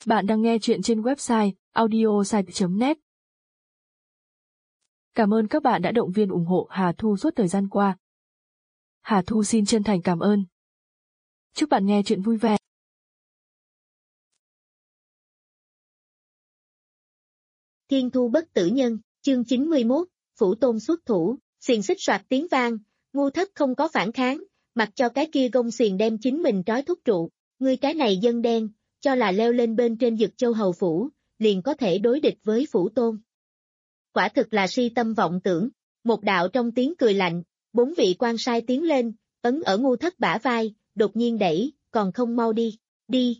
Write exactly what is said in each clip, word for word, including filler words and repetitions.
Bạn đang nghe chuyện trên website audiosite chấm net. Cảm ơn các bạn đã động viên ủng hộ Hà Thu suốt thời gian qua. Hà Thu xin chân thành cảm ơn. Chúc bạn nghe chuyện vui vẻ. Thiên thu bất tử nhân, chương chín mươi mốt, Phủ Tôn xuất thủ, xiềng xích soạt tiếng vang, Ngu Thất không có phản kháng, mặc cho cái kia gông xiềng đem chính mình trói thúc trụ, ngươi cái này dân đen, cho là leo lên bên trên Dực Châu Hầu Phủ, liền có thể đối địch với Phủ Tôn. Quả thực là si tâm vọng tưởng, một đạo trong tiếng cười lạnh, bốn vị quan sai tiến lên, ấn ở Ngu Thất bả vai, đột nhiên đẩy, còn không mau đi, đi.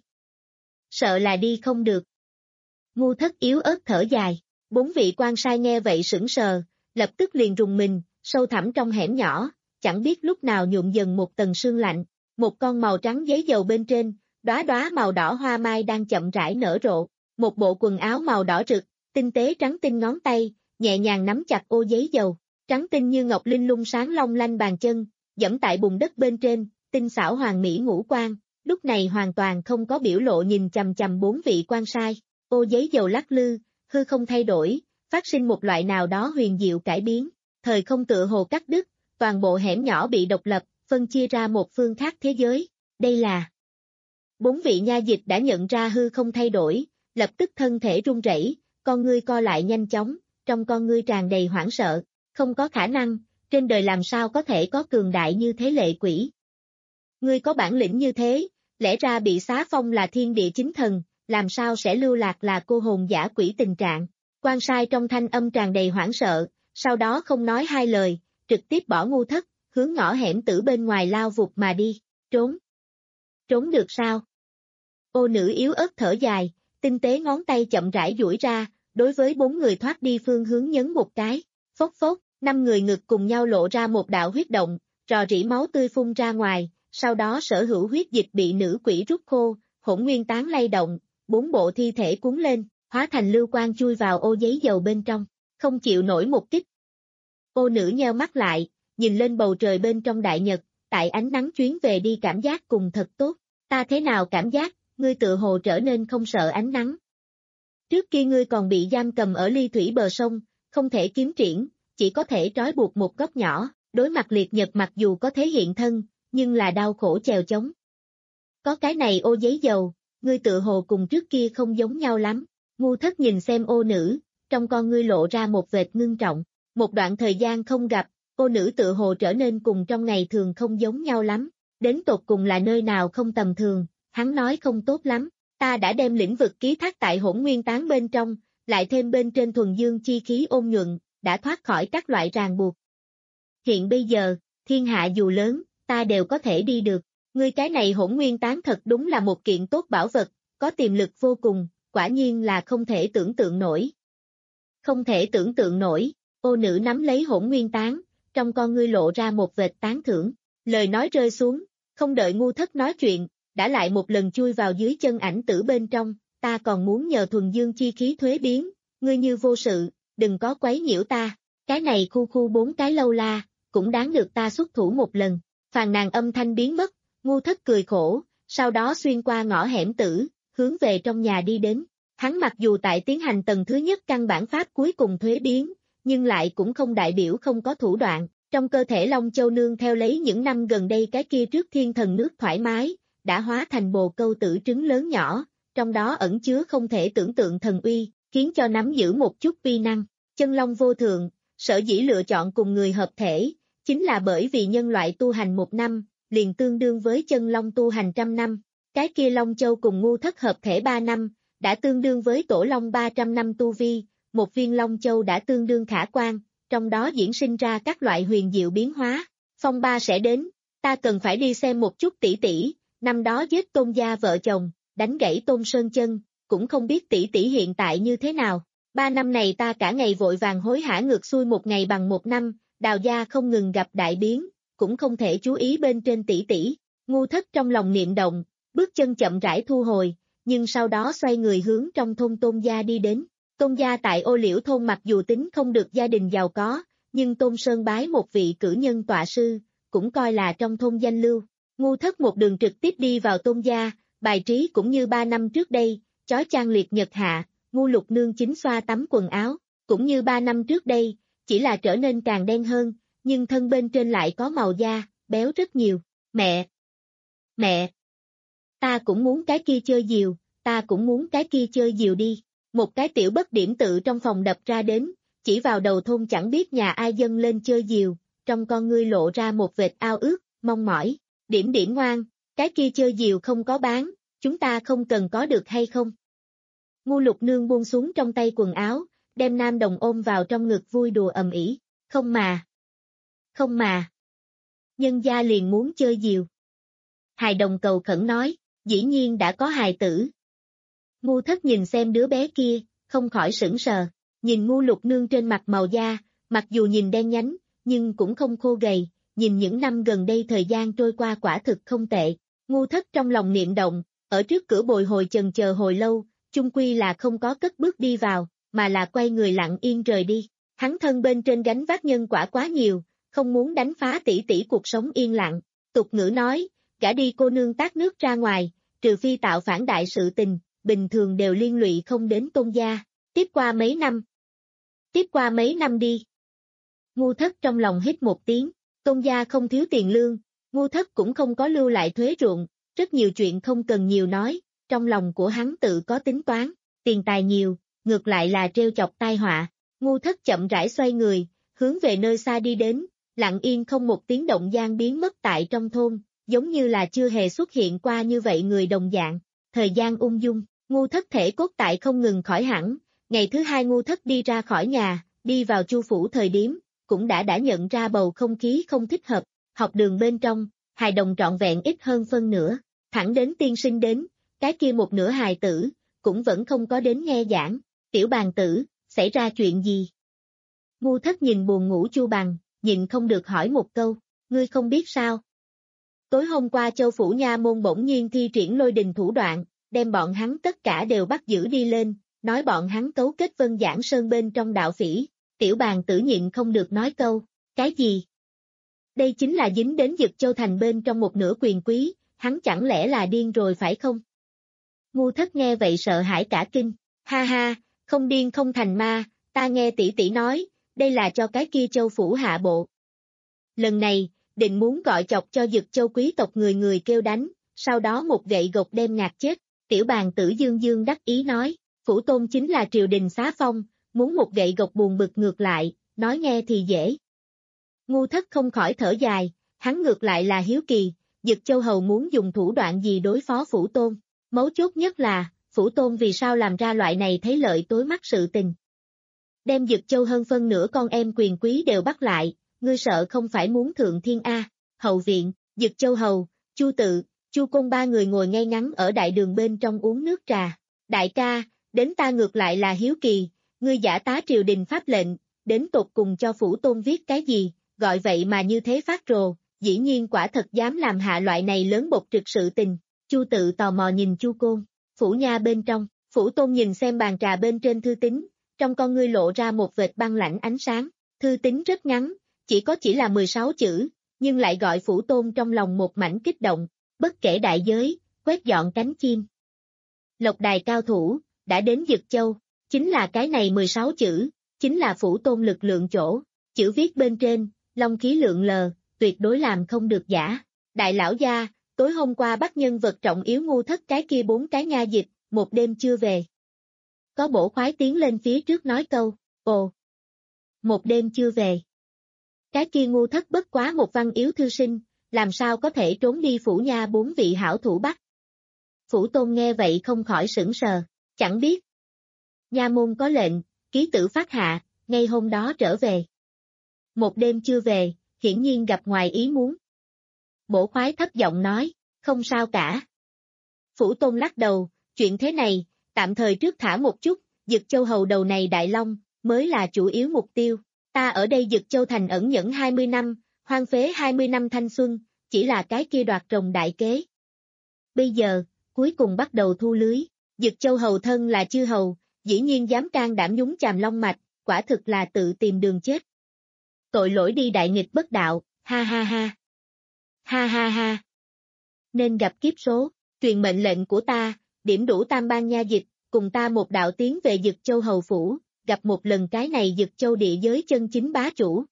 Sợ là đi không được. Ngu Thất yếu ớt thở dài, bốn vị quan sai nghe vậy sững sờ, lập tức liền rùng mình, sâu thẳm trong hẻm nhỏ, chẳng biết lúc nào nhuộm dần một tầng sương lạnh, một con màu trắng giấy dầu bên trên, đóa đóa màu đỏ hoa mai đang chậm rãi nở rộ, một bộ quần áo màu đỏ rực, tinh tế trắng tinh ngón tay, nhẹ nhàng nắm chặt ô giấy dầu, trắng tinh như ngọc linh lung sáng long lanh bàn chân, dẫm tại bùn đất bên trên, tinh xảo hoàng mỹ ngũ quan, lúc này hoàn toàn không có biểu lộ nhìn chằm chằm bốn vị quan sai, ô giấy dầu lắc lư, hư không thay đổi, phát sinh một loại nào đó huyền diệu cải biến, thời không tựa hồ cắt đứt, toàn bộ hẻm nhỏ bị độc lập, phân chia ra một phương khác thế giới, đây là... Bốn vị nha dịch đã nhận ra hư không thay đổi, lập tức thân thể run rẩy, con ngươi co lại nhanh chóng, trong con ngươi tràn đầy hoảng sợ, không có khả năng, trên đời làm sao có thể có cường đại như thế lệ quỷ. Ngươi có bản lĩnh như thế, lẽ ra bị xá phong là thiên địa chính thần, làm sao sẽ lưu lạc là cô hồn dã quỷ tình trạng. Quan sai trong thanh âm tràn đầy hoảng sợ, sau đó không nói hai lời, trực tiếp bỏ Ngu Thất, hướng ngõ hẻm tử bên ngoài lao vụt mà đi, trốn. Trốn được sao? Ô nữ yếu ớt thở dài, tinh tế ngón tay chậm rãi duỗi ra, đối với bốn người thoát đi phương hướng nhấn một cái, phốc phốc, năm người ngực cùng nhau lộ ra một đạo huyết động, rò rỉ máu tươi phun ra ngoài, sau đó sở hữu huyết dịch bị nữ quỷ rút khô, hỗn nguyên tán lay động, bốn bộ thi thể cuốn lên, hóa thành lưu quang chui vào ô giấy dầu bên trong, không chịu nổi một kích. Ô nữ nheo mắt lại, nhìn lên bầu trời bên trong đại nhật, tại ánh nắng chuyến về đi cảm giác cùng thật tốt, ta thế nào cảm giác, ngươi tự hồ trở nên không sợ ánh nắng. Trước kia ngươi còn bị giam cầm ở ly thủy bờ sông, không thể kiếm triển, chỉ có thể trói buộc một góc nhỏ, đối mặt liệt nhật mặc dù có thể hiện thân, nhưng là đau khổ chèo chống. Có cái này ô giấy dầu, ngươi tự hồ cùng trước kia không giống nhau lắm, Ngu Thất nhìn xem ô nữ, trong con ngươi lộ ra một vệt ngưng trọng, một đoạn thời gian không gặp, ô nữ tự hồ trở nên cùng trong ngày thường không giống nhau lắm, đến tột cùng là nơi nào không tầm thường, hắn nói không tốt lắm, ta đã đem lĩnh vực ký thác tại hỗn nguyên tán bên trong, lại thêm bên trên thuần dương chi khí ôn nhuận, đã thoát khỏi các loại ràng buộc. Hiện bây giờ, thiên hạ dù lớn, ta đều có thể đi được, ngươi cái này hỗn nguyên tán thật đúng là một kiện tốt bảo vật, có tiềm lực vô cùng, quả nhiên là không thể tưởng tượng nổi. Không thể tưởng tượng nổi, ô nữ nắm lấy hỗn nguyên tán, trong con ngươi lộ ra một vệt tán thưởng, lời nói rơi xuống, không đợi Ngu Thất nói chuyện, đã lại một lần chui vào dưới chân ảnh tử bên trong, ta còn muốn nhờ thuần dương chi khí thuế biến, ngươi như vô sự, đừng có quấy nhiễu ta, cái này khu khu bốn cái lâu la, cũng đáng được ta xuất thủ một lần, phàn nàn âm thanh biến mất, Ngu Thất cười khổ, sau đó xuyên qua ngõ hẻm tử, hướng về trong nhà đi đến, hắn mặc dù tại tiến hành tầng thứ nhất căn bản pháp cuối cùng thuế biến, nhưng lại cũng không đại biểu không có thủ đoạn, trong cơ thể Long Châu Nương theo lấy những năm gần đây cái kia trước thiên thần nước thoải mái, đã hóa thành bồ câu tử trứng lớn nhỏ, trong đó ẩn chứa không thể tưởng tượng thần uy, khiến cho nắm giữ một chút vi năng. Chân Long vô thượng, sở dĩ lựa chọn cùng người hợp thể, chính là bởi vì nhân loại tu hành một năm, liền tương đương với chân Long tu hành trăm năm, cái kia Long Châu cùng Ngu Thất hợp thể ba năm, đã tương đương với Tổ Long ba trăm năm tu vi, một viên Long Châu đã tương đương khả quan, trong đó diễn sinh ra các loại huyền diệu biến hóa. Phong ba sẽ đến, ta cần phải đi xem một chút tỷ tỷ, năm đó giết Tôn gia vợ chồng, đánh gãy Tôn Sơn chân, cũng không biết tỷ tỷ hiện tại như thế nào. Ba năm này ta cả ngày vội vàng hối hả ngược xuôi một ngày bằng một năm, Đào gia không ngừng gặp đại biến, cũng không thể chú ý bên trên tỷ tỷ. Ngu Thất trong lòng niệm động, bước chân chậm rãi thu hồi, nhưng sau đó xoay người hướng trong thôn Tôn gia đi đến. Tôn gia tại Ô Liễu thôn mặc dù tính không được gia đình giàu có, nhưng Tôn Sơn bái một vị cử nhân tọa sư, cũng coi là trong thôn danh lưu. Ngu Thất một đường trực tiếp đi vào Tôn gia, bài trí cũng như ba năm trước đây, chói chang liệt nhật hạ, Ngu Lục Nương chính xoa tắm quần áo, cũng như ba năm trước đây, chỉ là trở nên càng đen hơn, nhưng thân bên trên lại có màu da, béo rất nhiều. Mẹ! Mẹ! Ta cũng muốn cái kia chơi diều, ta cũng muốn cái kia chơi diều đi. Một cái tiểu bất điểm tự trong phòng đập ra đến, chỉ vào đầu thôn chẳng biết nhà ai dâng lên chơi diều, trong con ngươi lộ ra một vệt ao ước, mong mỏi. Điểm điểm ngoan, cái kia chơi diều không có bán, chúng ta không cần có được hay không? Ngu Lục Nương buông xuống trong tay quần áo, đem Nam Đồng ôm vào trong ngực vui đùa ầm ĩ. Không mà. Không mà. Nhân gia liền muốn chơi diều. Hài Đồng cầu khẩn nói, dĩ nhiên đã có hài tử. Ngu Thất nhìn xem đứa bé kia, không khỏi sững sờ, nhìn Ngu Lục Nương trên mặt màu da, mặc dù nhìn đen nhánh, nhưng cũng không khô gầy, nhìn những năm gần đây thời gian trôi qua quả thực không tệ. Ngu Thất trong lòng niệm động, ở trước cửa bồi hồi chần chờ hồi lâu, chung quy là không có cất bước đi vào, mà là quay người lặng yên rời đi. Hắn thân bên trên gánh vác nhân quả quá nhiều, không muốn đánh phá tỷ tỷ cuộc sống yên lặng. Tục ngữ nói, gả đi cô nương tát nước ra ngoài, trừ phi tạo phản đại sự tình, bình thường đều liên lụy không đến Tôn gia. Tiếp qua mấy năm. Tiếp qua mấy năm đi. Ngu Thất trong lòng hít một tiếng, Tôn gia không thiếu tiền lương, Ngu Thất cũng không có lưu lại thuế ruộng, rất nhiều chuyện không cần nhiều nói, trong lòng của hắn tự có tính toán, tiền tài nhiều, ngược lại là trêu chọc tai họa. Ngu Thất chậm rãi xoay người, hướng về nơi xa đi đến, lặng yên không một tiếng động gian biến mất tại trong thôn, giống như là chưa hề xuất hiện qua như vậy người đồng dạng. Thời gian ung dung, Ngu Thất thể cốt tại không ngừng khỏi hẳn, ngày thứ hai Ngu Thất đi ra khỏi nhà, đi vào Chu phủ thời điếm, cũng đã đã nhận ra bầu không khí không thích hợp, học đường bên trong, hài đồng trọn vẹn ít hơn phân nửa, thẳng đến tiên sinh đến, cái kia một nửa hài tử, cũng vẫn không có đến nghe giảng. Tiểu Bàn tử, xảy ra chuyện gì? Ngu Thất nhìn buồn ngủ Chu Bằng, nhịn không được hỏi một câu, ngươi không biết sao? Tối hôm qua Châu phủ nha môn bỗng nhiên thi triển lôi đình thủ đoạn, đem bọn hắn tất cả đều bắt giữ đi lên, nói bọn hắn cấu kết Vân Giảng Sơn bên trong đạo phỉ. Tiểu Bàn tử nhịn không được nói câu, cái gì? Đây chính là dính đến Dực Châu thành bên trong một nửa quyền quý, hắn chẳng lẽ là điên rồi phải không? Ngu Thất nghe vậy sợ hãi cả kinh, ha ha, không điên không thành ma, ta nghe tỷ tỷ nói, đây là cho cái kia Châu phủ hạ bộ. Lần này, định muốn gọi chọc cho Dực Châu quý tộc người người kêu đánh, sau đó một gậy gộc đem ngạt chết. Tiểu Bàn tử dương dương đắc ý nói, phủ tôn chính là triều đình xá phong, muốn một gậy gộc buồn bực ngược lại, nói nghe thì dễ. Ngu Thất không khỏi thở dài, hắn ngược lại là hiếu kỳ, Dực Châu hầu muốn dùng thủ đoạn gì đối phó phủ tôn, mấu chốt nhất là, phủ tôn vì sao làm ra loại này thấy lợi tối mắt sự tình. Đem Dực Châu hơn phân nửa con em quyền quý đều bắt lại, ngươi sợ không phải muốn thượng thiên A. Hậu viện, Dực Châu hầu, Chu tự, Chu Côn ba người ngồi ngay ngắn ở đại đường bên trong uống nước trà. Đại ca, đến ta ngược lại là hiếu kỳ, ngươi giả tá triều đình pháp lệnh, đến tột cùng cho phủ tôn viết cái gì, gọi vậy mà như thế phát rồ, dĩ nhiên quả thật dám làm hạ loại này lớn bột trực sự tình. Chu tự tò mò nhìn Chu Côn, phủ nha bên trong, phủ tôn nhìn xem bàn trà bên trên thư tín, trong con ngươi lộ ra một vệt băng lãnh ánh sáng, thư tín rất ngắn, chỉ có chỉ là mười sáu chữ, nhưng lại gọi phủ tôn trong lòng một mảnh kích động, bất kể đại giới, quét dọn cánh chim. Lộc đài cao thủ, đã đến Dực Châu, chính là cái này mười sáu chữ, chính là phủ tôn lực lượng chỗ, chữ viết bên trên, long khí lượng lờ, tuyệt đối làm không được giả. Đại lão gia, tối hôm qua bắt nhân vật trọng yếu Ngu Thất cái kia bốn cái nha dịch, một đêm chưa về. Có bổ khoái tiến lên phía trước nói câu, ồ, một đêm chưa về. Cái kia Ngu Thất bất quá một văn yếu thư sinh, làm sao có thể trốn đi phủ nha bốn vị hảo thủ bắt. Phủ tôn nghe vậy không khỏi sững sờ, chẳng biết. Nha môn có lệnh, ký tử phát hạ, ngay hôm đó trở về. Một đêm chưa về, hiển nhiên gặp ngoài ý muốn. Bổ khoái thấp giọng nói, không sao cả. Phủ tôn lắc đầu, chuyện thế này, tạm thời trước thả một chút, Dực Châu hầu đầu này Đại Long, mới là chủ yếu mục tiêu. Ta ở đây Dực Châu thành ẩn nhẫn hai mươi năm, hoang phế hai mươi năm thanh xuân, chỉ là cái kia đoạt rồng đại kế. Bây giờ, cuối cùng bắt đầu thu lưới, Dực Châu hầu thân là chư hầu, dĩ nhiên dám can đảm nhúng chàm long mạch, quả thực là tự tìm đường chết. Tội lỗi đi đại nghịch bất đạo, ha ha ha. Ha ha ha. Nên gặp kiếp số, truyền mệnh lệnh của ta, điểm đủ tam ban nha dịch, cùng ta một đạo tiến về Dực Châu Hầu Phủ, gặp một lần cái này Dực Châu địa giới chân chính bá chủ.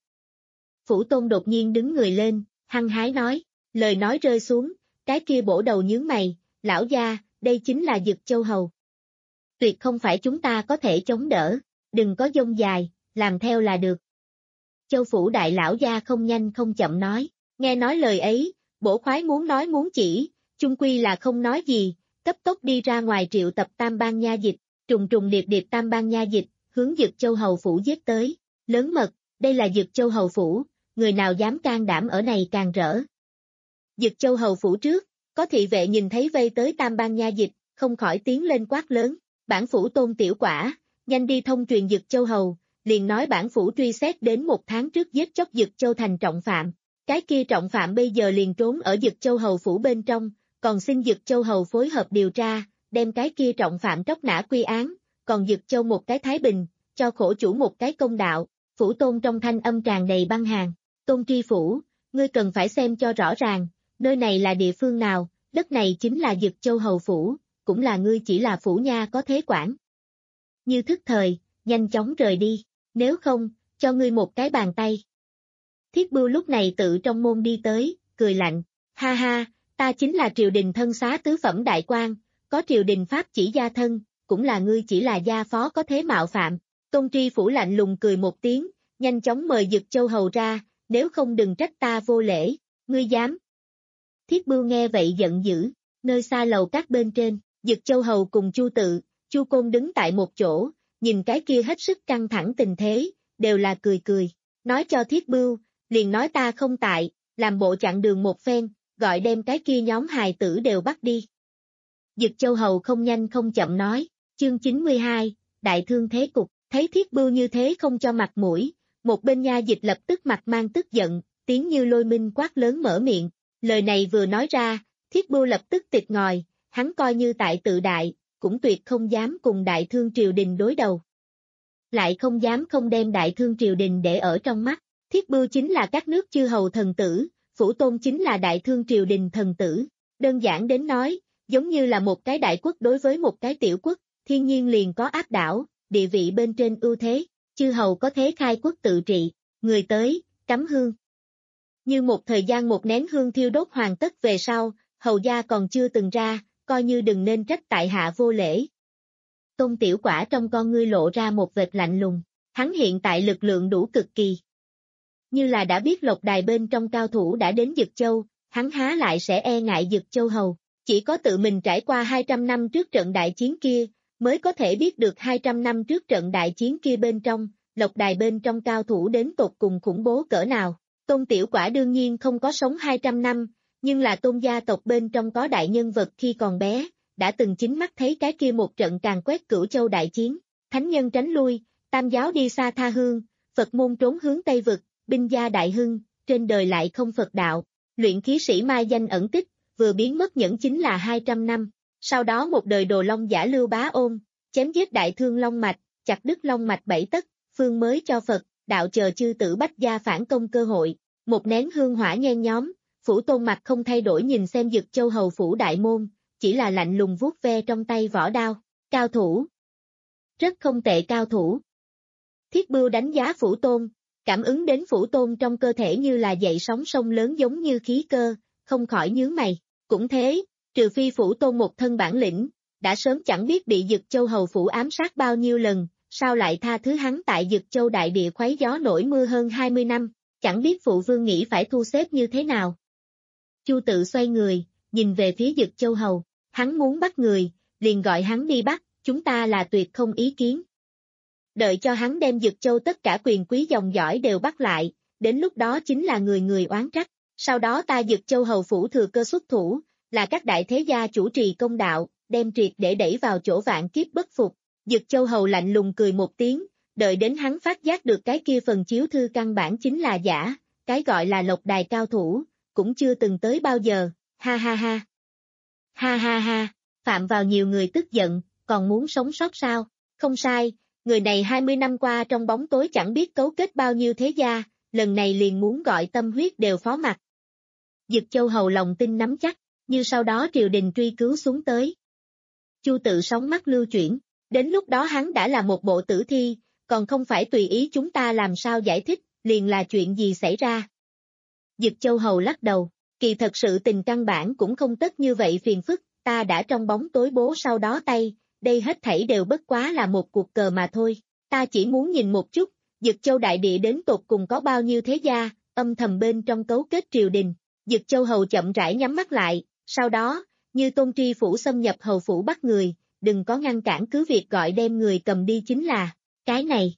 Phủ Tôn đột nhiên đứng người lên, hăng hái nói, lời nói rơi xuống, cái kia bổ đầu nhướng mày, lão gia, đây chính là Dực Châu Hầu. Tuyệt không phải chúng ta có thể chống đỡ, đừng có dông dài, làm theo là được. Châu Phủ đại lão gia không nhanh không chậm nói, nghe nói lời ấy, bổ khoái muốn nói muốn chỉ, chung quy là không nói gì, cấp tốc đi ra ngoài triệu tập tam bang nha dịch, trùng trùng điệp điệp tam bang nha dịch, hướng Dực Châu Hầu Phủ giết tới, lớn mật, đây là Dực Châu Hầu Phủ, người nào dám can đảm ở này càng rỡ. Dực Châu Hầu Phủ trước, có thị vệ nhìn thấy vây tới tam bang nha dịch, không khỏi tiến lên quát lớn, bản phủ Tôn tiểu quả, nhanh đi thông truyền Dực Châu Hầu, liền nói bản phủ truy xét đến một tháng trước giết chóc Dực Châu thành trọng phạm, cái kia trọng phạm bây giờ liền trốn ở Dực Châu Hầu Phủ bên trong, còn xin Dực Châu Hầu phối hợp điều tra, đem cái kia trọng phạm tróc nã quy án, còn Dực Châu một cái thái bình, cho khổ chủ một cái công đạo. Phủ Tôn trong thanh âm tràn đầy băng hàn, Tôn tri phủ, ngươi cần phải xem cho rõ ràng, nơi này là địa phương nào, đất này chính là Dực Châu Hầu Phủ, cũng là ngươi chỉ là phủ nha có thế quản. Như thức thời, nhanh chóng rời đi, nếu không, cho ngươi một cái bàn tay. Thiết Bưu lúc này tự trong môn đi tới, cười lạnh, ha ha, ta chính là triều đình thân xá tứ phẩm đại quan, có triều đình pháp chỉ gia thân, cũng là ngươi chỉ là gia phó có thế mạo phạm. Tôn tri phủ lạnh lùng cười một tiếng, nhanh chóng mời Dực Châu Hầu ra, nếu không đừng trách ta vô lễ, ngươi dám. Thiết Bưu nghe vậy giận dữ, nơi xa lầu các bên trên, Dực Châu Hầu cùng Chu Tự, Chu Côn đứng tại một chỗ, nhìn cái kia hết sức căng thẳng tình thế, đều là cười cười, nói cho Thiết Bưu, liền nói ta không tại, làm bộ chặn đường một phen, gọi đem cái kia nhóm hài tử đều bắt đi. Dực Châu Hầu không nhanh không chậm nói, chương chín mươi hai, Đại Thương Thế Cục. Thấy Thiết Bưu như thế không cho mặt mũi, một bên nha dịch lập tức mặt mang tức giận, tiếng như lôi minh quát lớn mở miệng, lời này vừa nói ra, Thiết Bưu lập tức tịt ngòi, hắn coi như tại tự đại, cũng tuyệt không dám cùng Đại Thương triều đình đối đầu. Lại không dám không đem Đại Thương triều đình để ở trong mắt, Thiết Bưu chính là các nước chư hầu thần tử, Phủ Tôn chính là Đại Thương triều đình thần tử, đơn giản đến nói, giống như là một cái đại quốc đối với một cái tiểu quốc, thiên nhiên liền có áp đảo. Địa vị bên trên ưu thế, chư hầu có thế khai quốc tự trị, người tới, cắm hương. Như một thời gian một nén hương thiêu đốt hoàn tất về sau, hầu gia còn chưa từng ra, coi như đừng nên trách tại hạ vô lễ. Tôn tiểu quả trong con ngươi lộ ra một vệt lạnh lùng, hắn hiện tại lực lượng đủ cực kỳ. Như là đã biết Lộc Đài bên trong cao thủ đã đến Dực Châu, hắn há lại sẽ e ngại Dực Châu hầu, chỉ có tự mình trải qua hai trăm năm trước trận đại chiến kia, mới có thể biết được hai trăm năm trước trận đại chiến kia bên trong, Lộc Đài bên trong cao thủ đến tột cùng khủng bố cỡ nào. Tôn tiểu quả đương nhiên không có sống hai trăm năm, nhưng là Tôn gia tộc bên trong có đại nhân vật khi còn bé, đã từng chính mắt thấy cái kia một trận càn quét Cửu Châu đại chiến, thánh nhân tránh lui, tam giáo đi xa tha hương, Phật môn trốn hướng Tây Vực, binh gia đại hưng, trên đời lại không Phật đạo, luyện khí sĩ mai danh ẩn tích, vừa biến mất nhẫn chính là hai trăm năm. Sau đó một đời Đồ Long giả Lưu Bá Ôn, chém giết Đại Thương Long Mạch, chặt đứt Long Mạch bảy tấc, phương mới cho Phật, đạo chờ chư tử bách gia phản công cơ hội, một nén hương hỏa nhen nhóm, Phủ Tôn mặt không thay đổi nhìn xem Dực Châu Hầu Phủ đại môn, chỉ là lạnh lùng vuốt ve trong tay vỏ đao, cao thủ. Rất không tệ cao thủ. Thiết Bưu đánh giá Phủ Tôn, cảm ứng đến Phủ Tôn trong cơ thể như là dậy sóng sông lớn giống như khí cơ, không khỏi nhướng mày, cũng thế. Trừ phi Phủ Tôn một thân bản lĩnh, đã sớm chẳng biết bị Dực Châu Hầu Phủ ám sát bao nhiêu lần, sao lại tha thứ hắn tại Dực Châu đại địa khuấy gió nổi mưa hơn hai mươi năm, chẳng biết Phụ Vương nghĩ phải thu xếp như thế nào. Chu Tự xoay người, nhìn về phía Dực Châu Hầu, hắn muốn bắt người, liền gọi hắn đi bắt, chúng ta là tuyệt không ý kiến. Đợi cho hắn đem Dực Châu tất cả quyền quý dòng dõi đều bắt lại, đến lúc đó chính là người người oán trách, sau đó ta Dực Châu Hầu Phủ thừa cơ xuất thủ, là các đại thế gia chủ trì công đạo, đem triệt để đẩy vào chỗ vạn kiếp bất phục. Dực Châu Hầu lạnh lùng cười một tiếng, đợi đến hắn phát giác được cái kia phần chiếu thư căn bản chính là giả, cái gọi là Lộc Đài cao thủ, cũng chưa từng tới bao giờ, ha ha ha. Ha ha ha, phạm vào nhiều người tức giận, còn muốn sống sót sao, không sai, người này hai mươi năm qua trong bóng tối chẳng biết cấu kết bao nhiêu thế gia, lần này liền muốn gọi tâm huyết đều phó mặc. Dực Châu Hầu lòng tin nắm chắc, như sau đó triều đình truy cứu xuống tới. Chu Tự sóng mắt lưu chuyển, Đến lúc đó hắn đã là một bộ tử thi, còn không phải tùy ý chúng ta làm sao giải thích, liền là chuyện gì xảy ra. Dực Châu Hầu lắc đầu, kỳ thật sự tình căn bản cũng không tất như vậy phiền phức, ta đã trong bóng tối bố sau đó tay, đây hết thảy đều bất quá là một cuộc cờ mà thôi, ta chỉ muốn nhìn một chút, Dực Châu đại địa đến tột cùng có bao nhiêu thế gia, âm thầm bên trong cấu kết triều đình. Dực Châu Hầu chậm rãi nhắm mắt lại, sau đó, như Tôn Tri Phủ xâm nhập hầu phủ bắt người, đừng có ngăn cản, cứ việc gọi đem người cầm đi chính là, cái này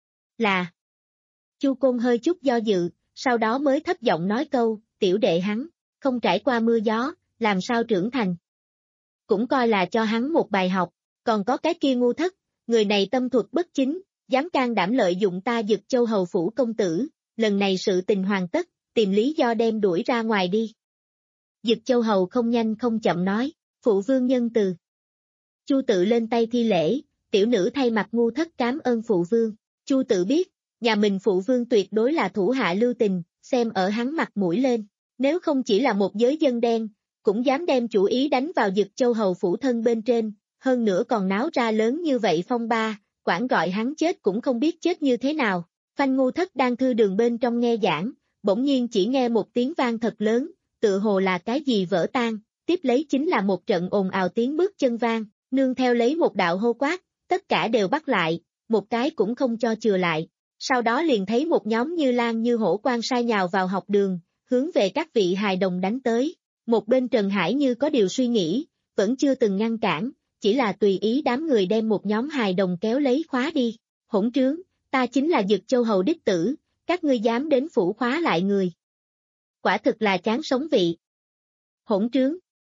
là. Chu Côn hơi chút do dự, sau đó mới thấp giọng nói câu, tiểu đệ hắn, không trải qua mưa gió, làm sao trưởng thành. Cũng coi là cho hắn một bài học, còn có cái kia ngu thất, người này tâm thuật bất chính, dám can đảm lợi dụng ta Dực Châu Hầu phủ công tử, lần này sự tình hoàn tất, tìm lý do đem đuổi ra ngoài đi. Dực Châu Hầu không nhanh không chậm nói, phụ vương nhân từ. Chu Tự lên tay thi lễ, tiểu nữ thay mặt ngu thất cám ơn phụ vương. Chu Tự biết, nhà mình phụ vương tuyệt đối là thủ hạ lưu tình, xem ở hắn mặt mũi lên, nếu không chỉ là một giới dân đen, cũng dám đem chủ ý đánh vào Dực Châu Hầu phủ thân bên trên, hơn nữa còn náo ra lớn như vậy phong ba, quản gọi hắn chết cũng không biết chết như thế nào. Phanh ngu thất đang thư đường bên trong nghe giảng, bỗng nhiên chỉ nghe một tiếng vang thật lớn, tự hồ là cái gì vỡ tan, tiếp lấy chính là một trận ồn ào tiếng bước chân vang, nương theo lấy một đạo hô quát, tất cả đều bắt lại, một cái cũng không cho chừa lại. Sau đó liền thấy một nhóm như lan như hổ quan sai nhào vào học đường, hướng về các vị hài đồng đánh tới. Một bên Trần Hải như có điều suy nghĩ, vẫn chưa từng ngăn cản, chỉ là tùy ý đám người đem một nhóm hài đồng kéo lấy khóa đi. Hỗn trướng, ta chính là Dực Châu Hầu đích tử, các ngươi dám đến phủ khóa lại người. Quả thực là chán sống vị. Hỗn trướng.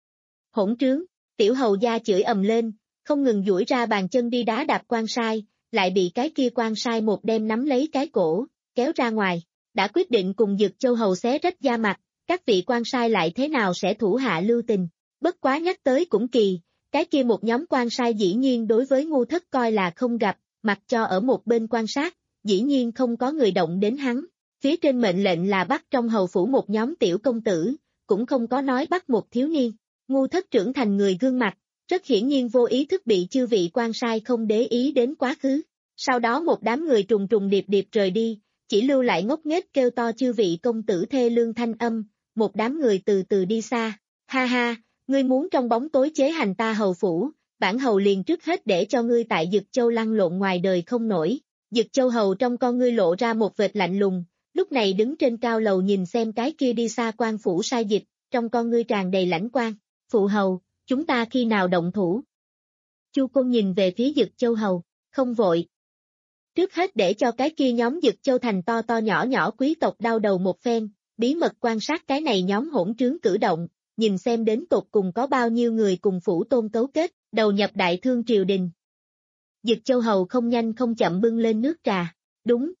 Hỗn trướng, tiểu hầu gia chửi ầm lên, không ngừng duỗi ra bàn chân đi đá đạp quan sai, lại bị cái kia quan sai một đem nắm lấy cái cổ, kéo ra ngoài. Đã quyết định cùng Dực Châu Hầu xé rách da mặt, các vị quan sai lại thế nào sẽ thủ hạ lưu tình. Bất quá nhắc tới cũng kỳ, cái kia một nhóm quan sai dĩ nhiên đối với ngu thất coi là không gặp, mặc cho ở một bên quan sát, dĩ nhiên không có người động đến hắn. Phía trên mệnh lệnh là bắt trong hầu phủ một nhóm tiểu công tử, cũng không có nói bắt một thiếu niên. Ngu thất trưởng thành người gương mặt, rất hiển nhiên vô ý thức bị chư vị quan sai không để ý đến quá khứ. Sau đó một đám người trùng trùng điệp điệp rời đi, chỉ lưu lại ngốc nghếch kêu to chư vị công tử thê lương thanh âm, một đám người từ từ đi xa. Ha ha, ngươi muốn trong bóng tối chế hành ta hầu phủ, bản hầu liền trước hết để cho ngươi tại Dực Châu lăn lộn ngoài đời không nổi. Dực Châu Hầu trong con ngươi lộ ra một vệt lạnh lùng, lúc này đứng trên cao lầu nhìn xem cái kia đi xa quan phủ sai dịch, trong con ngươi tràn đầy lãnh quan. Phụ hầu, chúng ta khi nào động thủ? Chu Côn nhìn về phía Dực Châu Hầu, không vội. Trước hết để cho cái kia nhóm Dực Châu thành to to nhỏ nhỏ quý tộc đau đầu một phen, bí mật quan sát cái này nhóm hỗn trướng cử động, nhìn xem đến tột cùng có bao nhiêu người cùng phủ tôn cấu kết, đầu nhập đại thương triều đình. Dực Châu Hầu không nhanh không chậm bưng lên nước trà, đúng.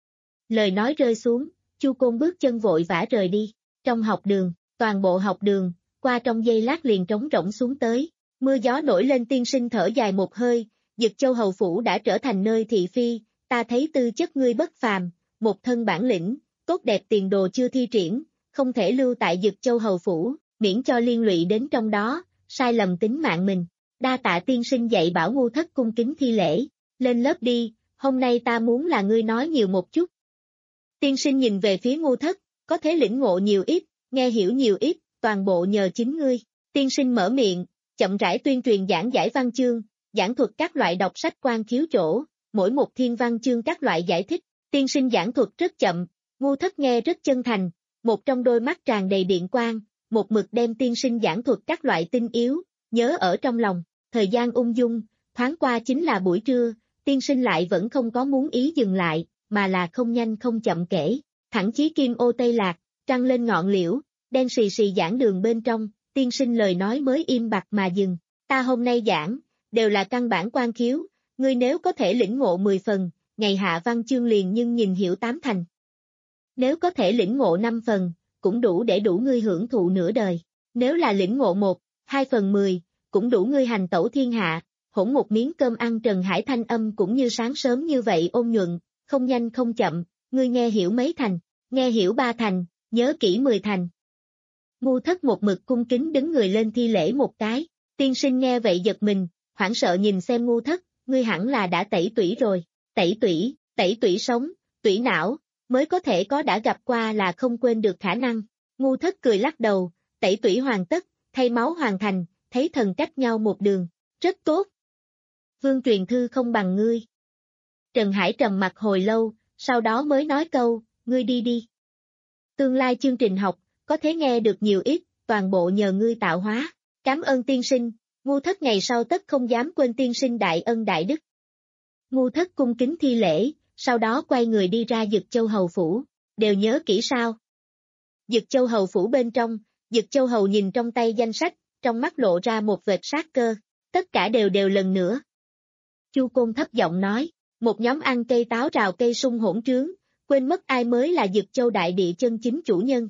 Lời nói rơi xuống, Chu Côn bước chân vội vã rời đi, trong học đường, toàn bộ học đường, qua trong giây lát liền trống rỗng xuống tới, mưa gió nổi lên tiên sinh thở dài một hơi, Dực Châu Hầu phủ đã trở thành nơi thị phi, ta thấy tư chất ngươi bất phàm, một thân bản lĩnh, tốt đẹp tiền đồ chưa thi triển, không thể lưu tại Dực Châu Hầu phủ, miễn cho liên lụy đến trong đó, sai lầm tính mạng mình. Đa tạ tiên sinh dạy bảo ngu thất cung kính thi lễ, lên lớp đi, hôm nay ta muốn là ngươi nói nhiều một chút. Tiên sinh nhìn về phía ngu thất, có thể lĩnh ngộ nhiều ít, nghe hiểu nhiều ít, toàn bộ nhờ chính ngươi. Tiên sinh mở miệng, chậm rãi tuyên truyền giảng giải văn chương, giảng thuật các loại đọc sách quan khiếu chỗ, mỗi một thiên văn chương các loại giải thích. Tiên sinh giảng thuật rất chậm, ngu thất nghe rất chân thành, một trong đôi mắt tràn đầy điện quang, một mực đem tiên sinh giảng thuật các loại tinh yếu, nhớ ở trong lòng. Thời gian ung dung, thoáng qua chính là buổi trưa, tiên sinh lại vẫn không có muốn ý dừng lại, mà là không nhanh không chậm kể, thẳng chí kim ô Tây Lạc, trăng lên ngọn liễu, đen xì xì giảng đường bên trong, tiên sinh lời nói mới im bặt mà dừng. Ta hôm nay giảng, đều là căn bản quan khiếu, ngươi nếu có thể lĩnh ngộ mười phần, ngày hạ văn chương liền nhưng nhìn hiểu tám thành. Nếu có thể lĩnh ngộ năm phần, cũng đủ để đủ ngươi hưởng thụ nửa đời. Nếu là lĩnh ngộ một, hai phần mười, cũng đủ ngươi hành tẩu thiên hạ. Hỗn một miếng cơm ăn Trần Hải thanh âm cũng như sáng sớm như vậy ôn nhuận, không nhanh không chậm, ngươi nghe hiểu mấy thành, nghe hiểu ba thành, nhớ kỹ mười thành. Ngu thất một mực cung kính đứng người lên thi lễ một cái, tiên sinh nghe vậy giật mình, hoảng sợ nhìn xem ngu thất, ngươi hẳn là đã tẩy tủy rồi, tẩy tủy, tẩy tủy sống, tủy não, mới có thể có đã gặp qua là không quên được khả năng. Ngu Thất cười lắc đầu, tẩy tủy hoàn tất, thay máu hoàn thành, thấy thần cách nhau một đường, rất tốt. Vương truyền thư không bằng ngươi. Trần Hải trầm mặt hồi lâu, sau đó mới nói câu, ngươi đi đi. Tương lai chương trình học, có thể nghe được nhiều ít, toàn bộ nhờ ngươi tạo hóa. Cảm ơn tiên sinh, Ngu Thất ngày sau tất không dám quên tiên sinh đại ân đại đức. Ngu Thất cung kính thi lễ, sau đó quay người đi ra Dực Châu Hầu Phủ, đều nhớ kỹ sao. Dực Châu Hầu Phủ bên trong, Dực Châu Hầu nhìn trong tay danh sách, trong mắt lộ ra một vệt sát cơ, tất cả đều đều lần nữa. Chu Côn thấp giọng nói, một nhóm ăn cây táo rào cây sung hỗn trướng, quên mất ai mới là Dực Châu đại địa chân chính chủ nhân.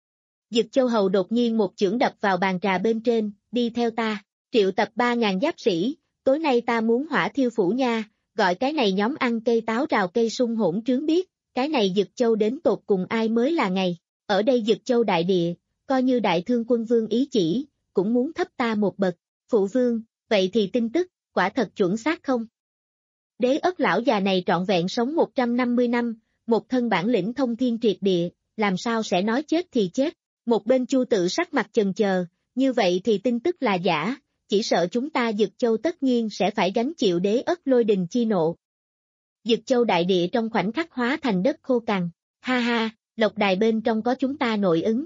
Dực Châu Hầu đột nhiên một chưởng đập vào bàn trà bên trên, đi theo ta, triệu tập ba ngàn giáp sĩ, tối nay ta muốn hỏa thiêu phủ nha, gọi cái này nhóm ăn cây táo rào cây sung hỗn trướng biết, cái này Dực Châu đến tột cùng ai mới là ngày, ở đây Dực Châu đại địa, coi như đại thương quân vương ý chỉ, cũng muốn thấp ta một bậc, phụ vương, vậy thì tin tức, quả thật chuẩn xác không? Đế Ất lão già này trọn vẹn sống một trăm năm mươi năm, một thân bản lĩnh thông thiên triệt địa, làm sao sẽ nói chết thì chết, một bên Chu Tự sắc mặt chần chờ, như vậy thì tin tức là giả, chỉ sợ chúng ta Dực Châu tất nhiên sẽ phải gánh chịu Đế Ất lôi đình chi nộ. Dực Châu đại địa trong khoảnh khắc hóa thành đất khô cằn, ha ha, Lộc Đài bên trong có chúng ta nội ứng.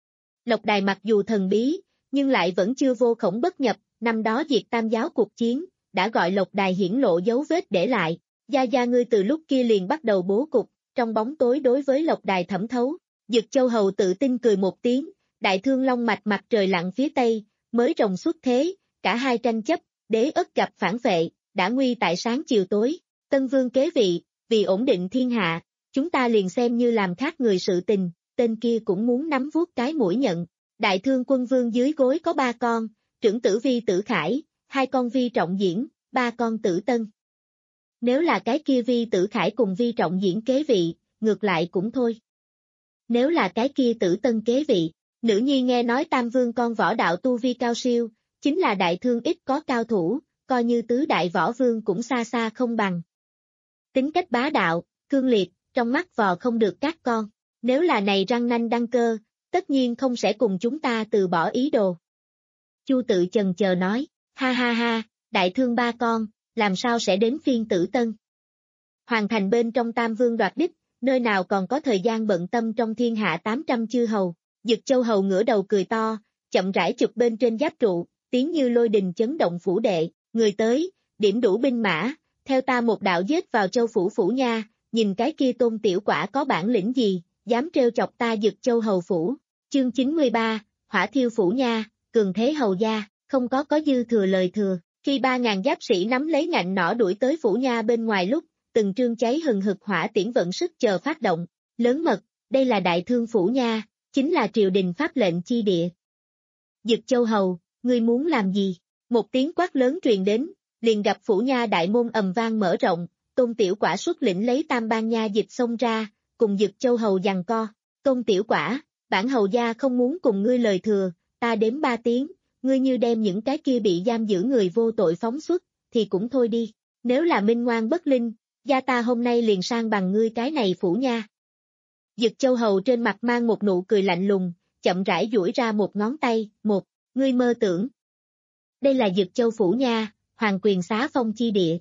Lộc Đài mặc dù thần bí, nhưng lại vẫn chưa vô khổng bất nhập, năm đó diệt Tam giáo cuộc chiến, đã gọi Lộc Đài hiển lộ dấu vết để lại, gia gia ngươi từ lúc kia liền bắt đầu bố cục, trong bóng tối đối với Lộc Đài thẩm thấu. Dực Châu Hầu tự tin cười một tiếng, đại thương long mạch mặt trời lặn phía tây, mới rồng xuất thế, cả hai tranh chấp, Đế Ất gặp phản vệ, đã nguy tại sáng chiều tối, Tân Vương kế vị, vì ổn định thiên hạ, chúng ta liền xem như làm khác người sự tình, tên kia cũng muốn nắm vuốt cái mũi nhận. Đại thương quân vương dưới gối có ba con, trưởng tử Vi Tử Khải, hai con Vi Trọng Diễn, ba con Tử Tân. Nếu là cái kia Vi Tử Khải cùng Vi Trọng Diễn kế vị, ngược lại cũng thôi. Nếu là cái kia Tử Tân kế vị, nữ nhi nghe nói Tam Vương con võ đạo tu vi cao siêu, chính là đại thương ít có cao thủ, coi như tứ đại võ vương cũng xa xa không bằng. Tính cách bá đạo, cương liệt, trong mắt vò không được các con, nếu là này răng nanh đăng cơ, tất nhiên không sẽ cùng chúng ta từ bỏ ý đồ. Chu Tự chần chờ nói, ha ha ha, đại thương ba con, làm sao sẽ đến phiên Tử Tân. Hoàng thành bên trong Tam Vương đoạt đích, nơi nào còn có thời gian bận tâm trong thiên hạ tám trăm chư hầu. Dực Châu Hầu ngửa đầu cười to, chậm rãi chụp bên trên giáp trụ, tiếng như lôi đình chấn động phủ đệ, người tới, điểm đủ binh mã, theo ta một đạo giết vào Châu phủ phủ nha, nhìn cái kia Tôn tiểu quả có bản lĩnh gì, dám trêu chọc ta Dực Châu Hầu phủ. Chương chín mươi ba, hỏa thiêu phủ nha, cường thế hầu gia, không có có dư thừa lời thừa, khi ba ngàn giáp sĩ nắm lấy ngạnh nỏ đuổi tới phủ nha bên ngoài lúc, từng trương cháy hừng hực hỏa tiễn vận sức chờ phát động, lớn mật, đây là đại thương phủ nha, chính là triều đình pháp lệnh chi địa. Dực Châu Hầu, ngươi muốn làm gì? Một tiếng quát lớn truyền đến, liền gặp phủ nha đại môn ầm vang mở rộng, Tôn tiểu quả xuất lĩnh lấy tam ban nha dịch xông ra, cùng Dực Châu Hầu giằng co. Tôn tiểu quả, bản hầu gia không muốn cùng ngươi lời thừa, ta đếm ba tiếng, ngươi như đem những cái kia bị giam giữ người vô tội phóng xuất, thì cũng thôi đi, nếu là minh ngoan bất linh, gia ta hôm nay liền sang bằng ngươi cái này phủ nha. Dực Châu Hầu trên mặt mang một nụ cười lạnh lùng, chậm rãi duỗi ra một ngón tay, một, ngươi mơ tưởng. Đây là Dực Châu phủ nha, hoàng quyền xá phong chi địa.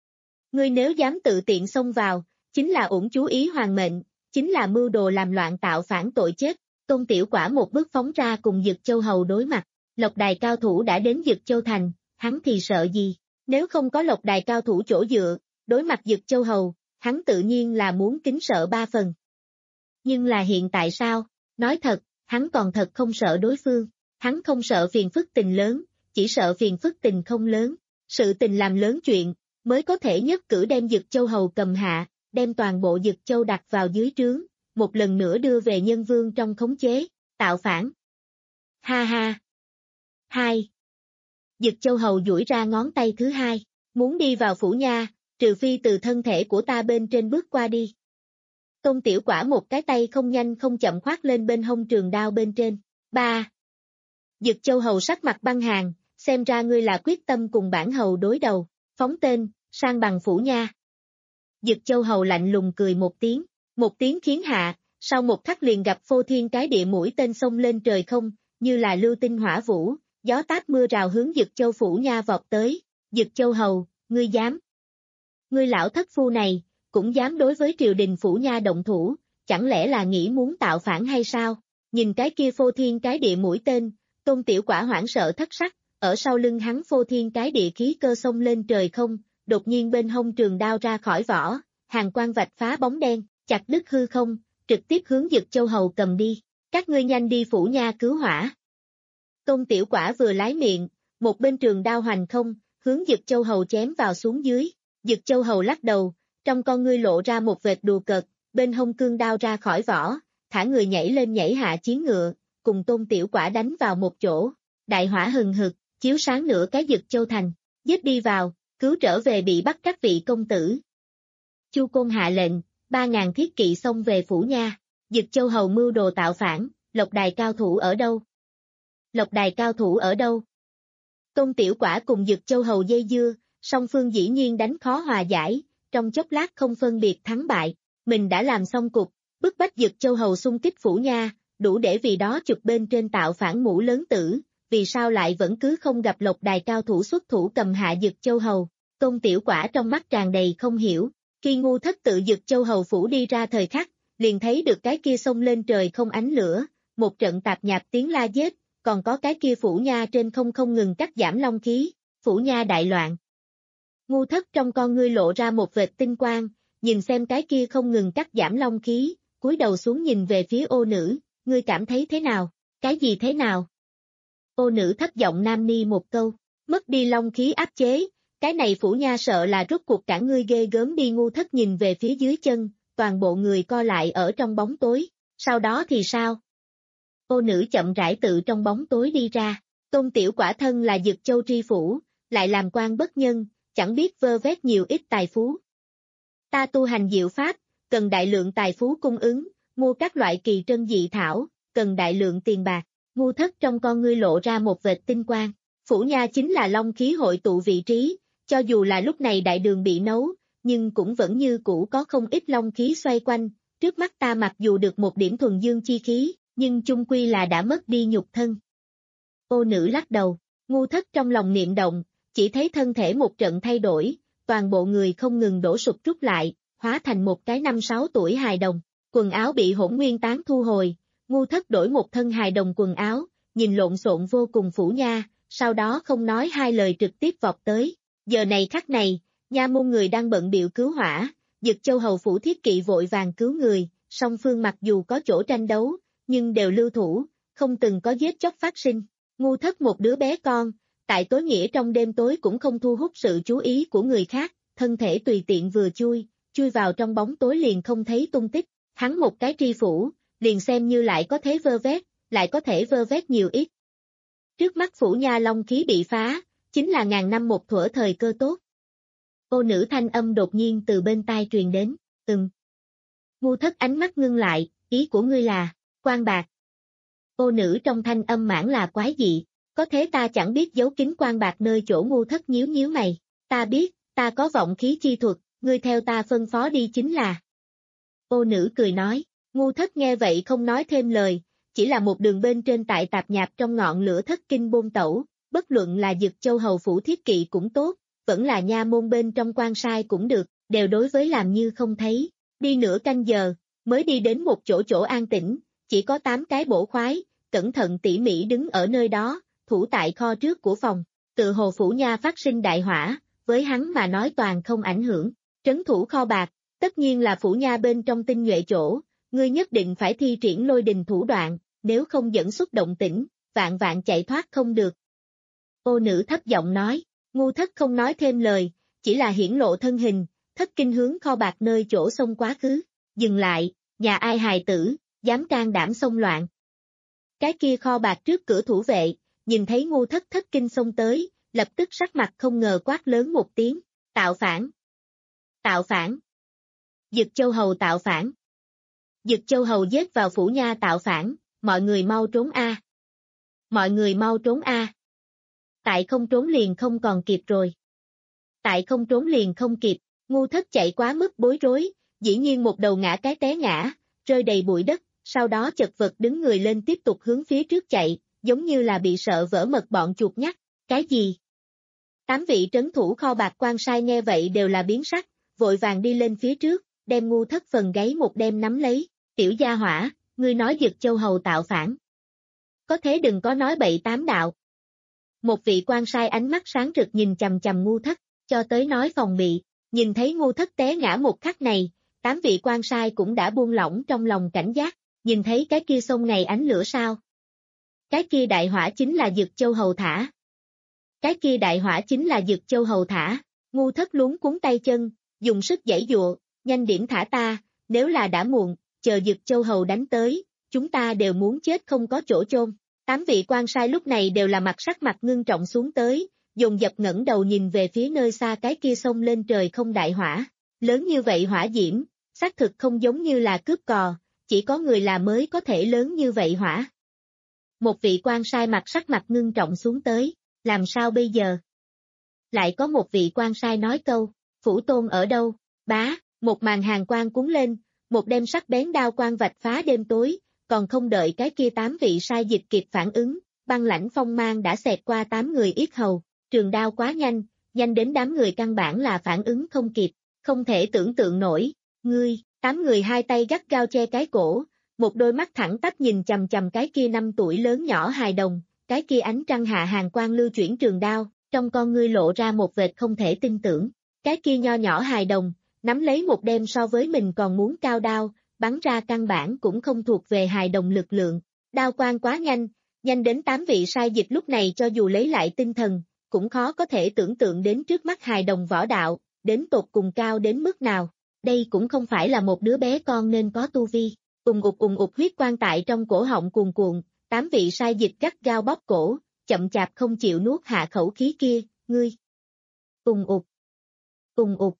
Ngươi nếu dám tự tiện xông vào, chính là uổng chú ý hoàng mệnh, chính là mưu đồ làm loạn tạo phản tội chết. Tôn tiểu quả một bước phóng ra cùng Dực Châu Hầu đối mặt, Lộc Đài cao thủ đã đến Dực Châu thành, hắn thì sợ gì, nếu không có Lộc Đài cao thủ chỗ dựa, đối mặt Dực Châu Hầu, hắn tự nhiên là muốn kính sợ ba phần. Nhưng là hiện tại sao, nói thật, hắn còn thật không sợ đối phương, hắn không sợ phiền phức tình lớn, chỉ sợ phiền phức tình không lớn, sự tình làm lớn chuyện, mới có thể nhất cử đem Dực Châu Hầu cầm hạ, đem toàn bộ Dực Châu đặt vào dưới trướng, một lần nữa đưa về nhân vương trong khống chế, tạo phản. Ha ha. Hai. Dực Châu Hầu duỗi ra ngón tay thứ hai, muốn đi vào phủ nha, trừ phi từ thân thể của ta bên trên bước qua đi. Tôn tiểu quả một cái tay không nhanh không chậm khoác lên bên hông trường đao bên trên. Ba. Dực Châu Hầu sắc mặt băng hàng, xem ra ngươi là quyết tâm cùng bản hầu đối đầu, phóng tên, sang bằng Phủ Nha. Dực Châu Hầu lạnh lùng cười một tiếng, một tiếng khiến hạ, sau một khắc liền gặp phô thiên cái địa mũi tên xông lên trời không, như là lưu tinh hỏa vũ, gió táp mưa rào hướng Dực Châu Phủ Nha vọt tới. Dực Châu Hầu, ngươi dám? Ngươi lão thất phu này, cũng dám đối với triều đình Phủ Nha động thủ, chẳng lẽ là nghĩ muốn tạo phản hay sao? Nhìn cái kia phô thiên cái địa mũi tên, Tôn Tiểu Quả hoảng sợ thất sắc, ở sau lưng hắn phô thiên cái địa khí cơ xông lên trời không, đột nhiên bên hông trường đao ra khỏi vỏ, hàng quang vạch phá bóng đen, chặt đứt hư không, trực tiếp hướng Dực Châu Hầu cầm đi. Các ngươi nhanh đi Phủ Nha cứu hỏa. Tôn Tiểu Quả vừa lái miệng, một bên trường đao hoành không, hướng Dực Châu Hầu chém vào xuống dưới. Dực Châu Hầu lắc đầu, trong con ngươi lộ ra một vệt đùa cợt, bên hông cương đao ra khỏi vỏ, thả người nhảy lên nhảy hạ chiến ngựa, cùng Tôn Tiểu Quả đánh vào một chỗ. Đại hỏa hừng hực, chiếu sáng nửa cái Dực Châu thành, giết đi vào, cứu trở về bị bắt các vị công tử. Chu Côn hạ lệnh, ba ngàn thiết kỵ xông về Phủ Nha. Dực Châu Hầu mưu đồ tạo phản, Lộc Đài cao thủ ở đâu? Lộc Đài cao thủ ở đâu? Tôn Tiểu Quả cùng Dực Châu Hầu dây dưa, song phương dĩ nhiên đánh khó hòa giải, trong chốc lát không phân biệt thắng bại, mình đã làm xong cục, bức bách Dực Châu Hầu xung kích Phủ Nha, đủ để vì đó chụp bên trên tạo phản mũ lớn tử, vì sao lại vẫn cứ không gặp Lộc Đài cao thủ xuất thủ cầm hạ Dực Châu Hầu? Tôn Tiểu Quả trong mắt tràn đầy không hiểu, khi ngu thất tự Dực Châu Hầu phủ đi ra thời khắc, liền thấy được cái kia xông lên trời không ánh lửa, một trận tạp nhạp tiếng la giết, còn có cái kia Phủ Nha trên không không ngừng cắt giảm long khí, Phủ Nha đại loạn. Ngu thất trong con ngươi lộ ra một vệt tinh quang, nhìn xem cái kia không ngừng cắt giảm long khí, cúi đầu xuống nhìn về phía ô nữ, ngươi cảm thấy thế nào? Cái gì thế nào? Ô nữ thấp giọng nam ni một câu, mất đi long khí áp chế, cái này Phủ Nha sợ là rốt cuộc cả ngươi ghê gớm đi. Ngu thất nhìn về phía dưới chân, toàn bộ người co lại ở trong bóng tối, sau đó thì sao? Ô nữ chậm rãi tự trong bóng tối đi ra, Tôn Tiểu Quả thân là Dực Châu tri phủ, lại làm quan bất nhân, chẳng biết vơ vét nhiều ít tài phú. Ta tu hành diệu pháp, cần đại lượng tài phú cung ứng, mua các loại kỳ trân dị thảo, cần đại lượng tiền bạc. Ngu thất trong con ngươi lộ ra một vệt tinh quang, Phủ Nha chính là long khí hội tụ vị trí, cho dù là lúc này đại đường bị nấu, nhưng cũng vẫn như cũ có không ít long khí xoay quanh, trước mắt ta mặc dù được một điểm thuần dương chi khí, nhưng chung quy là đã mất đi nhục thân. Ô nữ lắc đầu, ngu thất trong lòng niệm động, chỉ thấy thân thể một trận thay đổi, toàn bộ người không ngừng đổ sụp rút lại, hóa thành một cái năm sáu tuổi hài đồng, quần áo bị hỗn nguyên tán thu hồi, ngu thất đổi một thân hài đồng quần áo, nhìn lộn xộn vô cùng Phủ Nha, sau đó không nói hai lời trực tiếp vọt tới. Giờ này khắc này, nha môn người đang bận bịu cứu hỏa, Dực Châu Hầu phủ thiết kỵ vội vàng cứu người, song phương mặc dù có chỗ tranh đấu, nhưng đều lưu thủ, không từng có giết chóc phát sinh. Ngu thất một đứa bé con, tại tối nghĩa trong đêm tối cũng không thu hút sự chú ý của người khác, thân thể tùy tiện vừa chui, chui vào trong bóng tối liền không thấy tung tích, hắn một cái tri phủ, liền xem như lại có thế vơ vét, lại có thể vơ vét nhiều ít. Trước mắt Phủ Nha long khí bị phá, chính là ngàn năm một thuở thời cơ tốt. Ô nữ thanh âm đột nhiên từ bên tai truyền đến, ừm. Ngu thất ánh mắt ngưng lại, ý của ngươi là, quan bạc. Ô nữ trong thanh âm mãn là quái dị, có thế ta chẳng biết giấu kín quan bạc nơi chỗ. Ngu thất nhíu nhíu mày, ta biết, ta có vọng khí chi thuật, ngươi theo ta phân phó đi chính là. Ô nữ cười nói, ngu thất nghe vậy không nói thêm lời, chỉ là một đường bên trên tại tạp nhạp trong ngọn lửa thất kinh bôn tẩu, bất luận là Dực Châu Hầu phủ thiết kỵ cũng tốt, vẫn là nha môn bên trong quan sai cũng được, đều đối với làm như không thấy, đi nửa canh giờ, mới đi đến một chỗ chỗ an tĩnh, chỉ có tám cái bổ khoái, cẩn thận tỉ mỉ đứng ở nơi đó, thủ tại kho trước của phòng, tự hồ Phủ Nha phát sinh đại hỏa, với hắn mà nói toàn không ảnh hưởng, trấn thủ kho bạc, tất nhiên là Phủ Nha bên trong tinh nhuệ chỗ, ngươi nhất định phải thi triển lôi đình thủ đoạn, nếu không dẫn xuất động tĩnh, vạn vạn chạy thoát không được. Ô nữ thấp giọng nói, ngu thất không nói thêm lời, chỉ là hiển lộ thân hình, thất kinh hướng kho bạc nơi chỗ xông quá khứ, dừng lại, nhà ai hài tử, dám can đảm xông loạn. Cái kia kho bạc trước cửa thủ vệ, nhìn thấy ngu thất thất kinh xông tới, lập tức sắc mặt không ngờ quát lớn một tiếng, tạo phản. Tạo phản. Dực Châu Hầu tạo phản. Dực Châu Hầu giết vào Phủ Nha tạo phản, mọi người mau trốn a. Mọi người mau trốn a. Tại không trốn liền không còn kịp rồi. tại không trốn liền không kịp, ngu thất chạy quá mức bối rối, dĩ nhiên một đầu ngã cái té ngã, rơi đầy bụi đất, sau đó chật vật đứng người lên tiếp tục hướng phía trước chạy, giống như là bị sợ vỡ mật bọn chuột nhắt, cái gì? Tám vị trấn thủ kho bạc quan sai nghe vậy đều là biến sắc, vội vàng đi lên phía trước, đem ngu thất phần gáy một đem nắm lấy, tiểu gia hỏa, ngươi nói Dực Châu Hầu tạo phản. Có thế đừng có nói bậy tám đạo. Một vị quan sai ánh mắt sáng rực nhìn chầm chầm ngu thất, cho tới nói phòng bị, nhìn thấy ngu thất té ngã một khắc này, tám vị quan sai cũng đã buông lỏng trong lòng cảnh giác, nhìn thấy cái kia sông này ánh lửa sao. Cái kia đại hỏa chính là Dực Châu Hầu thả. Cái kia đại hỏa chính là Dực Châu Hầu thả, ngu thất luống cuốn tay chân, dùng sức giãy giụa, nhanh điểm thả ta, nếu là đã muộn, chờ Dực Châu Hầu đánh tới, chúng ta đều muốn chết không có chỗ chôn. Tám vị quan sai lúc này đều là mặt sắc mặt ngưng trọng xuống tới, dồn dập ngẩng đầu nhìn về phía nơi xa cái kia sông lên trời không đại hỏa. Lớn như vậy hỏa diễm, xác thực không giống như là cướp cò, chỉ có người là mới có thể lớn như vậy hỏa. Một vị quan sai mặt sắc mặt ngưng trọng xuống tới, làm sao bây giờ? Lại có một vị quan sai nói câu, phủ tôn ở đâu? Bá, một màn hàng quang cuốn lên, một đêm sắc bén đao quang vạch phá đêm tối, còn không đợi cái kia tám vị sai dịch kịp phản ứng, băng lãnh phong mang đã xẹt qua tám người yết hầu, trường đao quá nhanh, nhanh đến đám người căn bản là phản ứng không kịp, không thể tưởng tượng nổi, ngươi, tám người hai tay gắt gao che cái cổ, một đôi mắt thẳng tắp nhìn chầm chầm cái kia năm tuổi lớn nhỏ hài đồng, cái kia ánh trăng hạ hàng quang lưu chuyển trường đao, trong con ngươi lộ ra một vệt không thể tin tưởng, cái kia nho nhỏ hài đồng, nắm lấy một đêm so với mình còn muốn cao đao, bắn ra căn bản cũng không thuộc về hài đồng lực lượng, đao quang quá nhanh, nhanh đến tám vị sai dịch lúc này cho dù lấy lại tinh thần, cũng khó có thể tưởng tượng đến trước mắt hài đồng võ đạo, đến tột cùng cao đến mức nào, đây cũng không phải là một đứa bé con nên có tu vi, ùng ục ùng ục huyết quang tại trong cổ họng cuồn cuộn, tám vị sai dịch gắt gao bóp cổ, chậm chạp không chịu nuốt hạ khẩu khí kia, ngươi, ùng ục, ùng ục,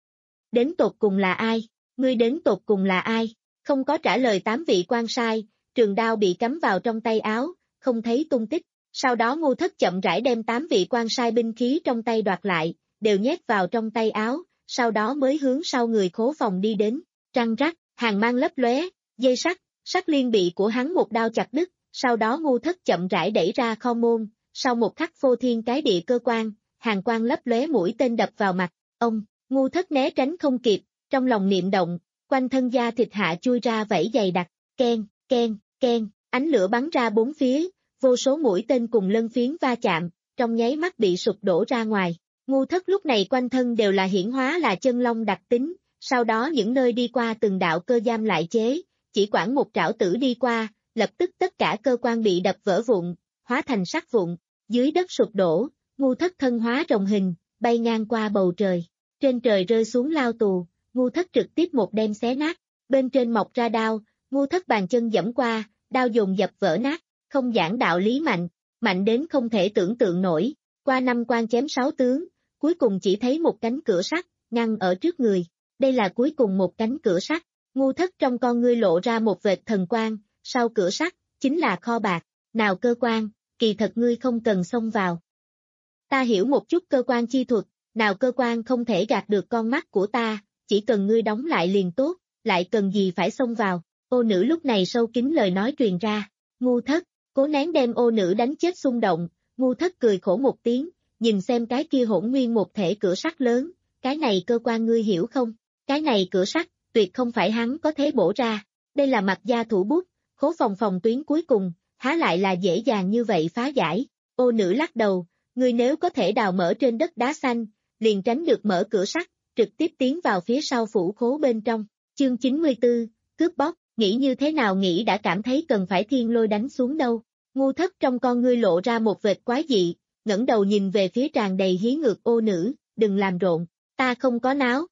đến tột cùng là ai, ngươi đến tột cùng là ai, không có trả lời tám vị quan sai, trường đao bị cắm vào trong tay áo, không thấy tung tích, sau đó ngu thất chậm rãi đem tám vị quan sai binh khí trong tay đoạt lại, đều nhét vào trong tay áo, sau đó mới hướng sau người khố phòng đi đến, trăng rắc, hàng mang lấp lóe, dây sắt, sắt liên bị của hắn một đao chặt đứt, sau đó ngu thất chậm rãi đẩy ra kho môn, sau một khắc phô thiên cái địa cơ quan, hàng quang lấp lóe mũi tên đập vào mặt, ông, ngu thất né tránh không kịp, trong lòng niệm động, quanh thân da thịt hạ chui ra vảy dày đặc, ken, ken, ken, ánh lửa bắn ra bốn phía, vô số mũi tên cùng lân phiến va chạm, trong nháy mắt bị sụp đổ ra ngoài. Ngu thất lúc này quanh thân đều là hiển hóa là chân long đặc tính, sau đó những nơi đi qua từng đạo cơ giam lại chế, chỉ quản một trảo tử đi qua, lập tức tất cả cơ quan bị đập vỡ vụn, hóa thành sắt vụn, dưới đất sụp đổ, ngu thất thân hóa rồng hình, bay ngang qua bầu trời, trên trời rơi xuống lao tù, ngu thất trực tiếp một đem xé nát, bên trên mọc ra đao, ngu thất bàn chân dẫm qua, đao dồn dập vỡ nát, không giảng đạo lý mạnh, mạnh đến không thể tưởng tượng nổi, qua năm quan chém sáu tướng, cuối cùng chỉ thấy một cánh cửa sắt, ngăn ở trước người, đây là cuối cùng một cánh cửa sắt, ngu thất trong con ngươi lộ ra một vệt thần quang, sau cửa sắt, chính là kho bạc, nào cơ quan, kỳ thật ngươi không cần xông vào. Ta hiểu một chút cơ quan chi thuật, nào cơ quan không thể gạt được con mắt của ta, chỉ cần ngươi đóng lại liền tốt, lại cần gì phải xông vào, ô nữ lúc này sâu kín lời nói truyền ra, ngu thất, cố nén đem ô nữ đánh chết xung động, ngu thất cười khổ một tiếng, nhìn xem cái kia hỗn nguyên một thể cửa sắt lớn, cái này cơ quan ngươi hiểu không, cái này cửa sắt, tuyệt không phải hắn có thể bổ ra, đây là mặt gia thủ bút, khố phòng phòng tuyến cuối cùng, há lại là dễ dàng như vậy phá giải, ô nữ lắc đầu, ngươi nếu có thể đào mở trên đất đá xanh, liền tránh được mở cửa sắt, trực tiếp tiến vào phía sau phủ khố bên trong, chương chín mươi tư, cướp bóc, nghĩ như thế nào nghĩ đã cảm thấy cần phải thiên lôi đánh xuống đâu, ngu thất trong con ngươi lộ ra một vệt quái dị, ngẩng đầu nhìn về phía tràn đầy hí ngược ô nữ, đừng làm rộn, ta không có náo.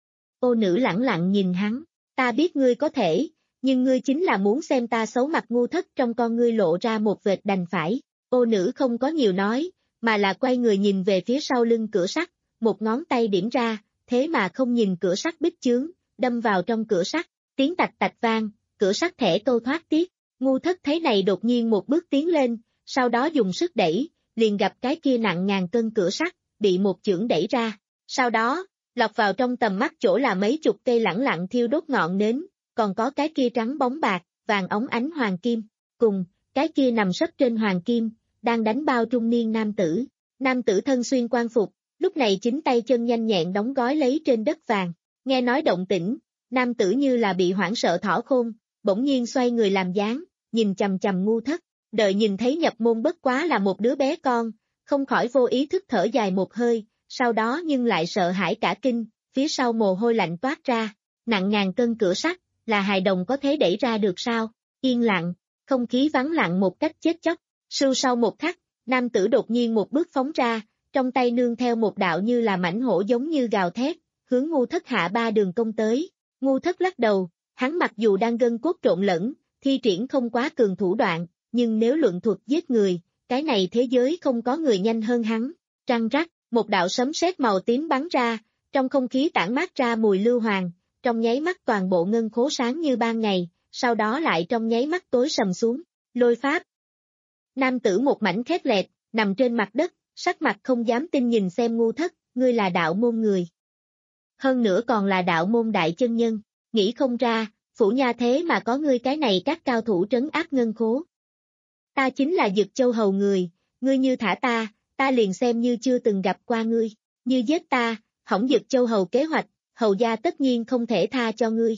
Ô nữ lẳng lặng nhìn hắn, ta biết ngươi có thể, nhưng ngươi chính là muốn xem ta xấu mặt. Ngu thất trong con ngươi lộ ra một vệt đành phải, ô nữ không có nhiều nói, mà là quay người nhìn về phía sau lưng cửa sắt, một ngón tay điểm ra, thế mà không nhìn cửa sắt bích chướng, đâm vào trong cửa sắt, tiếng tạch tạch vang, cửa sắt thẻ tô thoát tiết, ngu thất thấy này đột nhiên một bước tiến lên, sau đó dùng sức đẩy, liền gặp cái kia nặng ngàn cân cửa sắt, bị một chưởng đẩy ra, Sau đó, lọt vào trong tầm mắt chỗ là mấy chục cây lẳng lặng thiêu đốt ngọn nến, còn có cái kia trắng bóng bạc, vàng óng ánh hoàng kim, cùng, cái kia nằm sấp trên hoàng kim, đang đánh bao trung niên nam tử. Nam tử thân xuyên quan phục, lúc này chính tay chân nhanh nhẹn đóng gói lấy trên đất vàng. Nghe nói động tĩnh, nam tử như là bị hoảng sợ thỏ khôn, bỗng nhiên xoay người làm dáng, nhìn chằm chằm Ngu Thất, đợi nhìn thấy nhập môn bất quá là một đứa bé con, không khỏi vô ý thức thở dài một hơi, sau đó nhưng lại sợ hãi cả kinh, phía sau mồ hôi lạnh toát ra, nặng ngàn cân cửa sắt, là hài đồng có thể đẩy ra được sao? Yên lặng, không khí vắng lặng một cách chết chóc, sưu sau một khắc, nam tử đột nhiên một bước phóng ra, trong tay nương theo một đạo như là mãnh hổ giống như gào thét, hướng Ngu Thất hạ ba đường công tới. Ngu Thất lắc đầu, hắn mặc dù đang gân cốt trộn lẫn, thi triển không quá cường thủ đoạn, nhưng nếu luận thuật giết người, cái này thế giới không có người nhanh hơn hắn. Trăng rắc, một đạo sấm sét màu tím bắn ra, trong không khí tản mát ra mùi lưu hoàng, trong nháy mắt toàn bộ ngân khố sáng như ban ngày, sau đó lại trong nháy mắt tối sầm xuống. Lôi pháp. Nam tử một mảnh khét lẹt, nằm trên mặt đất, sắc mặt không dám tin nhìn xem Ngu Thất, ngươi là đạo môn người. Hơn nữa còn là đạo môn đại chân nhân, nghĩ không ra, phủ nha thế mà có ngươi cái này các cao thủ trấn áp ngân khố. Ta chính là Dực Châu Hầu người, ngươi như thả ta, ta liền xem như chưa từng gặp qua ngươi, như giết ta, hỏng Dực Châu Hầu kế hoạch, hầu gia tất nhiên không thể tha cho ngươi.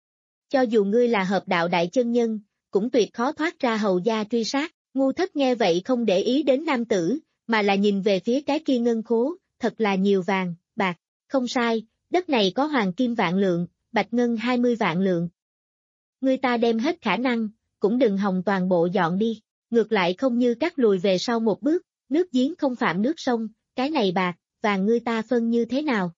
Cho dù ngươi là hợp đạo đại chân nhân, cũng tuyệt khó thoát ra hầu gia truy sát. Ngu Thất nghe vậy không để ý đến nam tử, mà là nhìn về phía cái kia ngân khố, thật là nhiều vàng, bạc, không sai, đất này có hoàng kim vạn lượng, bạch ngân hai mươi vạn lượng. Ngươi ta đem hết khả năng, cũng đừng hòng toàn bộ dọn đi, ngược lại không như cắt lùi về sau một bước, nước giếng không phạm nước sông, cái này bạc, vàng ngươi ta phân như thế nào?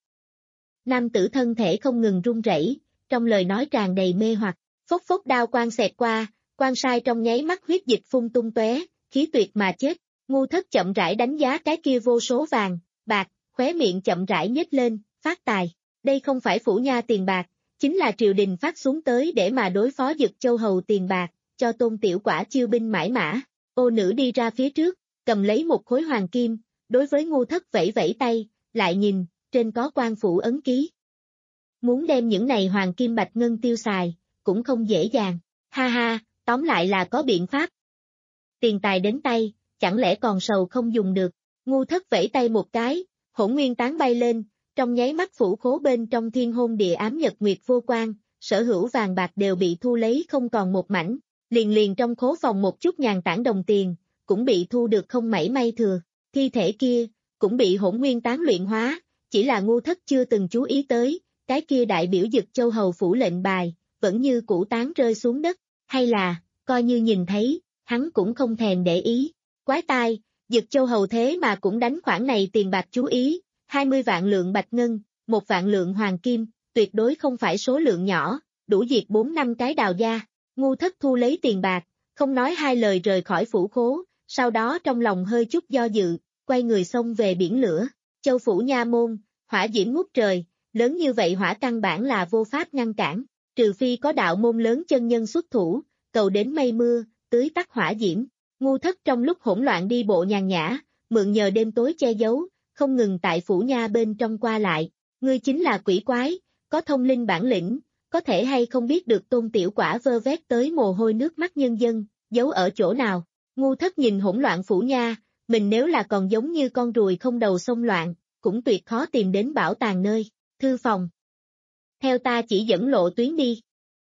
Nam tử thân thể không ngừng run rẩy, trong lời nói tràn đầy mê hoặc, phốc phốc đao quang xẹt qua, quan sai trong nháy mắt huyết dịch phun tung tóe, khí tuyệt mà chết. Ngu Thất chậm rãi đánh giá cái kia vô số vàng, bạc, khóe miệng chậm rãi nhếch lên, phát tài. Đây không phải phủ nha tiền bạc, chính là triều đình phát xuống tới để mà đối phó Dực Châu Hầu tiền bạc, cho Tôn Tiểu Quả chiêu binh mãi mã. Ô nữ đi ra phía trước, cầm lấy một khối hoàng kim, đối với Ngu Thất vẫy vẫy tay, lại nhìn, trên có quan phủ ấn ký. Muốn đem những này hoàng kim bạch ngân tiêu xài, cũng không dễ dàng. Ha ha, tóm lại là có biện pháp. Tiền tài đến tay, chẳng lẽ còn sầu không dùng được. Ngu Thất vẫy tay một cái, hỗn nguyên tán bay lên, trong nháy mắt phủ khố bên trong thiên hôn địa ám nhật nguyệt vô quan, sở hữu vàng bạc đều bị thu lấy không còn một mảnh, liền liền trong khố phòng một chút ngàn tảng đồng tiền, cũng bị thu được không mảy may thừa. Thi thể kia, cũng bị hỗn nguyên tán luyện hóa, chỉ là Ngu Thất chưa từng chú ý tới, cái kia đại biểu Dực Châu Hầu phủ lệnh bài, vẫn như củ tán rơi xuống đất, hay là, coi như nhìn thấy, hắn cũng không thèm để ý. Quái tai, Dực Châu Hầu thế mà cũng đánh khoản này tiền bạc chú ý, hai mươi vạn lượng bạch ngân, một vạn lượng hoàng kim, tuyệt đối không phải số lượng nhỏ, đủ diệt bốn năm cái đào gia. Ngu Thất thu lấy tiền bạc, không nói hai lời rời khỏi phủ khố, sau đó trong lòng hơi chút do dự, quay người xông về biển lửa. Châu phủ nha môn, hỏa diễm ngút trời, lớn như vậy hỏa căn bản là vô pháp ngăn cản, trừ phi có đạo môn lớn chân nhân xuất thủ, cầu đến mây mưa, tưới tắt hỏa diễm. Ngu Thất trong lúc hỗn loạn đi bộ nhàn nhã, mượn nhờ đêm tối che giấu, không ngừng tại phủ nha bên trong qua lại. Ngươi chính là quỷ quái, có thông linh bản lĩnh, có thể hay không biết được Tôn Tiểu Quả vơ vét tới mồ hôi nước mắt nhân dân, giấu ở chỗ nào. Ngu Thất nhìn hỗn loạn phủ nha, mình nếu là còn giống như con ruồi không đầu xông loạn, cũng tuyệt khó tìm đến bảo tàng nơi. Thư phòng. Theo ta chỉ dẫn lộ tuyến đi.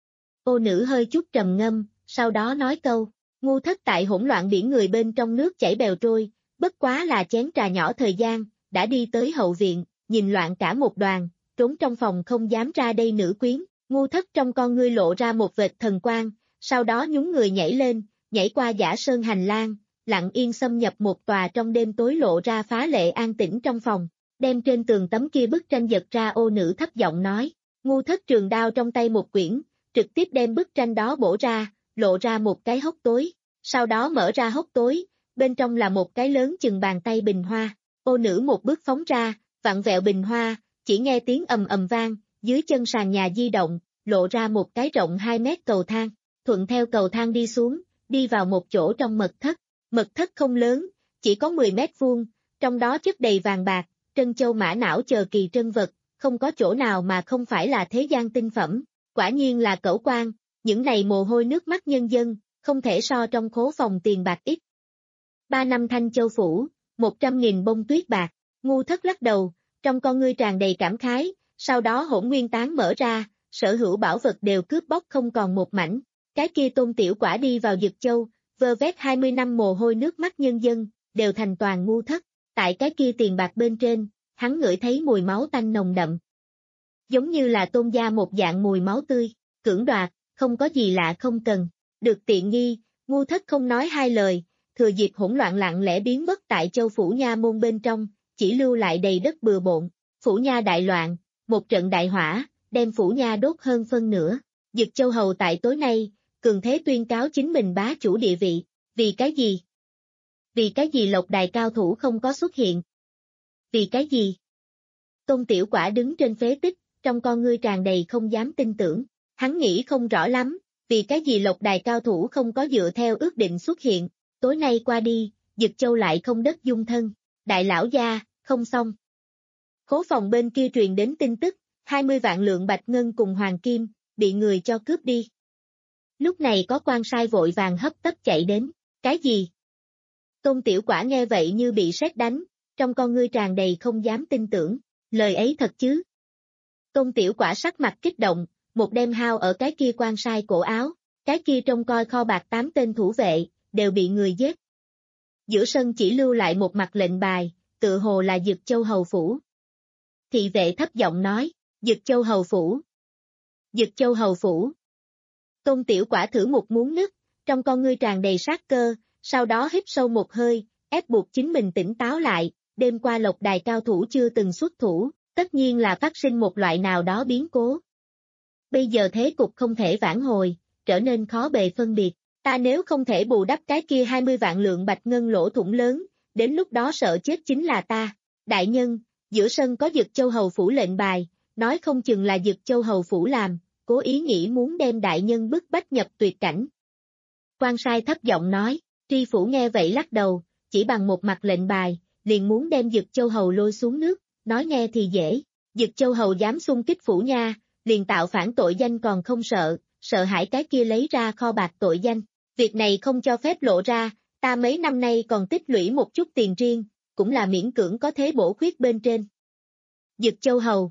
Ô nữ hơi chút trầm ngâm, sau đó nói câu. Ngu Thất tại hỗn loạn biển người bên trong nước chảy bèo trôi, bất quá là chén trà nhỏ thời gian, đã đi tới hậu viện, nhìn loạn cả một đoàn, trốn trong phòng không dám ra đây nữ quyến. Ngu Thất trong con ngươi lộ ra một vệt thần quang, sau đó nhún người nhảy lên, nhảy qua giả sơn hành lang, lặng yên xâm nhập một tòa trong đêm tối lộ ra phá lệ an tĩnh trong phòng, đem trên tường tấm kia bức tranh giật ra. Ô nữ thấp giọng nói. Ngu Thất trường đao trong tay một quyển, trực tiếp đem bức tranh đó bổ ra, lộ ra một cái hốc tối, sau đó mở ra hốc tối, bên trong là một cái lớn chừng bàn tay bình hoa. Ô nữ một bước phóng ra, vặn vẹo bình hoa, chỉ nghe tiếng ầm ầm vang, dưới chân sàn nhà di động, lộ ra một cái rộng hai mét cầu thang, thuận theo cầu thang đi xuống, đi vào một chỗ trong mật thất. Mật thất không lớn, chỉ có mười mét vuông, trong đó chất đầy vàng bạc, trân châu mã não chờ kỳ trân vật, không có chỗ nào mà không phải là thế gian tinh phẩm, quả nhiên là cẩu quan, những này mồ hôi nước mắt nhân dân, không thể so trong khố phòng tiền bạc ít. Ba năm Thanh Châu Phủ, một trăm nghìn bông tuyết bạc, Ngu Thất lắc đầu, trong con ngươi tràn đầy cảm khái, sau đó hỗn nguyên tán mở ra, sở hữu bảo vật đều cướp bóc không còn một mảnh, cái kia Tôn Tiểu Quả đi vào Dực Châu, vơ vét hai mươi năm mồ hôi nước mắt nhân dân, đều thành toàn Ngu Thất, tại cái kia tiền bạc bên trên, hắn ngửi thấy mùi máu tanh nồng đậm. Giống như là Tôn gia một dạng mùi máu tươi, cưỡng đoạt, không có gì lạ không cần, được tiện nghi, Ngu Thất không nói hai lời, thừa dịp hỗn loạn lặng lẽ biến mất tại Châu Phủ Nha môn bên trong, chỉ lưu lại đầy đất bừa bộn, Phủ Nha đại loạn, một trận đại hỏa, đem Phủ Nha đốt hơn phân nửa, Dực Châu hầu tại tối nay, cường thế tuyên cáo chính mình bá chủ địa vị, vì cái gì? Vì cái gì Lộc Đài cao thủ không có xuất hiện? Vì cái gì? Tôn Tiểu Quả đứng trên phế tích, trong con ngươi tràn đầy không dám tin tưởng, hắn nghĩ không rõ lắm, vì cái gì Lộc Đài cao thủ không có dựa theo ước định xuất hiện, tối nay qua đi, Dực Châu lại không đất dung thân, đại lão gia, không xong. Khố phòng bên kia truyền đến tin tức, hai mươi vạn lượng bạch ngân cùng hoàng kim, bị người cho cướp đi. Lúc này có quan sai vội vàng hấp tấp chạy đến, cái gì? Tôn Tiểu Quả nghe vậy như bị sét đánh, trong con ngươi tràn đầy không dám tin tưởng, lời ấy thật chứ? Tôn Tiểu Quả sắc mặt kích động, một đem hao ở cái kia quan sai cổ áo, cái kia trông coi kho bạc tám tên thủ vệ, đều bị người giết. Giữa sân chỉ lưu lại một mặt lệnh bài, tự hồ là Dực Châu hầu phủ. Thị vệ thấp giọng nói, Dực Châu hầu phủ. Dực Châu hầu phủ. Tôn Tiểu Quả thử một muỗng nước, trong con ngươi tràn đầy sát cơ, sau đó hít sâu một hơi, ép buộc chính mình tỉnh táo lại, đêm qua Lộc Đài cao thủ chưa từng xuất thủ, tất nhiên là phát sinh một loại nào đó biến cố. Bây giờ thế cục không thể vãn hồi, trở nên khó bề phân biệt, ta nếu không thể bù đắp cái kia hai mươi vạn lượng bạch ngân lỗ thủng lớn, đến lúc đó sợ chết chính là ta. Đại nhân, giữa sân có Dực Châu hầu phủ lệnh bài, nói không chừng là Dực Châu hầu phủ làm, cố ý nghĩ muốn đem đại nhân bức bách nhập tuyệt cảnh. Quan sai thấp giọng nói, Tri phủ nghe vậy lắc đầu, chỉ bằng một mặt lệnh bài, liền muốn đem Dực Châu hầu lôi xuống nước, nói nghe thì dễ, Dực Châu hầu dám xung kích phủ nha, liền tạo phản tội danh còn không sợ, sợ hãi cái kia lấy ra kho bạc tội danh, việc này không cho phép lộ ra, ta mấy năm nay còn tích lũy một chút tiền riêng, cũng là miễn cưỡng có thế bổ khuyết bên trên. Dực Châu hầu.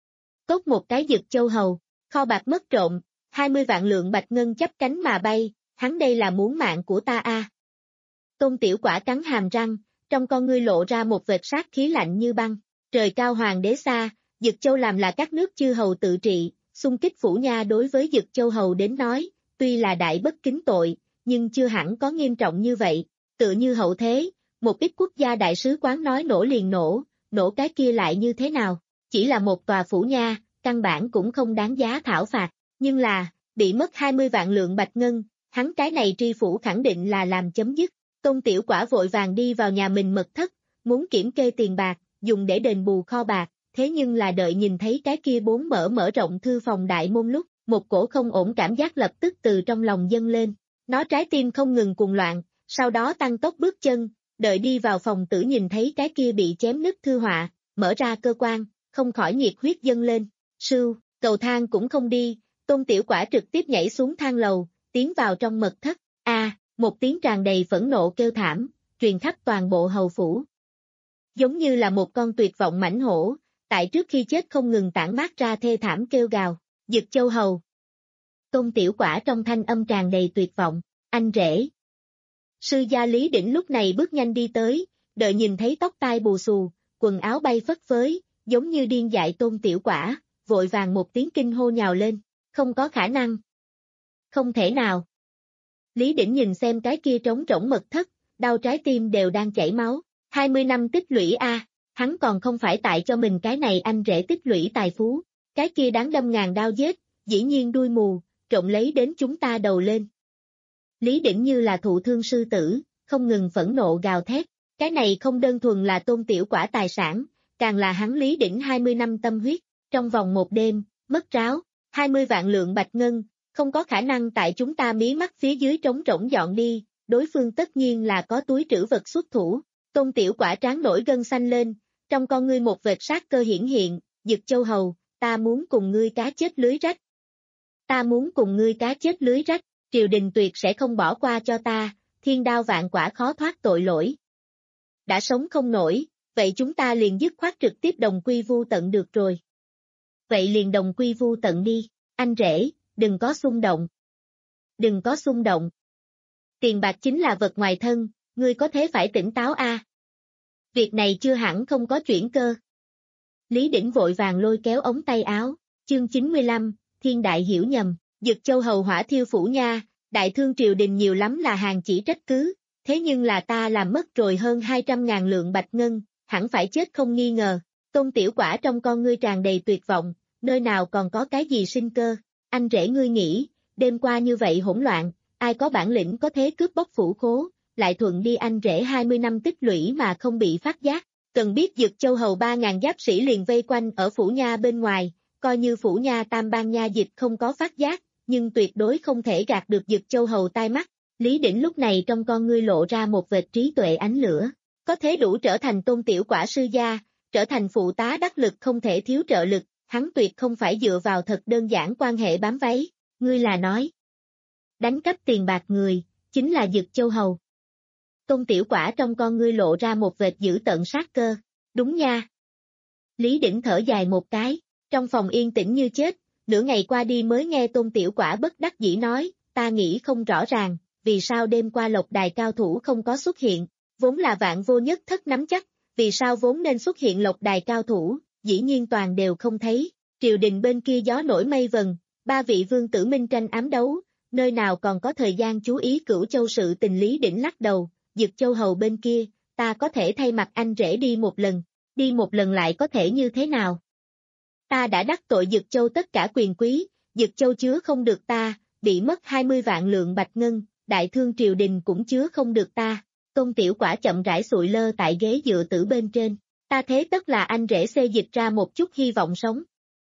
Cốt một cái Dực Châu hầu, kho bạc mất trộm, hai mươi vạn lượng bạch ngân chắp cánh mà bay, hắn đây là muốn mạng của ta a. À. Tôn Tiểu Quả cắn hàm răng, trong con ngươi lộ ra một vệt sát khí lạnh như băng, trời cao hoàng đế xa, Dực Châu làm là các nước chư hầu tự trị, xung kích phủ nha đối với Dực Châu hầu đến nói, tuy là đại bất kính tội, nhưng chưa hẳn có nghiêm trọng như vậy, tựa như hậu thế, một ít quốc gia đại sứ quán nói nổ liền nổ, nổ cái kia lại như thế nào, chỉ là một tòa phủ nha, căn bản cũng không đáng giá thảo phạt, nhưng là, bị mất hai mươi vạn lượng bạch ngân, hắn cái này tri phủ khẳng định là làm chấm dứt. Tôn Tiểu Quả vội vàng đi vào nhà mình mật thất, muốn kiểm kê tiền bạc, dùng để đền bù kho bạc, thế nhưng là đợi nhìn thấy cái kia bốn mở mở rộng thư phòng đại môn lúc, một cổ không ổn cảm giác lập tức từ trong lòng dâng lên, nó trái tim không ngừng cuồng loạn, sau đó tăng tốc bước chân, đợi đi vào phòng tử nhìn thấy cái kia bị chém nứt thư họa, mở ra cơ quan, không khỏi nhiệt huyết dâng lên, sưu, cầu thang cũng không đi, Tôn Tiểu Quả trực tiếp nhảy xuống thang lầu, tiến vào trong mật thất, a à, một tiếng tràn đầy phẫn nộ kêu thảm, truyền khắp toàn bộ hầu phủ. Giống như là một con tuyệt vọng mãnh hổ, tại trước khi chết không ngừng tản mát ra thê thảm kêu gào, Dực Châu hầu. Tôn Tiểu Quả trong thanh âm tràn đầy tuyệt vọng, anh rể. Sư gia Lý Đỉnh lúc này bước nhanh đi tới, đợi nhìn thấy tóc tai bù xù, quần áo bay phất phới, giống như điên dại Tôn Tiểu Quả, vội vàng một tiếng kinh hô nhào lên, không có khả năng. Không thể nào. Lý Đỉnh nhìn xem cái kia trống rỗng mật thất, đau trái tim đều đang chảy máu, hai mươi năm tích lũy a, à, hắn còn không phải tại cho mình cái này anh rể tích lũy tài phú, cái kia đáng đâm ngàn đao giết, dĩ nhiên đuôi mù, trộm lấy đến chúng ta đầu lên. Lý Đỉnh như là thụ thương sư tử, không ngừng phẫn nộ gào thét, cái này không đơn thuần là Tôn Tiểu Quả tài sản, càng là hắn Lý Đỉnh hai mươi năm tâm huyết, trong vòng một đêm, mất ráo, hai mươi vạn lượng bạch ngân, không có khả năng tại chúng ta mí mắt phía dưới trống rỗng dọn đi, đối phương tất nhiên là có túi trữ vật xuất thủ. Tôn Tiểu Quả trán nổi gân xanh lên, Trong con ngươi một vệt sát cơ hiển hiện, Dực Châu Hầu, ta muốn cùng ngươi cá chết lưới rách. Ta muốn cùng ngươi cá chết lưới rách, triều đình tuyệt sẽ không bỏ qua cho ta, thiên đao vạn quả khó thoát tội lỗi. Đã sống không nổi, vậy chúng ta liền dứt khoát trực tiếp đồng quy vu tận được rồi. Vậy liền đồng quy vu tận đi, anh rể, đừng có xung động. Đừng có xung động. Tiền bạc chính là vật ngoài thân, ngươi có thế phải tỉnh táo a. À. Việc này chưa hẳn không có chuyển cơ. Lý Đỉnh vội vàng lôi kéo ống tay áo, chương chín mươi lăm, thiên đại hiểu nhầm, Dực Châu Hầu hỏa thiêu phủ nha, đại thương triều đình nhiều lắm là hàng chỉ trách cứ, thế nhưng là ta làm mất rồi hơn hai trăm ngàn lượng bạch ngân, hẳn phải chết không nghi ngờ. Tôn Tiểu Quả trong con ngươi tràn đầy tuyệt vọng, nơi nào còn có cái gì sinh cơ, anh rể ngươi nghĩ, đêm qua như vậy hỗn loạn, ai có bản lĩnh có thế cướp bóc phủ khố, lại thuận đi anh rể hai mươi năm tích lũy mà không bị phát giác. Cần biết Dực Châu Hầu ba ngàn giáp sĩ liền vây quanh ở phủ nha bên ngoài, coi như phủ nha tam bang nha dịch không có phát giác, nhưng tuyệt đối không thể gạt được Dực Châu Hầu tai mắt. Lý Đỉnh lúc này trong con ngươi lộ ra một vệt trí tuệ ánh lửa, có thế đủ trở thành Tôn Tiểu Quả sư gia, trở thành phụ tá đắc lực không thể thiếu trợ lực, hắn tuyệt không phải dựa vào thật đơn giản quan hệ bám váy, ngươi là nói. Đánh cắp tiền bạc người, chính là Dực Châu Hầu. Tôn Tiểu Quả trong con ngươi lộ ra một vệt dữ tợn sát cơ, đúng nha. Lý Đỉnh thở dài một cái, trong phòng yên tĩnh như chết, nửa ngày qua đi mới nghe Tôn Tiểu Quả bất đắc dĩ nói, ta nghĩ không rõ ràng, vì sao đêm qua Lộc Đài cao thủ không có xuất hiện, vốn là vạn vô nhất thất nắm chắc, vì sao vốn nên xuất hiện Lộc Đài cao thủ, dĩ nhiên toàn đều không thấy, triều đình bên kia gió nổi mây vần, ba vị vương tử minh tranh ám đấu, nơi nào còn có thời gian chú ý Cửu Châu sự tình. Lý Đỉnh lắc đầu, Dực Châu Hầu bên kia, ta có thể thay mặt anh rể đi một lần, đi một lần lại có thể như thế nào? Ta đã đắc tội Dực Châu tất cả quyền quý, Dực Châu chứa không được ta, bị mất hai mươi vạn lượng bạch ngân, đại thương triều đình cũng chứa không được ta. Tôn Tiểu Quả chậm rãi sụi lơ tại ghế dựa tử bên trên, ta thế tất là anh rể xê dịch ra một chút hy vọng sống.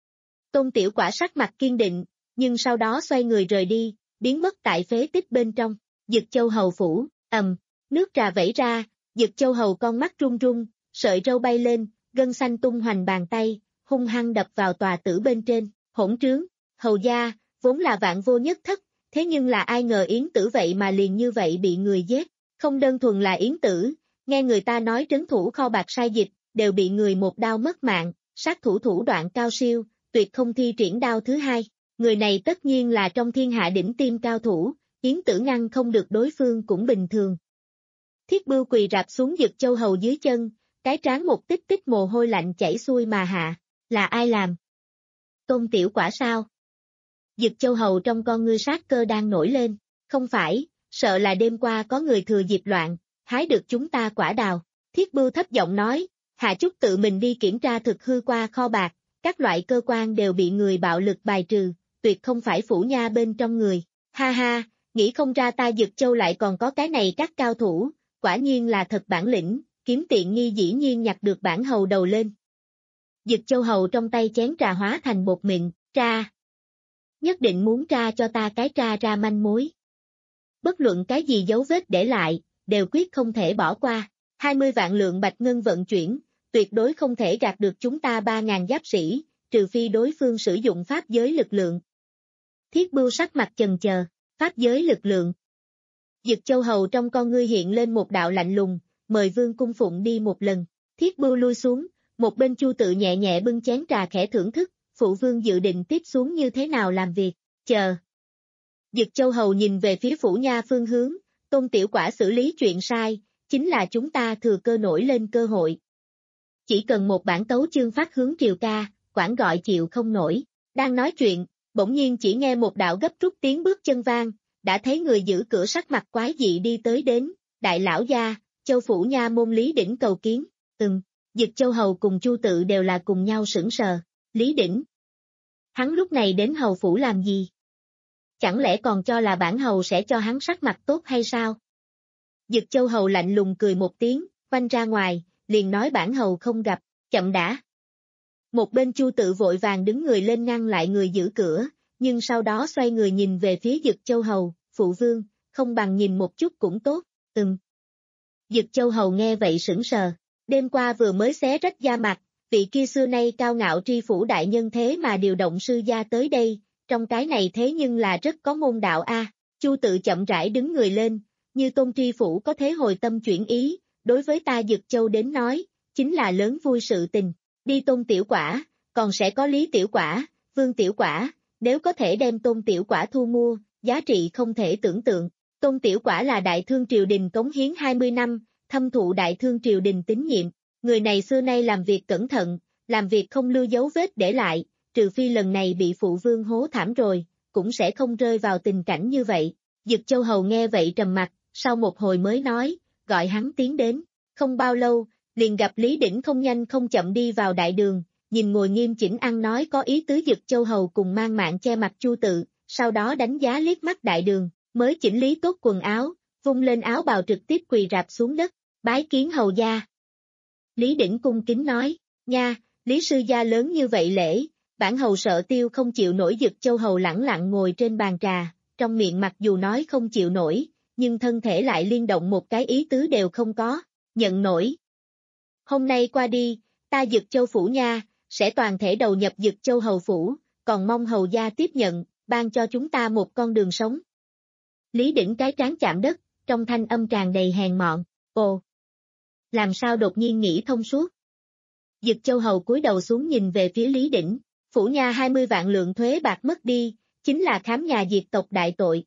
Tôn Tiểu Quả sắc mặt kiên định, nhưng sau đó xoay người rời đi, biến mất tại phế tích bên trong. Dực Châu Hầu phủ, ầm, nước trà vẩy ra, Dực Châu Hầu con mắt run run, sợi râu bay lên, gân xanh tung hoành bàn tay, hung hăng đập vào tòa tử bên trên, hỗn trướng, hầu gia, vốn là vạn vô nhất thất, thế nhưng là ai ngờ Yến Tử vậy mà liền như vậy bị người giết, không đơn thuần là Yến Tử, nghe người ta nói trấn thủ kho bạc sai dịch, đều bị người một đao mất mạng, sát thủ thủ đoạn cao siêu, tuyệt không thi triển đao thứ hai, người này tất nhiên là trong thiên hạ đỉnh tiêm cao thủ, Yến Tử ngăn không được đối phương cũng bình thường. Thiết Bưu quỳ rạp xuống Dực Châu Hầu dưới chân, cái trán một tích tích mồ hôi lạnh chảy xuôi mà hạ, là ai làm? Tôn Tiểu Quả sao? Dực Châu Hầu trong con ngươi sát cơ đang nổi lên, không phải, sợ là đêm qua có người thừa dịp loạn, hái được chúng ta quả đào. Thiết Bưu thấp giọng nói, Hạ Chúc tự mình đi kiểm tra thực hư qua kho bạc, các loại cơ quan đều bị người bạo lực bài trừ, tuyệt không phải phủ nha bên trong người. Ha ha, nghĩ không ra ta Dực Châu lại còn có cái này các cao thủ, quả nhiên là thật bản lĩnh, kiếm tiện nghi dĩ nhiên nhặt được bản hầu đầu lên. Dực Châu Hầu trong tay chén trà hóa thành bột mịn, tra. Nhất định muốn tra cho ta cái tra ra manh mối. Bất luận cái gì dấu vết để lại, đều quyết không thể bỏ qua. hai mươi vạn lượng bạch ngân vận chuyển, tuyệt đối không thể gạt được chúng ta ba ngàn giáp sĩ, trừ phi đối phương sử dụng pháp giới lực lượng. Thiết Bưu sắc mặt chần chờ, pháp giới lực lượng. Dực Châu Hầu trong con ngươi hiện lên một đạo lạnh lùng, mời vương cung phụng đi một lần. Thiết Bưu lui xuống, một bên Chu Tự nhẹ nhẹ bưng chén trà khẽ thưởng thức, phụ vương dự định tiếp xuống như thế nào làm việc, chờ. Dực Châu Hầu nhìn về phía phủ nha phương hướng, Tôn Tiểu Quả xử lý chuyện sai, chính là chúng ta thừa cơ nổi lên cơ hội. Chỉ cần một bản tấu chương phát hướng triều ca, quản gọi chịu không nổi. Đang nói chuyện, bỗng nhiên chỉ nghe một đạo gấp rút tiếng bước chân vang, đã thấy người giữ cửa sắc mặt quái dị đi tới đến, đại lão gia, Châu phủ nha môn Lý Đỉnh cầu kiến, ừm, Dực Châu Hầu cùng Chu Tự đều là cùng nhau sững sờ, Lý Đỉnh. Hắn lúc này đến hầu phủ làm gì? Chẳng lẽ còn cho là bản hầu sẽ cho hắn sắc mặt tốt hay sao? Dực Châu Hầu lạnh lùng cười một tiếng, quanh ra ngoài, liền nói bản hầu không gặp, chậm đã. Một bên Chu Tự vội vàng đứng người lên ngăn lại người giữ cửa, nhưng sau đó xoay người nhìn về phía Dực Châu Hầu, phụ vương, không bằng nhìn một chút cũng tốt, ừm. Dực Châu Hầu nghe vậy sững sờ, Đêm qua vừa mới xé rách da mặt, vị kia xưa nay cao ngạo tri phủ đại nhân thế mà điều động sư gia tới đây, trong cái này thế nhưng là rất có môn đạo a. Chu Tự chậm rãi đứng người lên, như Tôn tri phủ có thế hồi tâm chuyển ý, đối với ta Dực Châu đến nói, chính là lớn vui sự tình. Đi Tôn tiểu quả, còn sẽ có Lý tiểu quả, Vương tiểu quả, nếu có thể đem Tôn tiểu quả thu mua, giá trị không thể tưởng tượng. Tôn tiểu quả là đại thương triều đình cống hiến hai mươi năm, thâm thụ đại thương triều đình tín nhiệm. Người này xưa nay làm việc cẩn thận, làm việc không lưu dấu vết để lại, trừ phi lần này bị phụ vương hố thảm rồi, cũng sẽ không rơi vào tình cảnh như vậy. Dực Châu Hầu nghe vậy trầm mặt, sau một hồi mới nói, gọi hắn tiến đến. Không bao lâu, liền gặp Lý Đỉnh không nhanh không chậm đi vào đại đường, nhìn ngồi nghiêm chỉnh ăn nói có ý tứ Dực Châu Hầu cùng mang mạng che mặt Chu Tự, sau đó đánh giá liếc mắt đại đường, mới chỉnh lý tốt quần áo, vung lên áo bào trực tiếp quỳ rạp xuống đất, bái kiến hầu gia. Lý Đỉnh cung kính nói, nha, Lý sư gia lớn như vậy lễ, bản hầu sợ tiêu không chịu nổi. Dực Châu Hầu lẳng lặng ngồi trên bàn trà, trong miệng mặc dù nói không chịu nổi, nhưng thân thể lại liên động một cái ý tứ đều không có, nhận nổi. Hôm nay qua đi, ta Dực Châu phủ nha, sẽ toàn thể đầu nhập Dực Châu Hầu phủ, còn mong hầu gia tiếp nhận, ban cho chúng ta một con đường sống. Lý Đỉnh cái trán chạm đất, trong thanh âm tràn đầy hèn mọn, ồ, làm sao đột nhiên nghĩ thông suốt. Dực Châu Hầu cúi đầu xuống nhìn về phía Lý Đỉnh, phủ nha hai mươi vạn lượng thuế bạc mất đi, chính là khám nhà diệt tộc đại tội.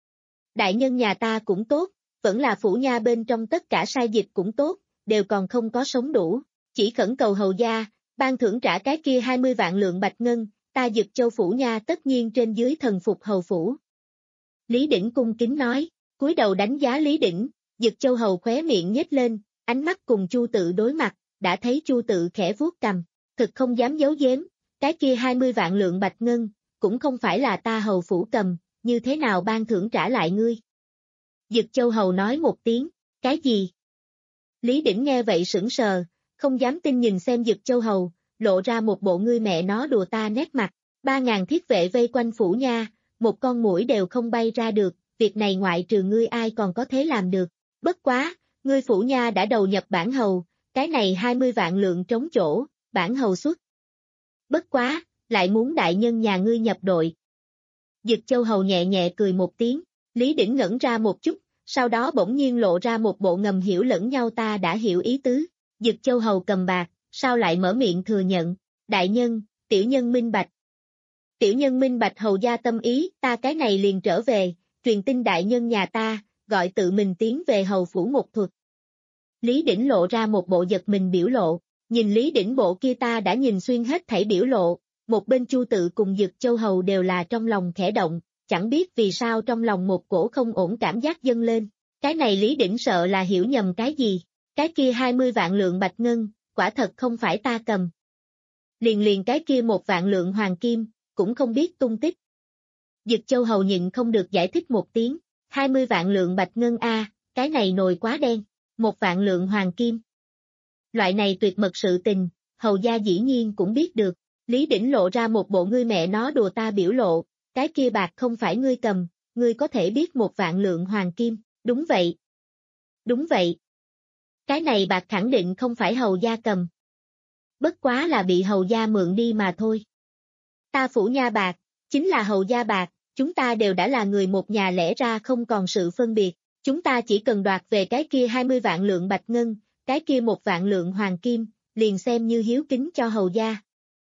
Đại nhân nhà ta cũng tốt, vẫn là phủ nha bên trong tất cả sai dịch cũng tốt, đều còn không có sống đủ, chỉ khẩn cầu hầu gia, ban thưởng trả cái kia hai mươi vạn lượng bạch ngân, ta Dực Châu phủ nha tất nhiên trên dưới thần phục hầu phủ. Lý Đỉnh cung kính nói, cúi đầu đánh giá Lý Đỉnh, Dực Châu Hầu khóe miệng nhếch lên, ánh mắt cùng Chu Tự đối mặt, đã thấy Chu Tự khẽ vuốt cằm, thực không dám giấu giếm, cái kia hai mươi vạn lượng bạch ngân, cũng không phải là ta hầu phủ cầm, như thế nào ban thưởng trả lại ngươi. Dực Châu Hầu nói một tiếng, cái gì? Lý Đỉnh nghe vậy sững sờ, không dám tin nhìn xem Dực Châu Hầu, lộ ra một bộ ngươi mẹ nó đùa ta nét mặt, ba ngàn thiết vệ vây quanh phủ nha, một con muỗi đều không bay ra được, việc này ngoại trừ ngươi ai còn có thể làm được, bất quá, ngươi phủ nha đã đầu nhập bản hầu, cái này hai mươi vạn lượng trống chỗ, bản hầu xuất. Bất quá, lại muốn đại nhân nhà ngươi nhập đội. Dực Châu Hầu nhẹ nhẹ cười một tiếng, Lý Đỉnh ngẩn ra một chút, sau đó bỗng nhiên lộ ra một bộ ngầm hiểu lẫn nhau ta đã hiểu ý tứ. Dực Châu Hầu cầm bạc, sao lại mở miệng thừa nhận, đại nhân, tiểu nhân minh bạch. Tiểu nhân minh bạch hầu gia tâm ý, ta cái này liền trở về, truyền tin đại nhân nhà ta, gọi tự mình tiến về hầu phủ một thuật. Lý Đỉnh lộ ra một bộ giật mình biểu lộ, nhìn Lý Đỉnh bộ kia ta đã nhìn xuyên hết thảy biểu lộ, một bên Chu Tự cùng Dực Châu Hầu đều là trong lòng khẽ động, chẳng biết vì sao trong lòng một cổ không ổn cảm giác dâng lên, cái này Lý Đỉnh sợ là hiểu nhầm cái gì, cái kia hai mươi vạn lượng bạch ngân, quả thật không phải ta cầm. Liền liền cái kia một vạn lượng hoàng kim, cũng không biết tung tích. Dực Châu Hầu nhịn không được giải thích một tiếng, hai mươi vạn lượng bạch ngân a, cái này nồi quá đen, một vạn lượng hoàng kim. Loại này tuyệt mật sự tình, hầu gia dĩ nhiên cũng biết được, Lý Đỉnh lộ ra một bộ ngươi mẹ nó đùa ta biểu lộ, cái kia bạc không phải ngươi cầm, ngươi có thể biết một vạn lượng hoàng kim, đúng vậy. Đúng vậy. Cái này bạc khẳng định không phải hầu gia cầm. Bất quá là bị hầu gia mượn đi mà thôi. Ta phủ nha bạc, chính là hầu gia bạc, chúng ta đều đã là người một nhà lẽ ra không còn sự phân biệt, chúng ta chỉ cần đoạt về cái kia hai mươi vạn lượng bạch ngân, cái kia một vạn lượng hoàng kim, liền xem như hiếu kính cho hầu gia.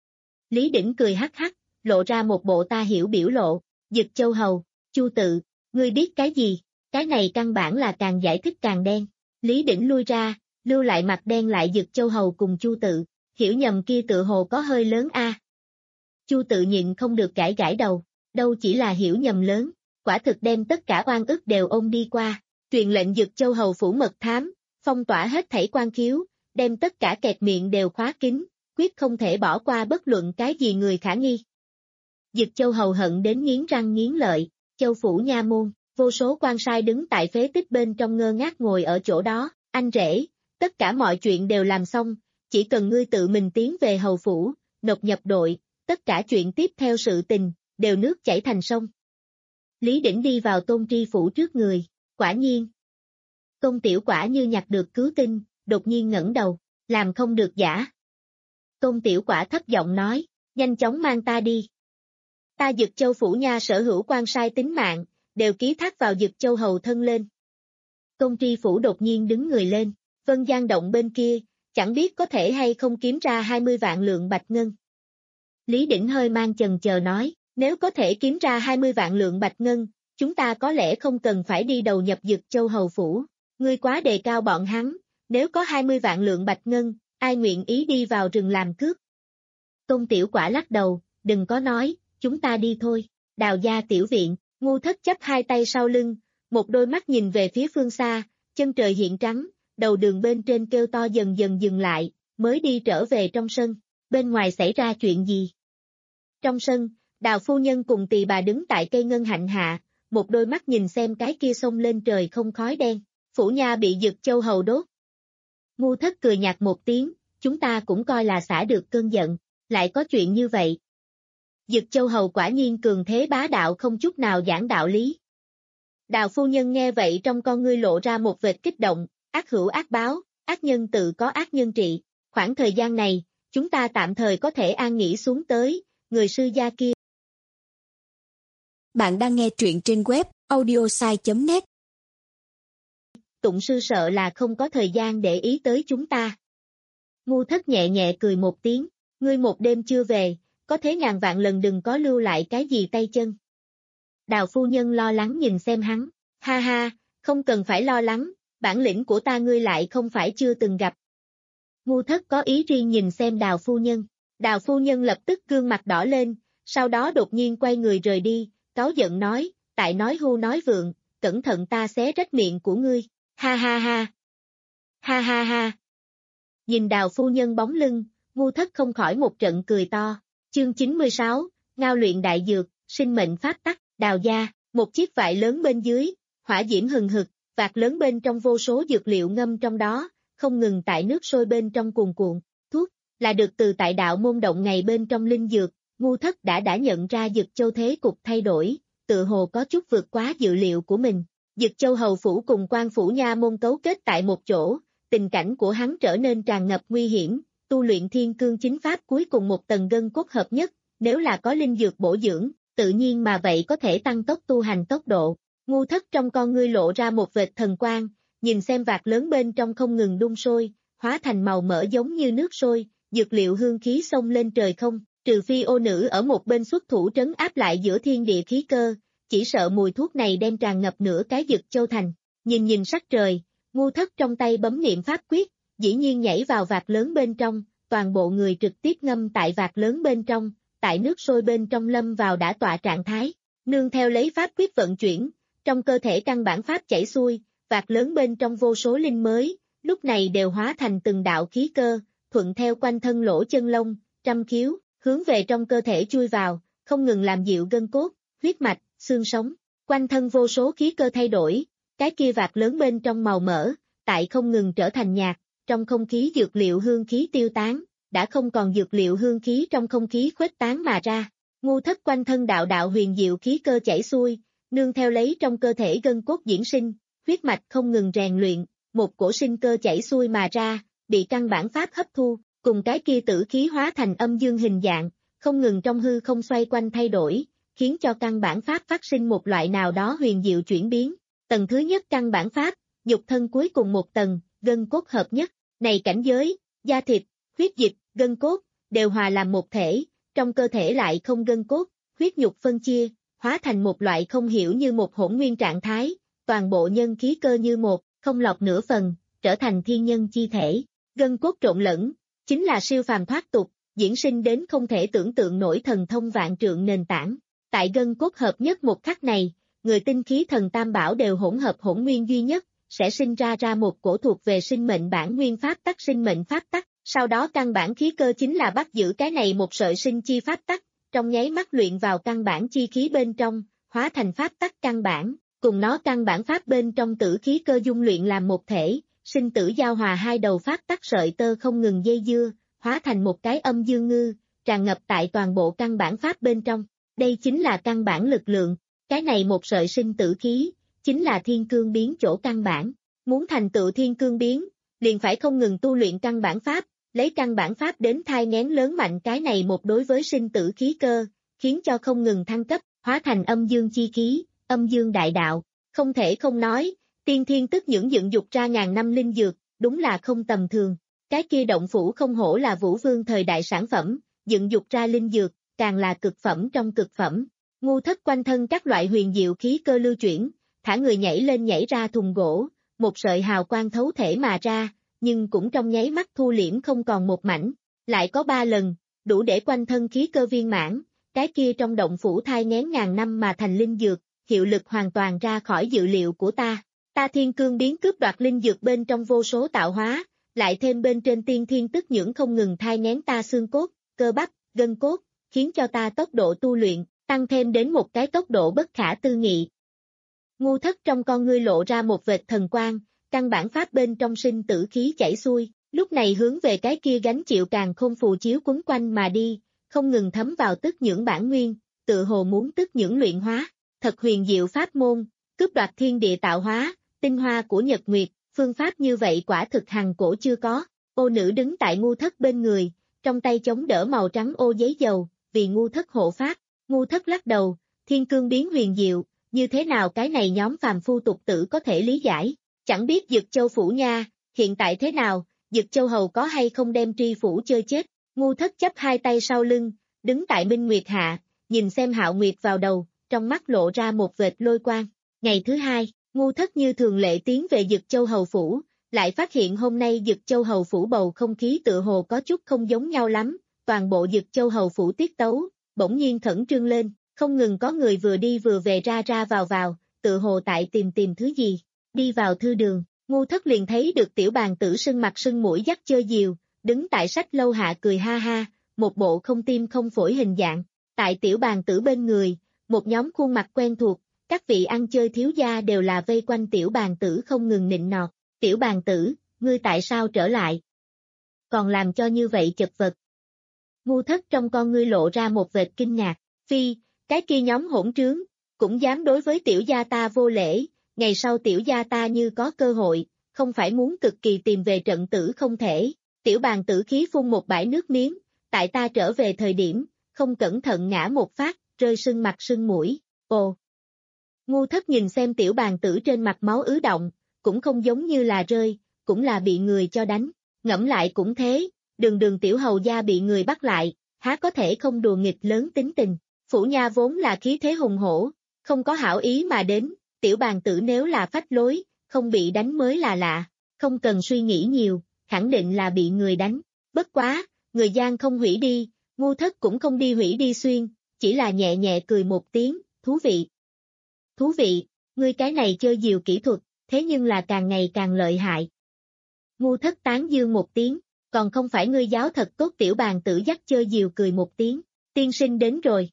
Lý Đỉnh cười hắc hắc, lộ ra một bộ ta hiểu biểu lộ, Dực Châu Hầu, Chu Tự, ngươi biết cái gì, cái này căn bản là càng giải thích càng đen. Lý Đỉnh lui ra, lưu lại mặt đen lại Dực Châu Hầu cùng Chu Tự, hiểu nhầm kia tự hồ có hơi lớn a. Chu Tự nhịn không được gãi gãi đầu, đâu chỉ là hiểu nhầm lớn, quả thực đem tất cả oan ức đều ôm đi qua, truyền lệnh Dực Châu Hầu phủ mật thám, phong tỏa hết thảy quan khiếu, đem tất cả kẹt miệng đều khóa kín, quyết không thể bỏ qua bất luận cái gì người khả nghi. Dực Châu Hầu hận đến nghiến răng nghiến lợi, Châu phủ nha môn, vô số quan sai đứng tại phế tích bên trong ngơ ngác ngồi ở chỗ đó, anh rể, tất cả mọi chuyện đều làm xong, chỉ cần ngươi tự mình tiến về hầu phủ, nộp nhập đội, tất cả chuyện tiếp theo sự tình, đều nước chảy thành sông. Lý Đỉnh đi vào Tôn Tri phủ trước người, quả nhiên. Tôn Tiểu Quả như nhặt được cứu tinh, đột nhiên ngẩng đầu, Làm không được giả. Tôn Tiểu Quả thấp giọng nói, nhanh chóng mang ta đi. Ta Dực Châu phủ nha sở hữu quan sai tính mạng, đều ký thác vào Dực Châu hầu thân lên. Tôn Tri Phủ đột nhiên đứng người lên, Vân Giang động bên kia, chẳng biết có thể hay không kiếm ra hai mươi vạn lượng bạch ngân. Lý Đỉnh hơi mang chần chờ nói, nếu có thể kiếm ra hai mươi vạn lượng bạch ngân, chúng ta có lẽ không cần phải đi đầu nhập Dực Châu hầu phủ, ngươi quá đề cao bọn hắn, nếu có hai mươi vạn lượng bạch ngân, ai nguyện ý đi vào rừng làm cướp. Tôn Tiểu Quả lắc đầu, đừng có nói, chúng ta đi thôi. Đào gia tiểu viện, Ngu Thất chắp hai tay sau lưng, một đôi mắt nhìn về phía phương xa, chân trời hiện trắng, đầu đường bên trên kêu to dần dần dừng lại, mới đi trở về trong sân. Bên ngoài xảy ra chuyện gì? Trong sân, Đào phu nhân cùng Tỳ bà đứng tại cây ngân hạnh hạ, một đôi mắt nhìn xem cái kia xông lên trời không khói đen, phủ nha bị Dực Châu hầu đốt. Ngu Thất cười nhạt một tiếng, chúng ta cũng coi là xả được cơn giận, lại có chuyện như vậy. Dực Châu hầu quả nhiên cường thế bá đạo không chút nào giảng đạo lý. Đào phu nhân nghe vậy trong con ngươi lộ ra một vệt kích động, ác hữu ác báo, ác nhân tự có ác nhân trị, khoảng thời gian này, chúng ta tạm thời có thể an nghỉ xuống tới, người sư gia kia. Bạn đang nghe truyện trên web audiosai chấm net. Tụng sư sợ là không có thời gian để ý tới chúng ta. Ngu Thất nhẹ nhẹ cười một tiếng, ngươi một đêm chưa về, có thế ngàn vạn lần đừng có lưu lại cái gì tay chân. Đào phu nhân lo lắng nhìn xem hắn, ha ha, không cần phải lo lắng, bản lĩnh của ta ngươi lại không phải chưa từng gặp. Ngu Thất có ý riêng nhìn xem Đào phu nhân, Đào phu nhân lập tức gương mặt đỏ lên, sau đó đột nhiên quay người rời đi, cáu giận nói, tại nói hưu nói vượng, cẩn thận ta xé rách miệng của ngươi, ha ha ha, ha ha ha. Nhìn Đào phu nhân bóng lưng, Ngu Thất không khỏi một trận cười to. Chương chín mươi sáu, Ngao luyện đại dược, sinh mệnh pháp tắc, Đào gia, một chiếc vại lớn bên dưới, hỏa diễm hừng hực, vạc lớn bên trong vô số dược liệu ngâm trong đó, không ngừng tại nước sôi bên trong cuồn cuộn, thuốc, là được từ tại đạo môn động ngày bên trong linh dược, Ngu Thất đã đã nhận ra Dực Châu thế cục thay đổi, tự hồ có chút vượt quá dự liệu của mình. Dực Châu hầu phủ cùng quan phủ nha môn cấu kết tại một chỗ, tình cảnh của hắn trở nên tràn ngập nguy hiểm. Tu luyện thiên cương chính pháp cuối cùng một tầng gân cốt hợp nhất, nếu là có linh dược bổ dưỡng, tự nhiên mà vậy có thể tăng tốc tu hành tốc độ. Ngu Thất trong con ngươi lộ ra một vệt thần quang, nhìn xem vạc lớn bên trong không ngừng đun sôi, hóa thành màu mỡ giống như nước sôi, dược liệu hương khí xông lên trời không, trừ phi ô nữ ở một bên xuất thủ trấn áp lại giữa thiên địa khí cơ, chỉ sợ mùi thuốc này đem tràn ngập nửa cái Dực Châu thành. Nhìn nhìn sắc trời, Ngu Thất trong tay bấm niệm pháp quyết, dĩ nhiên nhảy vào vạc lớn bên trong, toàn bộ người trực tiếp ngâm tại vạc lớn bên trong, tại nước sôi bên trong lâm vào đã tọa trạng thái, nương theo lấy pháp quyết vận chuyển, trong cơ thể căn bản pháp chảy xuôi, vạc lớn bên trong vô số linh mới, lúc này đều hóa thành từng đạo khí cơ, thuận theo quanh thân lỗ chân lông, trăm khiếu, hướng về trong cơ thể chui vào, không ngừng làm dịu gân cốt, huyết mạch, xương sống, quanh thân vô số khí cơ thay đổi, cái kia vạc lớn bên trong màu mỡ, tại không ngừng trở thành nhạt. Trong không khí dược liệu hương khí tiêu tán, đã không còn dược liệu hương khí trong không khí khuếch tán mà ra. Ngu Thất quanh thân đạo đạo huyền diệu khí cơ chảy xuôi, nương theo lấy trong cơ thể gân cốt diễn sinh, huyết mạch không ngừng rèn luyện, một cổ sinh cơ chảy xuôi mà ra, bị căn bản pháp hấp thu, cùng cái kia tử khí hóa thành âm dương hình dạng, không ngừng trong hư không xoay quanh thay đổi, khiến cho căn bản pháp phát sinh một loại nào đó huyền diệu chuyển biến. Tầng thứ nhất căn bản pháp, nhục thân cuối cùng một tầng, gân cốt hợp nhất, này cảnh giới, da thịt, huyết dịch, gân cốt, đều hòa làm một thể, trong cơ thể lại không gân cốt, huyết nhục phân chia, hóa thành một loại không hiểu như một hỗn nguyên trạng thái, toàn bộ nhân khí cơ như một, không lọc nửa phần, trở thành thiên nhân chi thể, gân cốt trộn lẫn, chính là siêu phàm thoát tục, diễn sinh đến không thể tưởng tượng nổi thần thông vạn trượng nền tảng, tại gân cốt hợp nhất một khắc này, người tinh khí thần tam bảo đều hỗn hợp hỗn nguyên duy nhất, sẽ sinh ra ra một cổ thuộc về sinh mệnh bản nguyên pháp tắc sinh mệnh pháp tắc, sau đó căn bản khí cơ chính là bắt giữ cái này một sợi sinh chi pháp tắc, trong nháy mắt luyện vào căn bản chi khí bên trong, hóa thành pháp tắc căn bản, cùng nó căn bản pháp bên trong tử khí cơ dung luyện làm một thể, sinh tử giao hòa hai đầu pháp tắc sợi tơ không ngừng dây dưa, hóa thành một cái âm dương ngư, tràn ngập tại toàn bộ căn bản pháp bên trong, đây chính là căn bản lực lượng, cái này một sợi sinh tử khí, chính là thiên cương biến chỗ căn bản, muốn thành tựu thiên cương biến, liền phải không ngừng tu luyện căn bản pháp, lấy căn bản pháp đến thai nghén lớn mạnh cái này một đối với sinh tử khí cơ, khiến cho không ngừng thăng cấp, hóa thành âm dương chi khí, âm dương đại đạo. Không thể không nói, tiên thiên tức những dựng dục ra ngàn năm linh dược, đúng là không tầm thường. Cái kia động phủ không hổ là Vũ Vương thời đại sản phẩm, dựng dục ra linh dược, càng là cực phẩm trong cực phẩm. Ngu Thất quanh thân các loại huyền diệu khí cơ lưu chuyển, thả người nhảy lên nhảy ra thùng gỗ, một sợi hào quang thấu thể mà ra, nhưng cũng trong nháy mắt thu liễm không còn một mảnh. Lại có ba lần, đủ để quanh thân khí cơ viên mãn, cái kia trong động phủ thai nghén ngàn năm mà thành linh dược, hiệu lực hoàn toàn ra khỏi dự liệu của ta. Ta thiên cương biến cướp đoạt linh dược bên trong vô số tạo hóa, lại thêm bên trên tiên thiên tức nhưỡng không ngừng thai nghén ta xương cốt, cơ bắp, gân cốt, khiến cho ta tốc độ tu luyện, tăng thêm đến một cái tốc độ bất khả tư nghị. Ngu Thất trong con ngươi lộ ra một vệt thần quang, căn bản pháp bên trong sinh tử khí chảy xuôi, lúc này hướng về cái kia gánh chịu càn khôn phù chiếu quấn quanh mà đi, không ngừng thấm vào tức nhưỡng bản nguyên, tự hồ muốn tức nhưỡng luyện hóa, thật huyền diệu pháp môn, cướp đoạt thiên địa tạo hóa, tinh hoa của Nhật Nguyệt, phương pháp như vậy quả thực hằng cổ chưa có. Ô nữ đứng tại Ngu Thất bên người, trong tay chống đỡ màu trắng ô giấy dầu, vì Ngu Thất hộ pháp. Ngu Thất lắc đầu, thiên cương biến huyền diệu, như thế nào cái này nhóm phàm phu tục tử có thể lý giải, chẳng biết Dực Châu phủ nha, hiện tại thế nào, Dực Châu hầu có hay không đem tri phủ chơi chết. Ngu Thất chắp hai tay sau lưng, đứng tại Minh Nguyệt hạ, nhìn xem Hạo Nguyệt vào đầu, trong mắt lộ ra một vệt lôi quang. Ngày thứ hai, Ngu Thất như thường lệ tiến về Dực Châu hầu phủ, lại phát hiện hôm nay Dực Châu hầu phủ bầu không khí tựa hồ có chút không giống nhau lắm, toàn bộ Dực Châu hầu phủ tiết tấu, bỗng nhiên khẩn trương lên, không ngừng có người vừa đi vừa về ra ra vào vào, tựa hồ tại tìm tìm thứ gì. Đi vào thư đường, Ngu Thất liền thấy được tiểu bàn tử sưng mặt sưng mũi dắt chơi diều, đứng tại sách lâu hạ cười ha ha, một bộ không tim không phổi hình dạng. Tại tiểu bàn tử bên người, một nhóm khuôn mặt quen thuộc, các vị ăn chơi thiếu gia đều là vây quanh tiểu bàn tử không ngừng nịnh nọt. Tiểu bàn tử, ngươi tại sao trở lại? Còn làm cho như vậy chật vật. Ngu Thất trong con ngươi lộ ra một vệt kinh ngạc. Phi, cái kia nhóm hỗn trướng, cũng dám đối với tiểu gia ta vô lễ, ngày sau tiểu gia ta như có cơ hội, không phải muốn cực kỳ tìm về trận tử không thể. Tiểu bàn tử khí phun một bãi nước miếng, tại ta trở về thời điểm, không cẩn thận ngã một phát, rơi sưng mặt sưng mũi. Ồ! Ngu Thất nhìn xem tiểu bàn tử trên mặt máu ứ động, cũng không giống như là rơi, cũng là bị người cho đánh. Ngẫm lại cũng thế, đường đường tiểu hầu gia bị người bắt lại, há có thể không đùa nghịch lớn tính tình. Phủ nha vốn là khí thế hùng hổ, không có hảo ý mà đến, tiểu bàn tử nếu là phách lối, không bị đánh mới là lạ, không cần suy nghĩ nhiều, khẳng định là bị người đánh. Bất quá, người gian không hủy đi, Ngu Thất cũng không đi hủy đi xuyên, chỉ là nhẹ nhẹ cười một tiếng, thú vị. Thú vị, ngươi cái này chơi diều kỹ thuật, thế nhưng là càng ngày càng lợi hại. Ngu Thất tán dương một tiếng, còn không phải ngươi giáo thật tốt tiểu bàn tử dắt chơi diều cười một tiếng, tiên sinh đến rồi.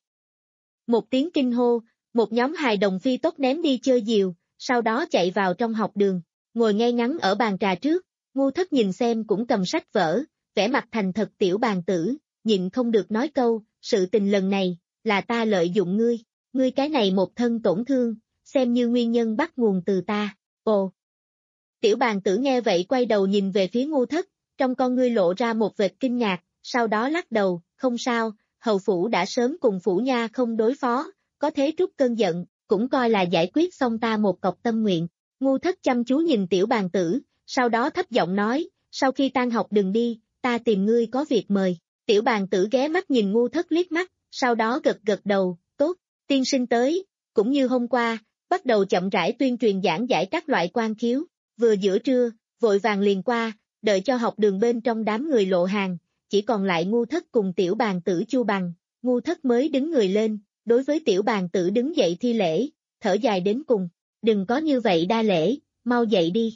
Một tiếng kinh hô, một nhóm hài đồng phi tốc ném đi chơi diều, sau đó chạy vào trong học đường, ngồi ngay ngắn ở bàn trà trước, Ngu Thất nhìn xem cũng cầm sách vở, vẻ mặt thành thật tiểu bàn tử, nhịn không được nói câu, sự tình lần này, là ta lợi dụng ngươi, ngươi cái này một thân tổn thương, xem như nguyên nhân bắt nguồn từ ta. Ồ! Tiểu bàn tử nghe vậy quay đầu nhìn về phía Ngu Thất, trong con ngươi lộ ra một vệt kinh ngạc, sau đó lắc đầu, không sao, hầu phủ đã sớm cùng phủ nha không đối phó, có thế trút cơn giận, cũng coi là giải quyết xong ta một cọc tâm nguyện. Ngu Thất chăm chú nhìn tiểu bàn tử, sau đó thấp giọng nói, sau khi tan học đừng đi, ta tìm ngươi có việc mời. Tiểu bàn tử ghé mắt nhìn Ngu Thất liếc mắt, sau đó gật gật đầu, tốt, tiên sinh tới, cũng như hôm qua, bắt đầu chậm rãi tuyên truyền giảng giải các loại quan khiếu, vừa giữa trưa, vội vàng liền qua, đợi cho học đường bên trong đám người lộ hàng, chỉ còn lại Ngu Thất cùng tiểu bàn tử Chu Bằng, Ngu Thất mới đứng người lên, đối với tiểu bàn tử đứng dậy thi lễ, thở dài đến cùng, đừng có như vậy đa lễ, mau dậy đi.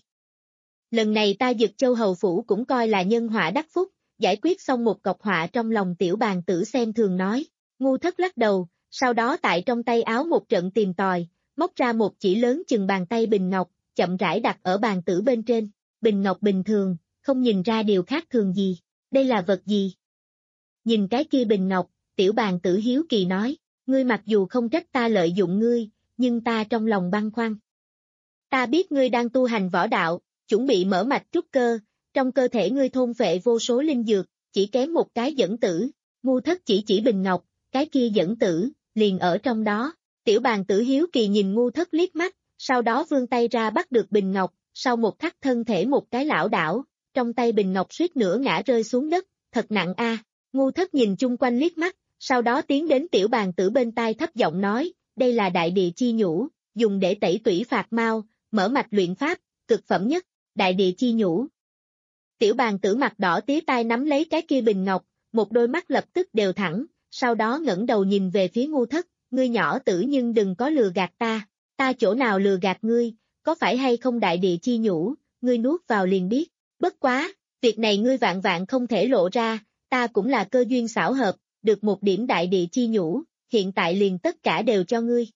Lần này ta Dực Châu hầu phủ cũng coi là nhân họa đắc phúc, giải quyết xong một cọc họa trong lòng tiểu bàn tử xem thường nói, Ngu Thất lắc đầu, sau đó tại trong tay áo một trận tìm tòi, móc ra một chỉ lớn chừng bàn tay bình ngọc, chậm rãi đặt ở bàn tử bên trên, bình ngọc bình thường, không nhìn ra điều khác thường gì, đây là vật gì? Nhìn cái kia bình ngọc, tiểu bàn tử hiếu kỳ nói, ngươi mặc dù không trách ta lợi dụng ngươi, nhưng ta trong lòng băn khoăn. Ta biết ngươi đang tu hành võ đạo, chuẩn bị mở mạch trúc cơ, trong cơ thể ngươi thôn phệ vô số linh dược, chỉ kém một cái dẫn tử. Ngu Thất chỉ chỉ bình ngọc, cái kia dẫn tử, liền ở trong đó. Tiểu bàn tử hiếu kỳ nhìn Ngu Thất liếc mắt, sau đó vươn tay ra bắt được bình ngọc, sau một khắc thân thể một cái lảo đảo, trong tay bình ngọc suýt nữa ngã rơi xuống đất, thật nặng a. À. Ngu Thất nhìn chung quanh liếc mắt, sau đó tiến đến tiểu bàn tử bên tai thấp giọng nói, đây là đại địa chi nhũ, dùng để tẩy tủy phạt mau, mở mạch luyện pháp, cực phẩm nhất, đại địa chi nhũ. Tiểu bàn tử mặt đỏ tía tai nắm lấy cái kia bình ngọc, một đôi mắt lập tức đều thẳng, sau đó ngẩng đầu nhìn về phía Ngu Thất, ngươi nhỏ tử nhưng đừng có lừa gạt ta, ta chỗ nào lừa gạt ngươi, có phải hay không đại địa chi nhũ, ngươi nuốt vào liền biết, bất quá, việc này ngươi vạn vạn không thể lộ ra, ta cũng là cơ duyên xảo hợp, được một điểm đại địa chi nhũ, hiện tại liền tất cả đều cho ngươi.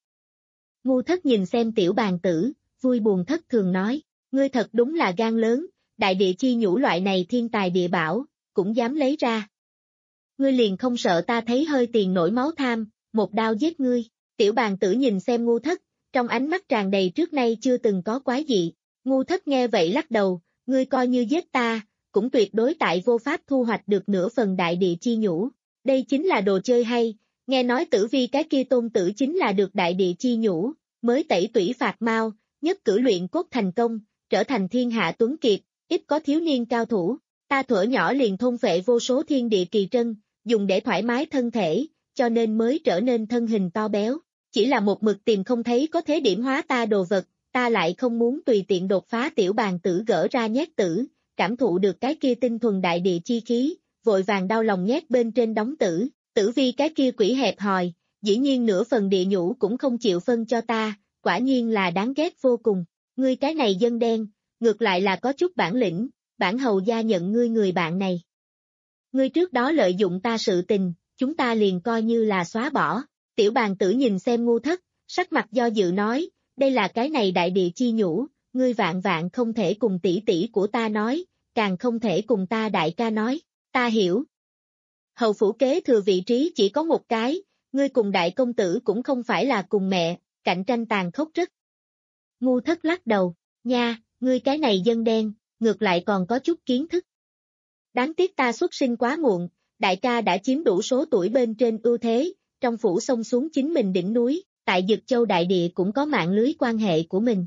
Ngu Thất nhìn xem tiểu bàn tử, vui buồn thất thường nói, ngươi thật đúng là gan lớn, đại địa chi nhũ loại này thiên tài địa bảo, cũng dám lấy ra. Ngươi liền không sợ ta thấy hơi tiền nổi máu tham, một đao giết ngươi, tiểu bàn tử nhìn xem Ngu Thất, trong ánh mắt tràn đầy trước nay chưa từng có quái dị. Ngu Thất nghe vậy lắc đầu, ngươi coi như giết ta, cũng tuyệt đối tại vô pháp thu hoạch được nửa phần đại địa chi nhũ. Đây chính là đồ chơi hay, nghe nói Tử Vi cái kia tôn tử chính là được đại địa chi nhũ, mới tẩy tủy phạt mau, nhất cử luyện cốt thành công, trở thành thiên hạ tuấn kiệt, ít có thiếu niên cao thủ. Ta thuở nhỏ liền thôn phệ vô số thiên địa kỳ trân, dùng để thoải mái thân thể, cho nên mới trở nên thân hình to béo. Chỉ là một mực tìm không thấy có thế điểm hóa ta đồ vật, ta lại không muốn tùy tiện đột phá tiểu bàn tử gỡ ra nhét tử, cảm thụ được cái kia tinh thuần đại địa chi khí, vội vàng đau lòng nhét bên trên đóng tử, Tử Vi cái kia quỷ hẹp hòi, dĩ nhiên nửa phần địa nhũ cũng không chịu phân cho ta, quả nhiên là đáng ghét vô cùng, ngươi cái này dân đen, ngược lại là có chút bản lĩnh, bản hầu gia nhận ngươi người bạn này. Ngươi trước đó lợi dụng ta sự tình, chúng ta liền coi như là xóa bỏ. Tiểu bàn tử nhìn xem Ngu Thất, sắc mặt do dự nói, đây là cái này đại địa chi nhũ, ngươi vạn vạn không thể cùng tỷ tỷ của ta nói, càng không thể cùng ta đại ca nói, ta hiểu. Hầu phủ kế thừa vị trí chỉ có một cái, ngươi cùng đại công tử cũng không phải là cùng mẹ, cạnh tranh tàn khốc rất. Ngu Thất lắc đầu, nha, ngươi cái này dân đen, ngược lại còn có chút kiến thức. Đáng tiếc ta xuất sinh quá muộn, đại ca đã chiếm đủ số tuổi bên trên ưu thế, trong phủ xông xuống chính mình đỉnh núi, tại Dực Châu đại địa cũng có mạng lưới quan hệ của mình.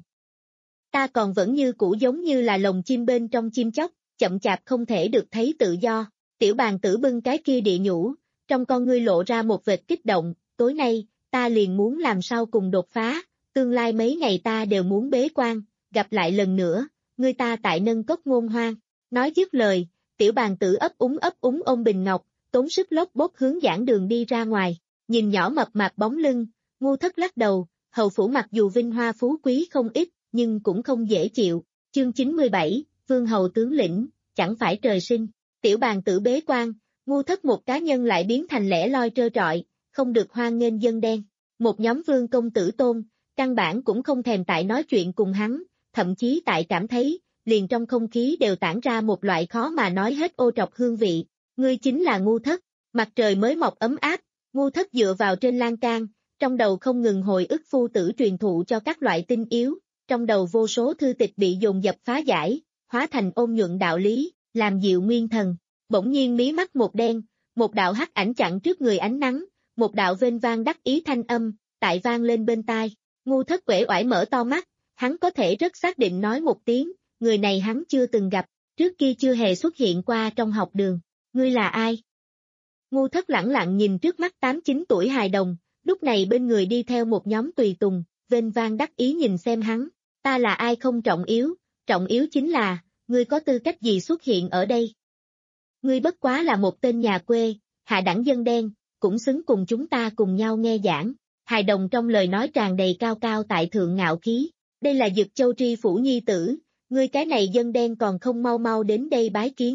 Ta còn vẫn như cũ giống như là lồng chim bên trong chim chóc, chậm chạp không thể được thấy tự do. Tiểu bàn tử bưng cái kia địa nhũ, trong con ngươi lộ ra một vệt kích động, tối nay, ta liền muốn làm sao cùng đột phá, tương lai mấy ngày ta đều muốn bế quan, gặp lại lần nữa, ngươi ta tại nâng cốc ngôn hoang. Nói dứt lời, tiểu bàn tử ấp úng ấp úng ôm bình ngọc, tốn sức lốc bốt hướng giảng đường đi ra ngoài, nhìn nhỏ mập mạp bóng lưng, Ngu Thất lắc đầu, hầu phủ mặc dù vinh hoa phú quý không ít, nhưng cũng không dễ chịu. Chương chín mươi bảy, Vương hầu tướng lĩnh, chẳng phải trời sinh. Tiểu bàn tử bế quan, Ngu Thất một cá nhân lại biến thành lẻ loi trơ trọi, không được hoan nghênh dân đen. Một nhóm vương công tử tôn, căn bản cũng không thèm tại nói chuyện cùng hắn, thậm chí tại cảm thấy, liền trong không khí đều tản ra một loại khó mà nói hết ô trọc hương vị. Ngươi chính là Ngu Thất, mặt trời mới mọc ấm áp, Ngu Thất dựa vào trên lan can, trong đầu không ngừng hồi ức phu tử truyền thụ cho các loại tinh yếu, trong đầu vô số thư tịch bị dồn dập phá giải, hóa thành ôn nhuận đạo lý, làm dịu nguyên thần. Bỗng nhiên mí mắt một đen, một đạo hắc ảnh chặn trước người ánh nắng, một đạo vênh vang đắc ý thanh âm, tại vang lên bên tai. Ngu Thất uể oải mở to mắt, hắn có thể rất xác định nói một tiếng, người này hắn chưa từng gặp, trước kia chưa hề xuất hiện qua trong học đường. Ngươi là ai? Ngu Thất lẳng lặng nhìn trước mắt tám chín tuổi hài đồng, lúc này bên người đi theo một nhóm tùy tùng, vênh vang đắc ý nhìn xem hắn. Ta là ai không trọng yếu, trọng yếu chính là, ngươi có tư cách gì xuất hiện ở đây? Ngươi bất quá là một tên nhà quê, hạ đẳng dân đen, cũng xứng cùng chúng ta cùng nhau nghe giảng. Hài đồng trong lời nói tràn đầy cao cao tại thượng ngạo khí. Đây là Dực Châu tri phủ nhi tử, ngươi cái này dân đen còn không mau mau đến đây bái kiến.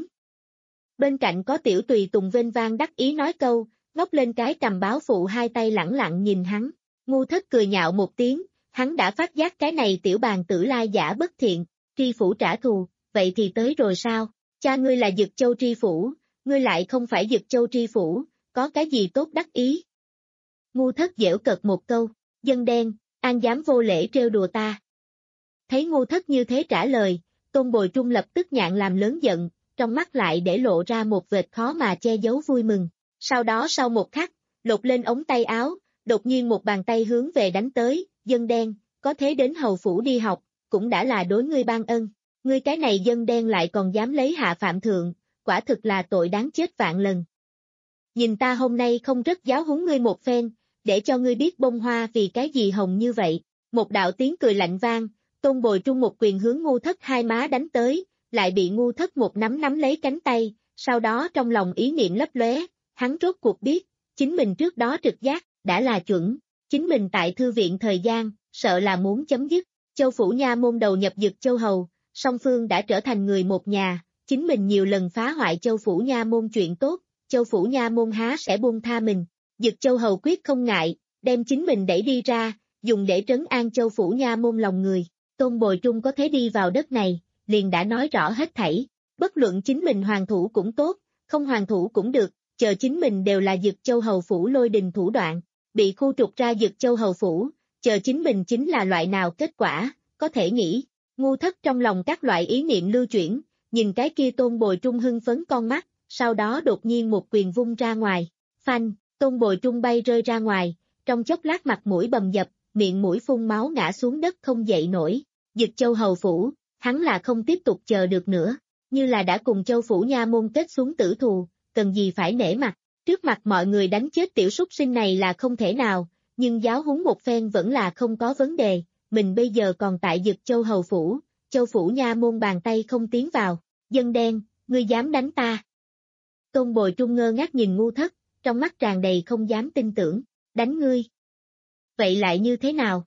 Bên cạnh có tiểu tùy tùng vênh vang đắc ý nói câu, ngóc lên cái cầm báo phụ hai tay lẳng lặng nhìn hắn. Ngu Thất cười nhạo một tiếng, hắn đã phát giác cái này tiểu bàn tử lai giả bất thiện, tri phủ trả thù, vậy thì tới rồi sao? Cha ngươi là Dực Châu tri phủ, ngươi lại không phải Dực Châu tri phủ, có cái gì tốt đắc ý? Ngu Thất giễu cợt một câu, dân đen, an dám vô lễ trêu đùa ta. Thấy Ngu Thất như thế trả lời, Tôn Bồi Trung lập tức nhạn làm lớn giận, trong mắt lại để lộ ra một vệt khó mà che giấu vui mừng. Sau đó sau một khắc, lột lên ống tay áo, đột nhiên một bàn tay hướng về đánh tới, dân đen, có thế đến hầu phủ đi học, cũng đã là đối ngươi ban ân. Ngươi cái này dân đen lại còn dám lấy hạ phạm thượng, quả thực là tội đáng chết vạn lần. Nhìn ta hôm nay không rất giáo huấn ngươi một phen, để cho ngươi biết bông hoa vì cái gì hồng như vậy. Một đạo tiếng cười lạnh vang, Tôn Bồi Trung một quyền hướng Ngu Thất hai má đánh tới, lại bị Ngu Thất một nắm nắm lấy cánh tay, sau đó trong lòng ý niệm lấp lóe, hắn rốt cuộc biết, chính mình trước đó trực giác, đã là chuẩn, chính mình tại thư viện thời gian, sợ là muốn chấm dứt, Châu Phủ Nha môn đầu nhập Dực Châu Hầu, song phương đã trở thành người một nhà, chính mình nhiều lần phá hoại Châu Phủ Nha môn chuyện tốt, Châu Phủ Nha môn há sẽ buông tha mình, Dực Châu Hầu quyết không ngại, đem chính mình đẩy đi ra, dùng để trấn an Châu Phủ Nha môn lòng người, Tôn Bồi Trung có thể đi vào đất này, liền đã nói rõ hết thảy, bất luận chính mình hoàng thủ cũng tốt, không hoàng thủ cũng được, chờ chính mình đều là Dực Châu Hầu phủ lôi đình thủ đoạn, bị khu trục ra Dực Châu Hầu phủ, chờ chính mình chính là loại nào kết quả, có thể nghĩ, Ngu Thất trong lòng các loại ý niệm lưu chuyển, nhìn cái kia Tôn Bồi Trung hưng phấn con mắt, sau đó đột nhiên một quyền vung ra ngoài, phanh, Tôn Bồi Trung bay rơi ra ngoài, trong chốc lát mặt mũi bầm dập, miệng mũi phun máu ngã xuống đất không dậy nổi, Dực Châu Hầu phủ, hắn là không tiếp tục chờ được nữa, như là đã cùng Châu Phủ Nha môn kết xuống tử thù, cần gì phải nể mặt, trước mặt mọi người đánh chết tiểu súc sinh này là không thể nào, nhưng giáo huấn một phen vẫn là không có vấn đề, mình bây giờ còn tại Dực Châu Hầu phủ, Châu Phủ Nha môn bàn tay không tiến vào, dân đen, ngươi dám đánh ta. Tôn Bồi Trung ngơ ngác nhìn Ngu Thất, trong mắt tràn đầy không dám tin tưởng, đánh ngươi. Vậy lại như thế nào?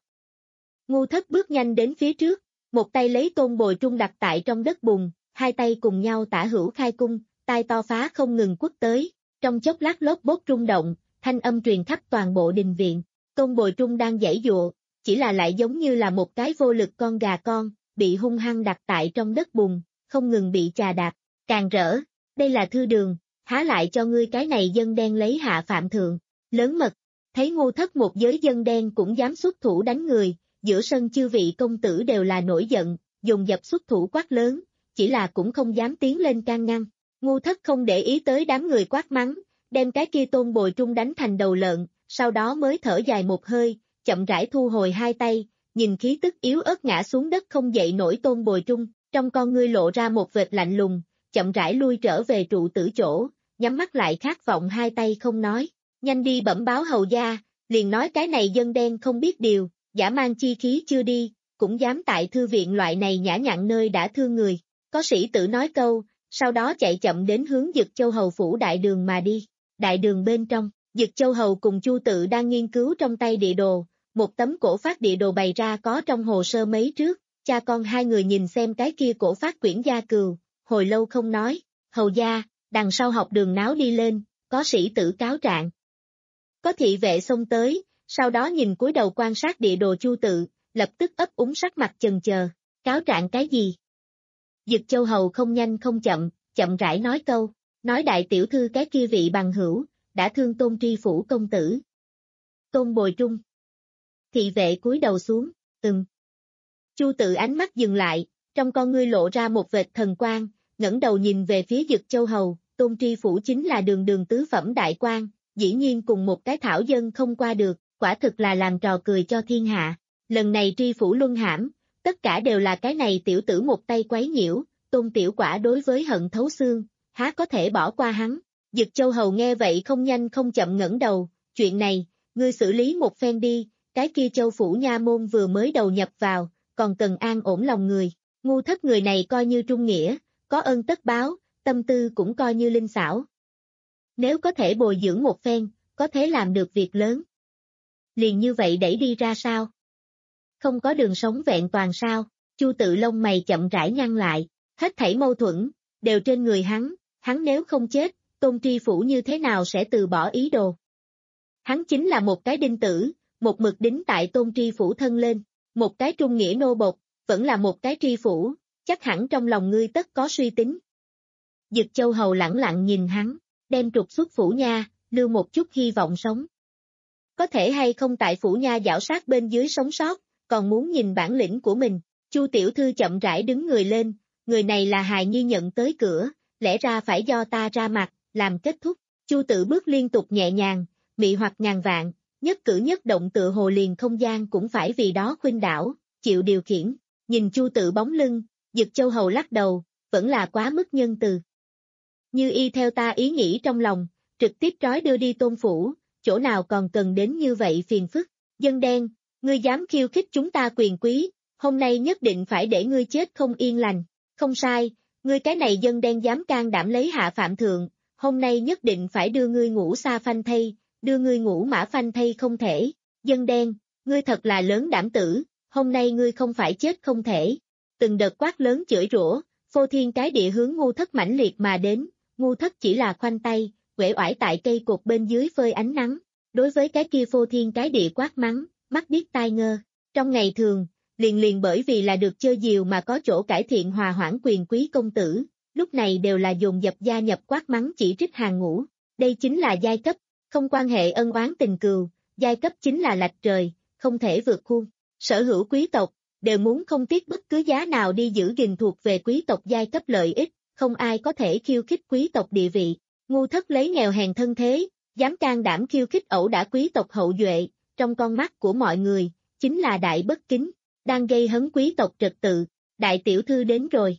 Ngu Thất bước nhanh đến phía trước, một tay lấy Tôn Bồi Trung đặt tại trong đất bùn, hai tay cùng nhau tả hữu khai cung, tai to phá không ngừng quất tới, trong chốc lát lốp bốt rung động, thanh âm truyền khắp toàn bộ đình viện, Tôn Bồi Trung đang giãy giụa, chỉ là lại giống như là một cái vô lực con gà con, bị hung hăng đặt tại trong đất bùn, không ngừng bị chà đạp, càng rỡ, đây là thư đường, há lại cho ngươi cái này dân đen lấy hạ phạm thượng, lớn mật, thấy Ngu Thất một giới dân đen cũng dám xuất thủ đánh người, giữa sân chư vị công tử đều là nổi giận, dùng dập xuất thủ quát lớn, chỉ là cũng không dám tiến lên can ngăn. Ngu Thất không để ý tới đám người quát mắng, đem cái kia Tôn Bồi Trung đánh thành đầu lợn, sau đó mới thở dài một hơi, chậm rãi thu hồi hai tay, nhìn khí tức yếu ớt ngã xuống đất không dậy nổi Tôn Bồi Trung, trong con ngươi lộ ra một vệt lạnh lùng, chậm rãi lui trở về trụ tử chỗ, nhắm mắt lại khát vọng hai tay không nói, nhanh đi bẩm báo hầu gia, liền nói cái này dân đen không biết điều, giả mang chi khí chưa đi, cũng dám tại thư viện loại này nhã nhặn nơi đã thương người, có sĩ tử nói câu, sau đó chạy chậm đến hướng Dực Châu Hầu phủ đại đường mà đi, đại đường bên trong, Dực Châu Hầu cùng Chu Tự đang nghiên cứu trong tay địa đồ, một tấm cổ phát địa đồ bày ra có trong hồ sơ mấy trước, cha con hai người nhìn xem cái kia cổ phát quyển gia cừu, hồi lâu không nói, hầu gia, đằng sau học đường náo đi lên, có sĩ tử cáo trạng. Có thị vệ xông tới, sau đó nhìn cúi đầu quan sát địa đồ Chu Tự, lập tức ấp úng sắc mặt chần chờ, cáo trạng cái gì? Dực Châu Hầu không nhanh không chậm, chậm rãi nói câu, nói đại tiểu thư cái kia vị bằng hữu, đã thương Tôn Tri phủ công tử. Tôn Bồi Trung. Thị vệ cúi đầu xuống, ừm. Chu Tự ánh mắt dừng lại, trong con ngươi lộ ra một vệt thần quang, ngẩng đầu nhìn về phía Dực Châu Hầu, Tôn Tri phủ chính là đường đường tứ phẩm đại quan, dĩ nhiên cùng một cái thảo dân không qua được, quả thực là làm trò cười cho thiên hạ. Lần này Tri phủ luân hãm, tất cả đều là cái này tiểu tử một tay quấy nhiễu, Tôn tiểu quả đối với hận thấu xương, há có thể bỏ qua hắn. Dực Châu Hầu nghe vậy không nhanh không chậm ngẩng đầu, chuyện này, ngươi xử lý một phen đi, cái kia Châu phủ nha môn vừa mới đầu nhập vào, còn cần an ổn lòng người. Ngu Thất người này coi như trung nghĩa, có ơn tất báo, tâm tư cũng coi như linh xảo. Nếu có thể bồi dưỡng một phen, có thể làm được việc lớn. Liền như vậy đẩy đi ra sao? Không có đường sống vẹn toàn sao? Chu Tự lông mày chậm rãi nhăn lại, hết thảy mâu thuẫn, đều trên người hắn, hắn nếu không chết, Tôn Tri phủ như thế nào sẽ từ bỏ ý đồ? Hắn chính là một cái đinh tử, một mực đính tại Tôn Tri phủ thân lên, một cái trung nghĩa nô bộc, vẫn là một cái tri phủ, chắc hẳn trong lòng ngươi tất có suy tính. Dực Châu Hầu lẳng lặng nhìn hắn, đem trục xuất phủ nha, lưu một chút hy vọng sống. Có thể hay không tại phủ nha giảo sát bên dưới sống sót, còn muốn nhìn bản lĩnh của mình. Chu tiểu thư chậm rãi đứng người lên, người này là hài nhi nhận tới cửa, lẽ ra phải do ta ra mặt, làm kết thúc. Chu Tự bước liên tục nhẹ nhàng, mị hoặc ngàn vạn, nhất cử nhất động tựa hồ liền không gian cũng phải vì đó khuynh đảo, chịu điều khiển. Nhìn Chu Tự bóng lưng, Dực Châu Hầu lắc đầu, vẫn là quá mức nhân từ. Như y theo ta ý nghĩ trong lòng, trực tiếp trói đưa đi Tôn phủ, chỗ nào còn cần đến như vậy phiền phức. Dân đen, ngươi dám khiêu khích chúng ta quyền quý, hôm nay nhất định phải để ngươi chết không yên lành. Không sai, ngươi cái này dân đen dám can đảm lấy hạ phạm thượng, hôm nay nhất định phải đưa ngươi ngũ sa phanh thây, đưa ngươi ngũ mã phanh thây không thể. Dân đen, ngươi thật là lớn đảm tử, hôm nay ngươi không phải chết không thể. Từng đợt quát lớn chửi rủa, phô thiên cái địa hướng Ngu Thất mãnh liệt mà đến, Ngu Thất chỉ là khoanh tay, uể oải tại cây cột bên dưới phơi ánh nắng. Đối với cái kia phô thiên cái địa quát mắng, mắt điếc tai ngơ. Trong ngày thường, liền liền bởi vì là được chơi diều mà có chỗ cải thiện hòa hoãn quyền quý công tử, lúc này đều là dồn dập gia nhập quát mắng chỉ trích hàng ngũ. Đây chính là giai cấp, không quan hệ ân oán tình cừu, giai cấp chính là lệch trời, không thể vượt khuôn. Sở hữu quý tộc, đều muốn không tiếc bất cứ giá nào đi giữ gìn thuộc về quý tộc giai cấp lợi ích, không ai có thể khiêu khích quý tộc địa vị. Ngu Thất lấy nghèo hèn thân thế, dám can đảm khiêu khích ẩu đả quý tộc hậu duệ, trong con mắt của mọi người, chính là đại bất kính, đang gây hấn quý tộc trật tự. Đại tiểu thư đến rồi.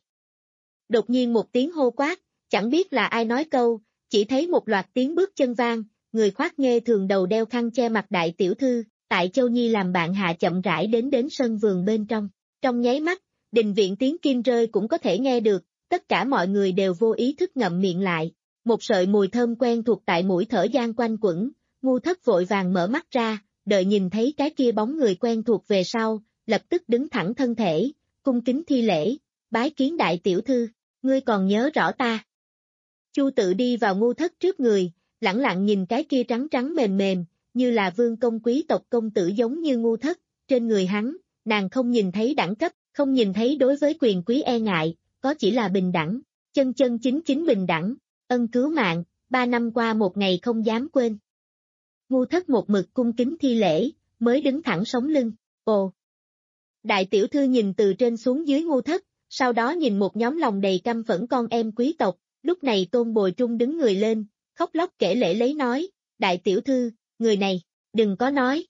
Đột nhiên một tiếng hô quát, chẳng biết là ai nói câu, chỉ thấy một loạt tiếng bước chân vang, người khoác nghê thường đầu đeo khăn che mặt đại tiểu thư, tại Châu Nhi làm bạn hạ chậm rãi đến đến sân vườn bên trong. Trong nháy mắt, đình viện tiếng kim rơi cũng có thể nghe được, tất cả mọi người đều vô ý thức ngậm miệng lại. Một sợi mùi thơm quen thuộc tại mũi thở gian quanh quẩn, Ngu Thất vội vàng mở mắt ra, đợi nhìn thấy cái kia bóng người quen thuộc về sau, lập tức đứng thẳng thân thể, cung kính thi lễ, bái kiến đại tiểu thư, ngươi còn nhớ rõ ta. Chu Tự đi vào Ngu Thất trước người, lẳng lặng nhìn cái kia trắng trắng mềm mềm, như là vương công quý tộc công tử giống như Ngu Thất, trên người hắn, nàng không nhìn thấy đẳng cấp, không nhìn thấy đối với quyền quý e ngại, có chỉ là bình đẳng, chân chân chính chính bình đẳng, ân cứu mạng, ba năm qua một ngày không dám quên. Ngu Thất một mực cung kính thi lễ, mới đứng thẳng sống lưng, ồ. Đại tiểu thư nhìn từ trên xuống dưới Ngu Thất, sau đó nhìn một nhóm lòng đầy căm phẫn con em quý tộc, lúc này Tôn Bồi Trung đứng người lên, khóc lóc kể lể lấy nói, đại tiểu thư, người này, đừng có nói.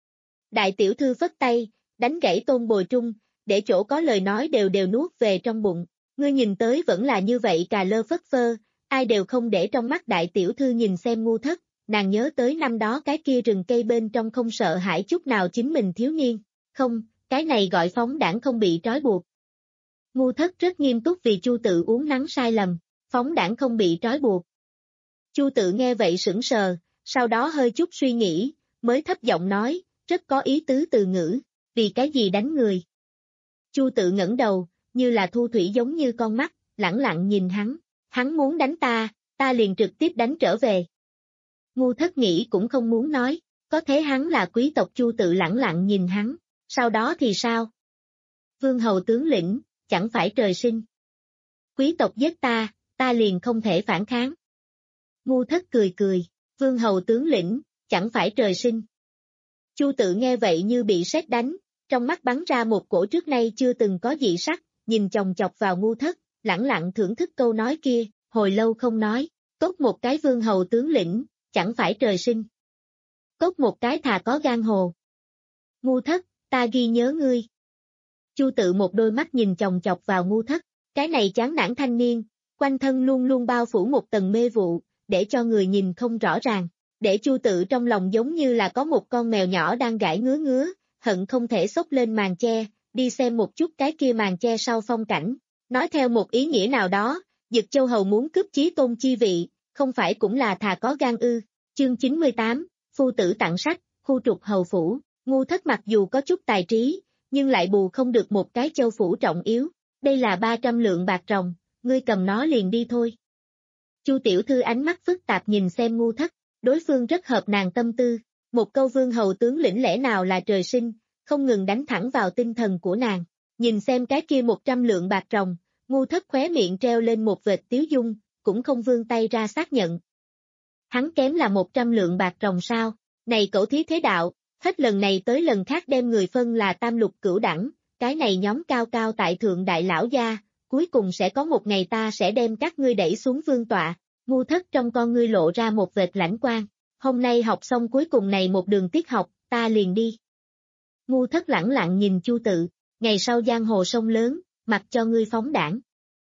Đại tiểu thư vất tay, đánh gãy Tôn Bồi Trung, để chỗ có lời nói đều đều nuốt về trong bụng, ngươi nhìn tới vẫn là như vậy cà lơ phất phơ, ai đều không để trong mắt đại tiểu thư nhìn xem Ngu Thất, nàng nhớ tới năm đó cái kia rừng cây bên trong không sợ hãi chút nào chính mình thiếu niên, không, cái này gọi phóng đảng không bị trói buộc. Ngu Thất rất nghiêm túc vì Chu Tự uống nắng sai lầm, phóng đảng không bị trói buộc. Chu Tự nghe vậy sững sờ, sau đó hơi chút suy nghĩ, mới thấp giọng nói, rất có ý tứ từ ngữ, vì cái gì đánh người. Chu Tự ngẩng đầu, như là thu thủy giống như con mắt, lẳng lặng nhìn hắn, hắn muốn đánh ta, ta liền trực tiếp đánh trở về. Ngu Thất nghĩ cũng không muốn nói, có thế hắn là quý tộc. Chu Tự lẳng lặng nhìn hắn, sau đó thì sao? Vương hầu tướng lĩnh, chẳng phải trời sinh. Quý tộc giết ta, ta liền không thể phản kháng. Ngu Thất cười cười, vương hầu tướng lĩnh, chẳng phải trời sinh. Chu Tự nghe vậy như bị sét đánh, trong mắt bắn ra một cổ trước nay chưa từng có dị sắc, nhìn chòng chọc vào Ngu Thất, lẳng lặng thưởng thức câu nói kia, hồi lâu không nói, tốt một cái vương hầu tướng lĩnh, chẳng phải trời sinh. Tốt một cái thà có gan hồ. Ngu Thất, ta ghi nhớ ngươi. Chu Tự một đôi mắt nhìn chòng chọc vào Ngu Thất, cái này chán nản thanh niên, quanh thân luôn luôn bao phủ một tầng mê vụ, để cho người nhìn không rõ ràng, để Chu Tự trong lòng giống như là có một con mèo nhỏ đang gãi ngứa ngứa, hận không thể xốc lên màn che, đi xem một chút cái kia màn che sau phong cảnh. Nói theo một ý nghĩa nào đó, Dực Châu Hầu muốn cướp Chí Tôn chi vị, không phải cũng là thà có gan ư. Chương chín mươi tám, Phu tử tặng sách, khu trục hầu phủ. Ngu Thất mặc dù có chút tài trí, nhưng lại bù không được một cái châu phủ trọng yếu. Đây là ba trăm lượng bạc ròng, ngươi cầm nó liền đi thôi. Chu tiểu thư ánh mắt phức tạp nhìn xem Ngu Thất, đối phương rất hợp nàng tâm tư. Một câu vương hầu tướng lĩnh lẽ nào là trời sinh, không ngừng đánh thẳng vào tinh thần của nàng. Nhìn xem cái kia một trăm lượng bạc ròng, Ngu Thất khóe miệng treo lên một vệt tiếu dung, cũng không vươn tay ra xác nhận. Hắn kém là một trăm lượng bạc ròng sao? Này cẩu thí thế đạo, hết lần này tới lần khác đem người phân là tam lục cửu đẳng, cái này nhóm cao cao tại thượng đại lão gia, cuối cùng sẽ có một ngày ta sẽ đem các ngươi đẩy xuống vương tọa. Ngu Thất trong con ngươi lộ ra một vệt lãnh quang. Hôm nay học xong cuối cùng này một đường tiết học, ta liền đi. Ngu Thất lẳng lặng nhìn Chu Tự, ngày sau giang hồ sông lớn, mặc cho ngươi phóng đảng.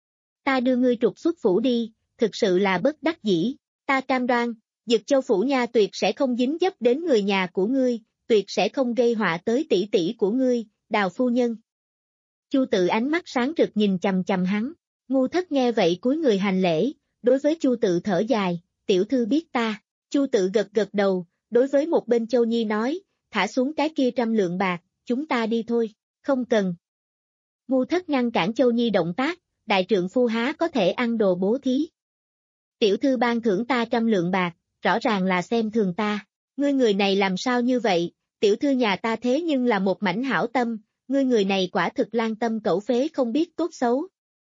Ta đưa ngươi trục xuất phủ đi, thực sự là bất đắc dĩ, ta cam đoan, Dực Châu phủ nha tuyệt sẽ không dính dấp đến người nhà của ngươi, tuyệt sẽ không gây họa tới tỷ tỷ của ngươi, Đào phu nhân. Chu Tự ánh mắt sáng rực nhìn chằm chằm hắn, Ngu Thất nghe vậy cúi người hành lễ, đối với Chu Tự thở dài, tiểu thư biết ta. Chu Tự gật gật đầu, đối với một bên Châu Nhi nói, thả xuống cái kia trăm lượng bạc, chúng ta đi thôi, không cần. Ngu Thất ngăn cản Châu Nhi động tác, đại trượng phu há có thể ăn đồ bố thí. Tiểu thư ban thưởng ta trăm lượng bạc, rõ ràng là xem thường ta, ngươi người này làm sao như vậy, tiểu thư nhà ta thế nhưng là một mảnh hảo tâm, ngươi người này quả thực lan tâm cẩu phế không biết tốt xấu.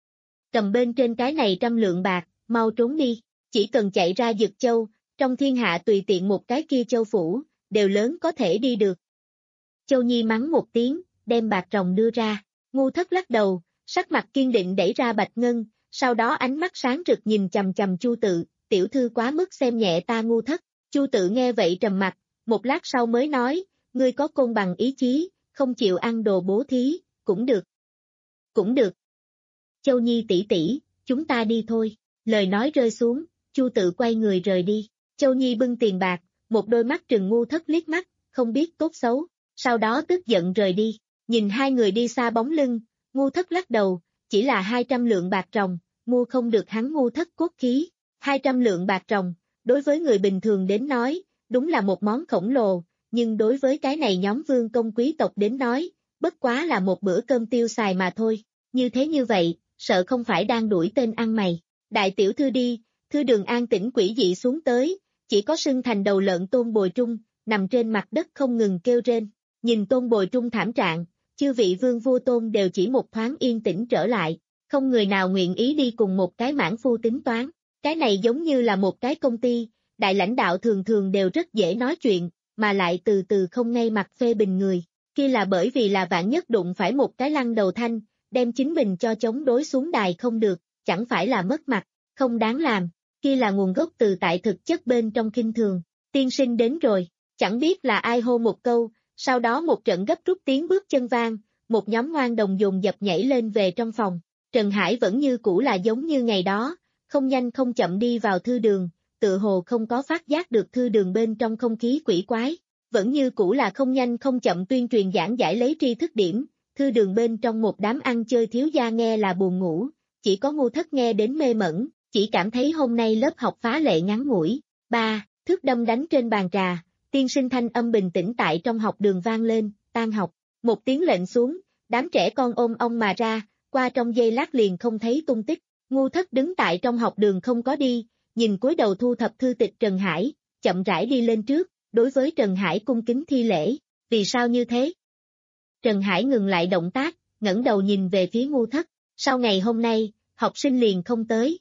Cầm bên trên cái này trăm lượng bạc, mau trốn đi, chỉ cần chạy ra Dực Châu, trong thiên hạ tùy tiện một cái kia châu phủ, đều lớn có thể đi được. Châu Nhi mắng một tiếng, đem bạc ròng đưa ra, Ngu Thất lắc đầu, sắc mặt kiên định đẩy ra Bạch Ngân, sau đó ánh mắt sáng rực nhìn chằm chằm Chu Tự, tiểu thư quá mức xem nhẹ ta Ngu Thất. Chu Tự nghe vậy trầm mặt, một lát sau mới nói, ngươi có côn bằng ý chí, không chịu ăn đồ bố thí, cũng được. Cũng được. Châu Nhi tỷ tỷ, chúng ta đi thôi. Lời nói rơi xuống, Chu Tự quay người rời đi. Châu Nhi bưng tiền bạc, một đôi mắt trừng Ngu Thất liếc mắt, không biết tốt xấu, sau đó tức giận rời đi. Nhìn hai người đi xa bóng lưng, Ngu Thất lắc đầu, chỉ là hai trăm lượng bạc ròng, mua không được hắn Ngu Thất cốt khí. hai trăm lượng bạc ròng, đối với người bình thường đến nói, đúng là một món khổng lồ, nhưng đối với cái này nhóm vương công quý tộc đến nói, bất quá là một bữa cơm tiêu xài mà thôi. Như thế như vậy, sợ không phải đang đuổi tên ăn mày. Đại tiểu thư đi, thư đường an tĩnh quỷ dị xuống tới, chỉ có sưng thành đầu lợn Tôn Bồi Trung, nằm trên mặt đất không ngừng kêu rên. Nhìn Tôn Bồi Trung thảm trạng, chư vị vương vua Tôn đều chỉ một thoáng yên tĩnh trở lại, không người nào nguyện ý đi cùng một cái mãn phu tính toán. Cái này giống như là một cái công ty, đại lãnh đạo thường thường đều rất dễ nói chuyện, mà lại từ từ không ngay mặt phê bình người, kia là bởi vì là vạn nhất đụng phải một cái lăng đầu thanh, đem chính mình cho chống đối xuống đài không được, chẳng phải là mất mặt, không đáng làm, kia là nguồn gốc từ tại thực chất bên trong kinh thường. Tiên sinh đến rồi, chẳng biết là ai hô một câu, sau đó một trận gấp rút tiếng bước chân vang, một nhóm ngoan đồng dồn dập nhảy lên về trong phòng. Trần Hải vẫn như cũ là giống như ngày đó, không nhanh không chậm đi vào thư đường, tự hồ không có phát giác được thư đường bên trong không khí quỷ quái, vẫn như cũ là không nhanh không chậm tuyên truyền giảng giải lấy tri thức điểm, thư đường bên trong một đám ăn chơi thiếu gia nghe là buồn ngủ, chỉ có Ngu Thất nghe đến mê mẩn, chỉ cảm thấy hôm nay lớp học phá lệ ngắn ngủi. Ba, thước đâm đánh trên bàn trà, tiên sinh thanh âm bình tĩnh tại trong học đường vang lên, tan học, một tiếng lệnh xuống, đám trẻ con ôm ong mà ra, qua trong giây lát liền không thấy tung tích. Ngu Thất đứng tại trong học đường không có đi, nhìn cúi đầu thu thập thư tịch Trần Hải, chậm rãi đi lên trước, đối với Trần Hải cung kính thi lễ, vì sao như thế? Trần Hải ngừng lại động tác, ngẩng đầu nhìn về phía Ngu Thất, sau ngày hôm nay, học sinh liền không tới.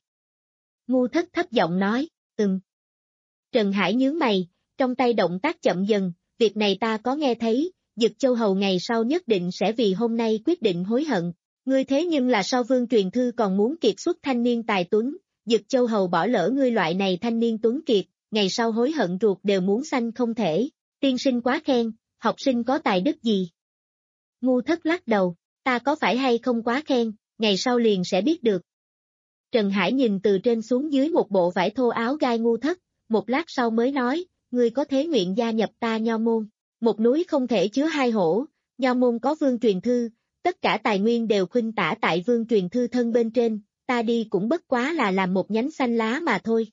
Ngu Thất thấp giọng nói, ừm. Trần Hải nhướng mày, trong tay động tác chậm dần, việc này ta có nghe thấy, Dực Châu hầu ngày sau nhất định sẽ vì hôm nay quyết định hối hận. Ngươi thế nhưng là sau vương truyền thư còn muốn kiệt xuất thanh niên tài tuấn, Dực Châu hầu bỏ lỡ ngươi loại này thanh niên tuấn kiệt, ngày sau hối hận ruột đều muốn sanh không thể. Tiên sinh quá khen, học sinh có tài đức gì? Ngu Thất lắc đầu, ta có phải hay không quá khen, ngày sau liền sẽ biết được. Trần Hải nhìn từ trên xuống dưới một bộ vải thô áo gai Ngu Thất, một lát sau mới nói, ngươi có thế nguyện gia nhập ta Nho môn, một núi không thể chứa hai hổ, Nho môn có vương truyền thư, tất cả tài nguyên đều khuynh tả tại vương truyền thư thân bên trên, ta đi cũng bất quá là làm một nhánh xanh lá mà thôi.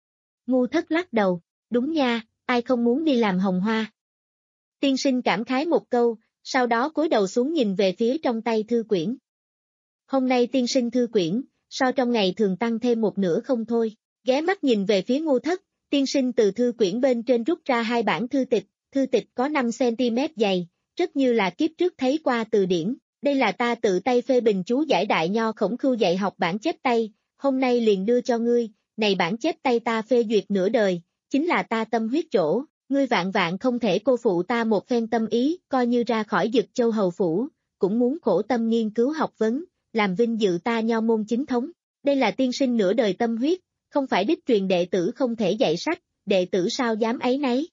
Ngu Thất lắc đầu, đúng nha, ai không muốn đi làm hồng hoa. Tiên sinh cảm khái một câu, sau đó cúi đầu xuống nhìn về phía trong tay thư quyển. Hôm nay tiên sinh thư quyển, so trong ngày thường tăng thêm một nửa không thôi, ghé mắt nhìn về phía Ngu Thất, tiên sinh từ thư quyển bên trên rút ra hai bản thư tịch, thư tịch có năm xăng-ti-mét dày, rất như là kiếp trước thấy qua từ điển. Đây là ta tự tay phê bình chú giải đại nho Khổng Khưu dạy học bản chép tay, hôm nay liền đưa cho ngươi, này bản chép tay ta phê duyệt nửa đời, chính là ta tâm huyết chỗ, ngươi vạn vạn không thể cô phụ ta một phen tâm ý, coi như ra khỏi Dực Châu hầu phủ, cũng muốn khổ tâm nghiên cứu học vấn, làm vinh dự ta nho môn chính thống. Đây là tiên sinh nửa đời tâm huyết, không phải đích truyền đệ tử không thể dạy sách, đệ tử sao dám ấy nấy.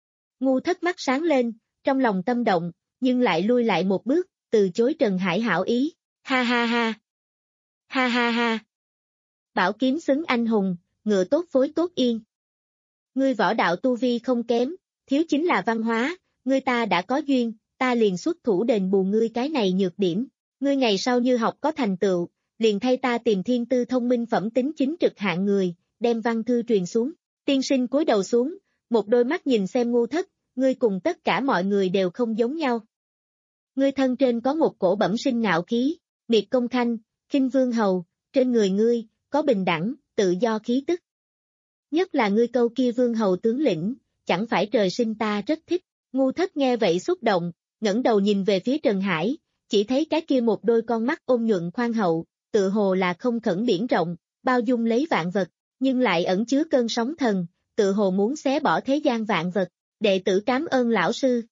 Ngu Thất mắt sáng lên, trong lòng tâm động, nhưng lại lui lại một bước, từ chối Trần Hải hảo ý. Ha ha ha. Ha ha ha. Bảo kiếm xứng anh hùng, ngựa tốt phối tốt yên. Ngươi võ đạo tu vi không kém, thiếu chính là văn hóa, ngươi ta đã có duyên, ta liền xuất thủ đền bù ngươi cái này nhược điểm. Ngươi ngày sau như học có thành tựu, liền thay ta tìm thiên tư thông minh phẩm tính chính trực hạng người, đem văn thư truyền xuống. Tiên sinh cúi đầu xuống, một đôi mắt nhìn xem Ngu Thất, ngươi cùng tất cả mọi người đều không giống nhau. Ngươi thân trên có một cổ bẩm sinh ngạo khí, miệt công khanh, khinh vương hầu, trên người ngươi, có bình đẳng, tự do khí tức. Nhất là ngươi câu kia vương hầu tướng lĩnh, chẳng phải trời sinh ta rất thích. Ngu Thất nghe vậy xúc động, ngẩng đầu nhìn về phía Trần Hải, chỉ thấy cái kia một đôi con mắt ôn nhuận khoan hậu, tự hồ là không khẩn biển rộng, bao dung lấy vạn vật, nhưng lại ẩn chứa cơn sóng thần, tự hồ muốn xé bỏ thế gian vạn vật. Đệ tử cảm ơn lão sư.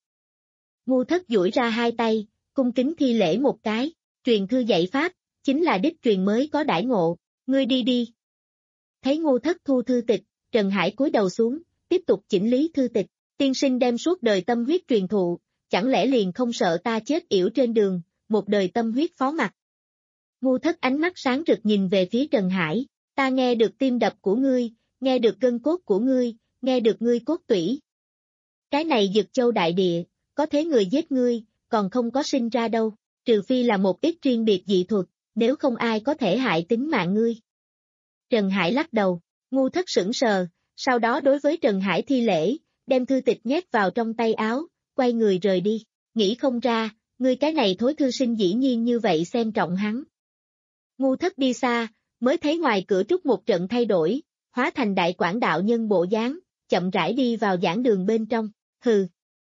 Ngu Thất duỗi ra hai tay, cung kính thi lễ một cái, truyền thư dạy pháp, chính là đích truyền mới có đãi ngộ, ngươi đi đi. Thấy Ngu Thất thu thư tịch, Trần Hải cúi đầu xuống, tiếp tục chỉnh lý thư tịch, tiên sinh đem suốt đời tâm huyết truyền thụ, chẳng lẽ liền không sợ ta chết yểu trên đường, một đời tâm huyết phó mặc. Ngu Thất ánh mắt sáng rực nhìn về phía Trần Hải, ta nghe được tim đập của ngươi, nghe được gân cốt của ngươi, nghe được ngươi cốt tủy. Cái này Dực Châu đại địa, có thế người giết ngươi, còn không có sinh ra đâu, trừ phi là một ít riêng biệt dị thuật, nếu không ai có thể hại tính mạng ngươi. Trần Hải lắc đầu, Ngu Thất sững sờ, sau đó đối với Trần Hải thi lễ, đem thư tịch nhét vào trong tay áo, quay người rời đi, nghĩ không ra, ngươi cái này thối thư sinh dĩ nhiên như vậy xem trọng hắn. Ngu Thất đi xa, mới thấy ngoài cửa trúc một trận thay đổi, hóa thành đại quảng đạo nhân bộ dáng, chậm rãi đi vào giảng đường bên trong, hừ.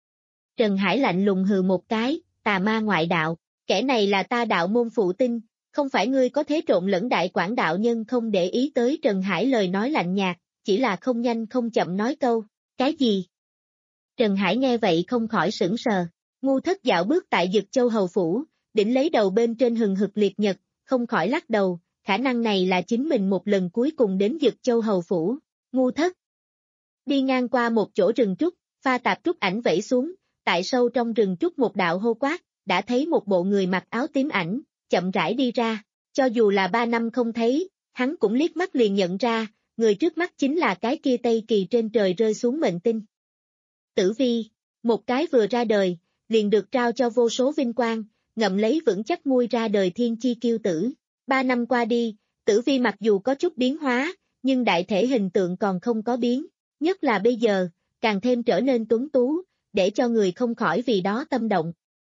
Trần Hải lạnh lùng hừ một cái, tà ma ngoại đạo, kẻ này là ta đạo môn phụ tinh, không phải ngươi có thế trộn lẫn đại quảng đạo nhân không để ý tới Trần Hải lời nói lạnh nhạt, chỉ là không nhanh không chậm nói câu, cái gì? Trần Hải nghe vậy không khỏi sững sờ, Ngu Thất dạo bước tại Dực Châu hầu phủ, đỉnh lấy đầu bên trên hừng hực liệt nhật, không khỏi lắc đầu, khả năng này là chính mình một lần cuối cùng đến Dực Châu hầu phủ, Ngu Thất. Đi ngang qua một chỗ rừng trúc, pha tạp trúc ảnh vẫy xuống, tại sâu trong rừng trúc một đạo hô quát, đã thấy một bộ người mặc áo tím ảnh, chậm rãi đi ra, cho dù là ba năm không thấy, hắn cũng liếc mắt liền nhận ra, người trước mắt chính là cái kia Tây Kỳ trên trời rơi xuống mệnh tinh. Tử Vi, một cái vừa ra đời, liền được trao cho vô số vinh quang, ngậm lấy vững chắc nuôi ra đời thiên chi kiêu tử. Ba năm qua đi, Tử Vi mặc dù có chút biến hóa, nhưng đại thể hình tượng còn không có biến, nhất là bây giờ, càng thêm trở nên tuấn tú, để cho người không khỏi vì đó tâm động.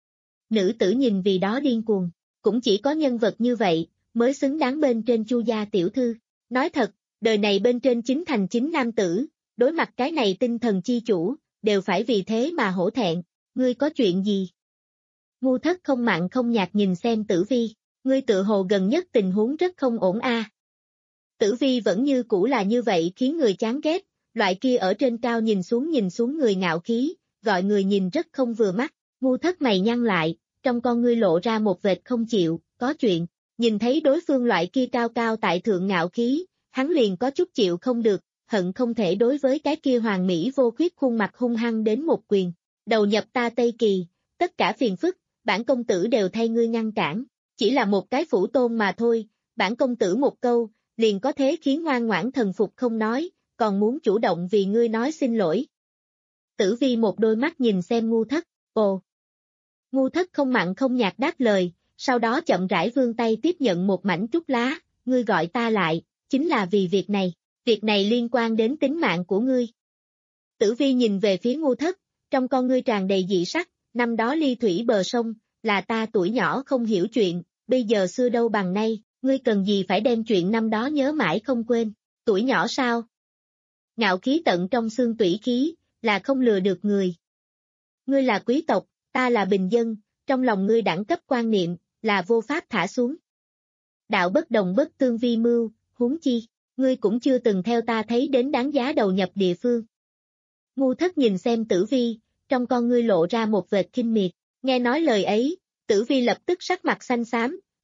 Nữ tử nhìn vì đó điên cuồng, cũng chỉ có nhân vật như vậy, mới xứng đáng bên trên Chu gia tiểu thư. Nói thật, đời này bên trên chính thành chính nam tử, đối mặt cái này tinh thần chi chủ, đều phải vì thế mà hổ thẹn, ngươi có chuyện gì? Ngu Thất không mặn không nhạt nhìn xem Tử Vi, ngươi tự hồ gần nhất tình huống rất không ổn a. À. Tử Vi vẫn như cũ là như vậy khiến người chán ghét, loại kia ở trên cao nhìn xuống nhìn xuống người ngạo khí, gọi người nhìn rất không vừa mắt. Ngu Thất mày nhăn lại, trong con ngươi lộ ra một vệt không chịu, có chuyện, nhìn thấy đối phương loại kia cao cao tại thượng ngạo khí, hắn liền có chút chịu không được, hận không thể đối với cái kia hoàng mỹ vô khuyết khuôn mặt hung hăng đến một quyền. Đầu nhập ta Tây Kỳ, tất cả phiền phức, bản công tử đều thay ngươi ngăn cản, chỉ là một cái phủ tôn mà thôi, bản công tử một câu, liền có thế khiến ngoan ngoãn thần phục không nói, còn muốn chủ động vì ngươi nói xin lỗi. Tử Vi một đôi mắt nhìn xem Ngu Thất, ồ. Ngu Thất không mặn không nhạt đáp lời, sau đó chậm rãi vươn tay tiếp nhận một mảnh trúc lá, ngươi gọi ta lại, chính là vì việc này, việc này liên quan đến tính mạng của ngươi. Tử Vi nhìn về phía Ngu Thất, trong con ngươi tràn đầy dị sắc, năm đó ly thủy bờ sông, là ta tuổi nhỏ không hiểu chuyện, bây giờ xưa đâu bằng nay, ngươi cần gì phải đem chuyện năm đó nhớ mãi không quên, tuổi nhỏ sao? Ngạo khí tận trong xương tủy khí, là không lừa được người. Ngươi là quý tộc, ta là bình dân, trong lòng ngươi đẳng cấp quan niệm, là vô pháp thả xuống. Đạo bất đồng bất tương vi mưu, huống chi, ngươi cũng chưa từng theo ta thấy đến đáng giá đầu nhập địa phương. Ngu Thất nhìn xem Tử Vi, trong con ngươi lộ ra một vệt khinh miệt, nghe nói lời ấy, Tử Vi lập tức sắc mặt xanh xám,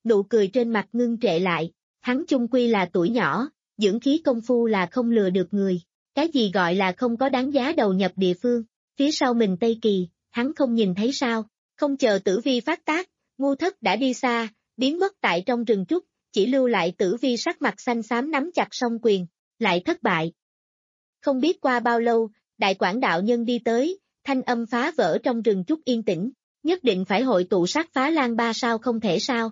nụ cười trên mặt ngưng trệ lại, hắn chung quy là tuổi nhỏ, dưỡng khí công phu là không lừa được người, cái gì gọi là không có đáng giá đầu nhập địa phương, phía sau mình Tây Kỳ, hắn không nhìn thấy sao, không chờ Tử Vi phát tác, Ngu Thất đã đi xa, biến mất tại trong rừng trúc, chỉ lưu lại Tử Vi sắc mặt xanh xám nắm chặt song quyền, lại thất bại. Không biết qua bao lâu, Đại Quảng đạo nhân đi tới, thanh âm phá vỡ trong rừng trúc yên tĩnh, nhất định phải hội tụ sát phá lan ba sao không thể sao.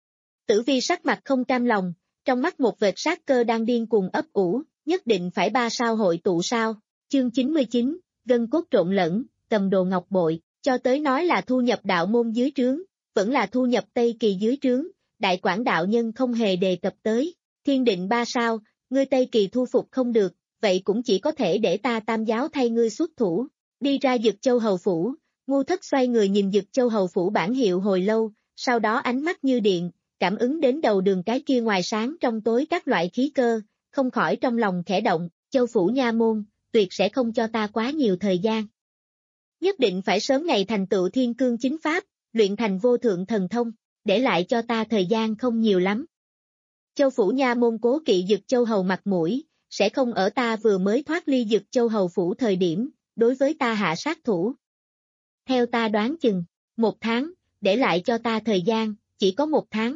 Tử Vi sắc mặt không cam lòng, trong mắt một vệt sát cơ đang điên cuồng ấp ủ, nhất định phải ba sao hội tụ sao, chương chín mươi chín, gân cốt trộn lẫn, cầm đồ ngọc bội, cho tới nói là thu nhập đạo môn dưới trướng, vẫn là thu nhập Tây Kỳ dưới trướng, Đại Quảng đạo nhân không hề đề cập tới, thiên định ba sao, ngươi Tây Kỳ thu phục không được, vậy cũng chỉ có thể để ta Tam giáo thay ngươi xuất thủ, đi ra Dực Châu hầu phủ, Ngu Thất xoay người nhìn Dực Châu hầu phủ bản hiệu hồi lâu, sau đó ánh mắt như điện, cảm ứng đến đầu đường cái kia ngoài sáng trong tối các loại khí cơ, không khỏi trong lòng khẽ động, Châu phủ nha môn, tuyệt sẽ không cho ta quá nhiều thời gian. Nhất định phải sớm ngày thành tựu thiên cương chính pháp, luyện thành vô thượng thần thông, để lại cho ta thời gian không nhiều lắm. Châu phủ nha môn cố kỵ Dực Châu hầu mặt mũi, sẽ không ở ta vừa mới thoát ly Dực Châu hầu phủ thời điểm, đối với ta hạ sát thủ. Theo ta đoán chừng, một tháng, để lại cho ta thời gian, chỉ có một tháng.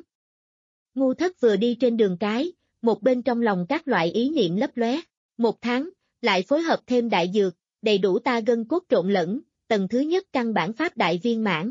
Ngu Thất vừa đi trên đường cái, một bên trong lòng các loại ý niệm lấp lóe, một tháng, lại phối hợp thêm đại dược, đầy đủ ta gân cốt trộn lẫn, tầng thứ nhất căn bản pháp đại viên mãn.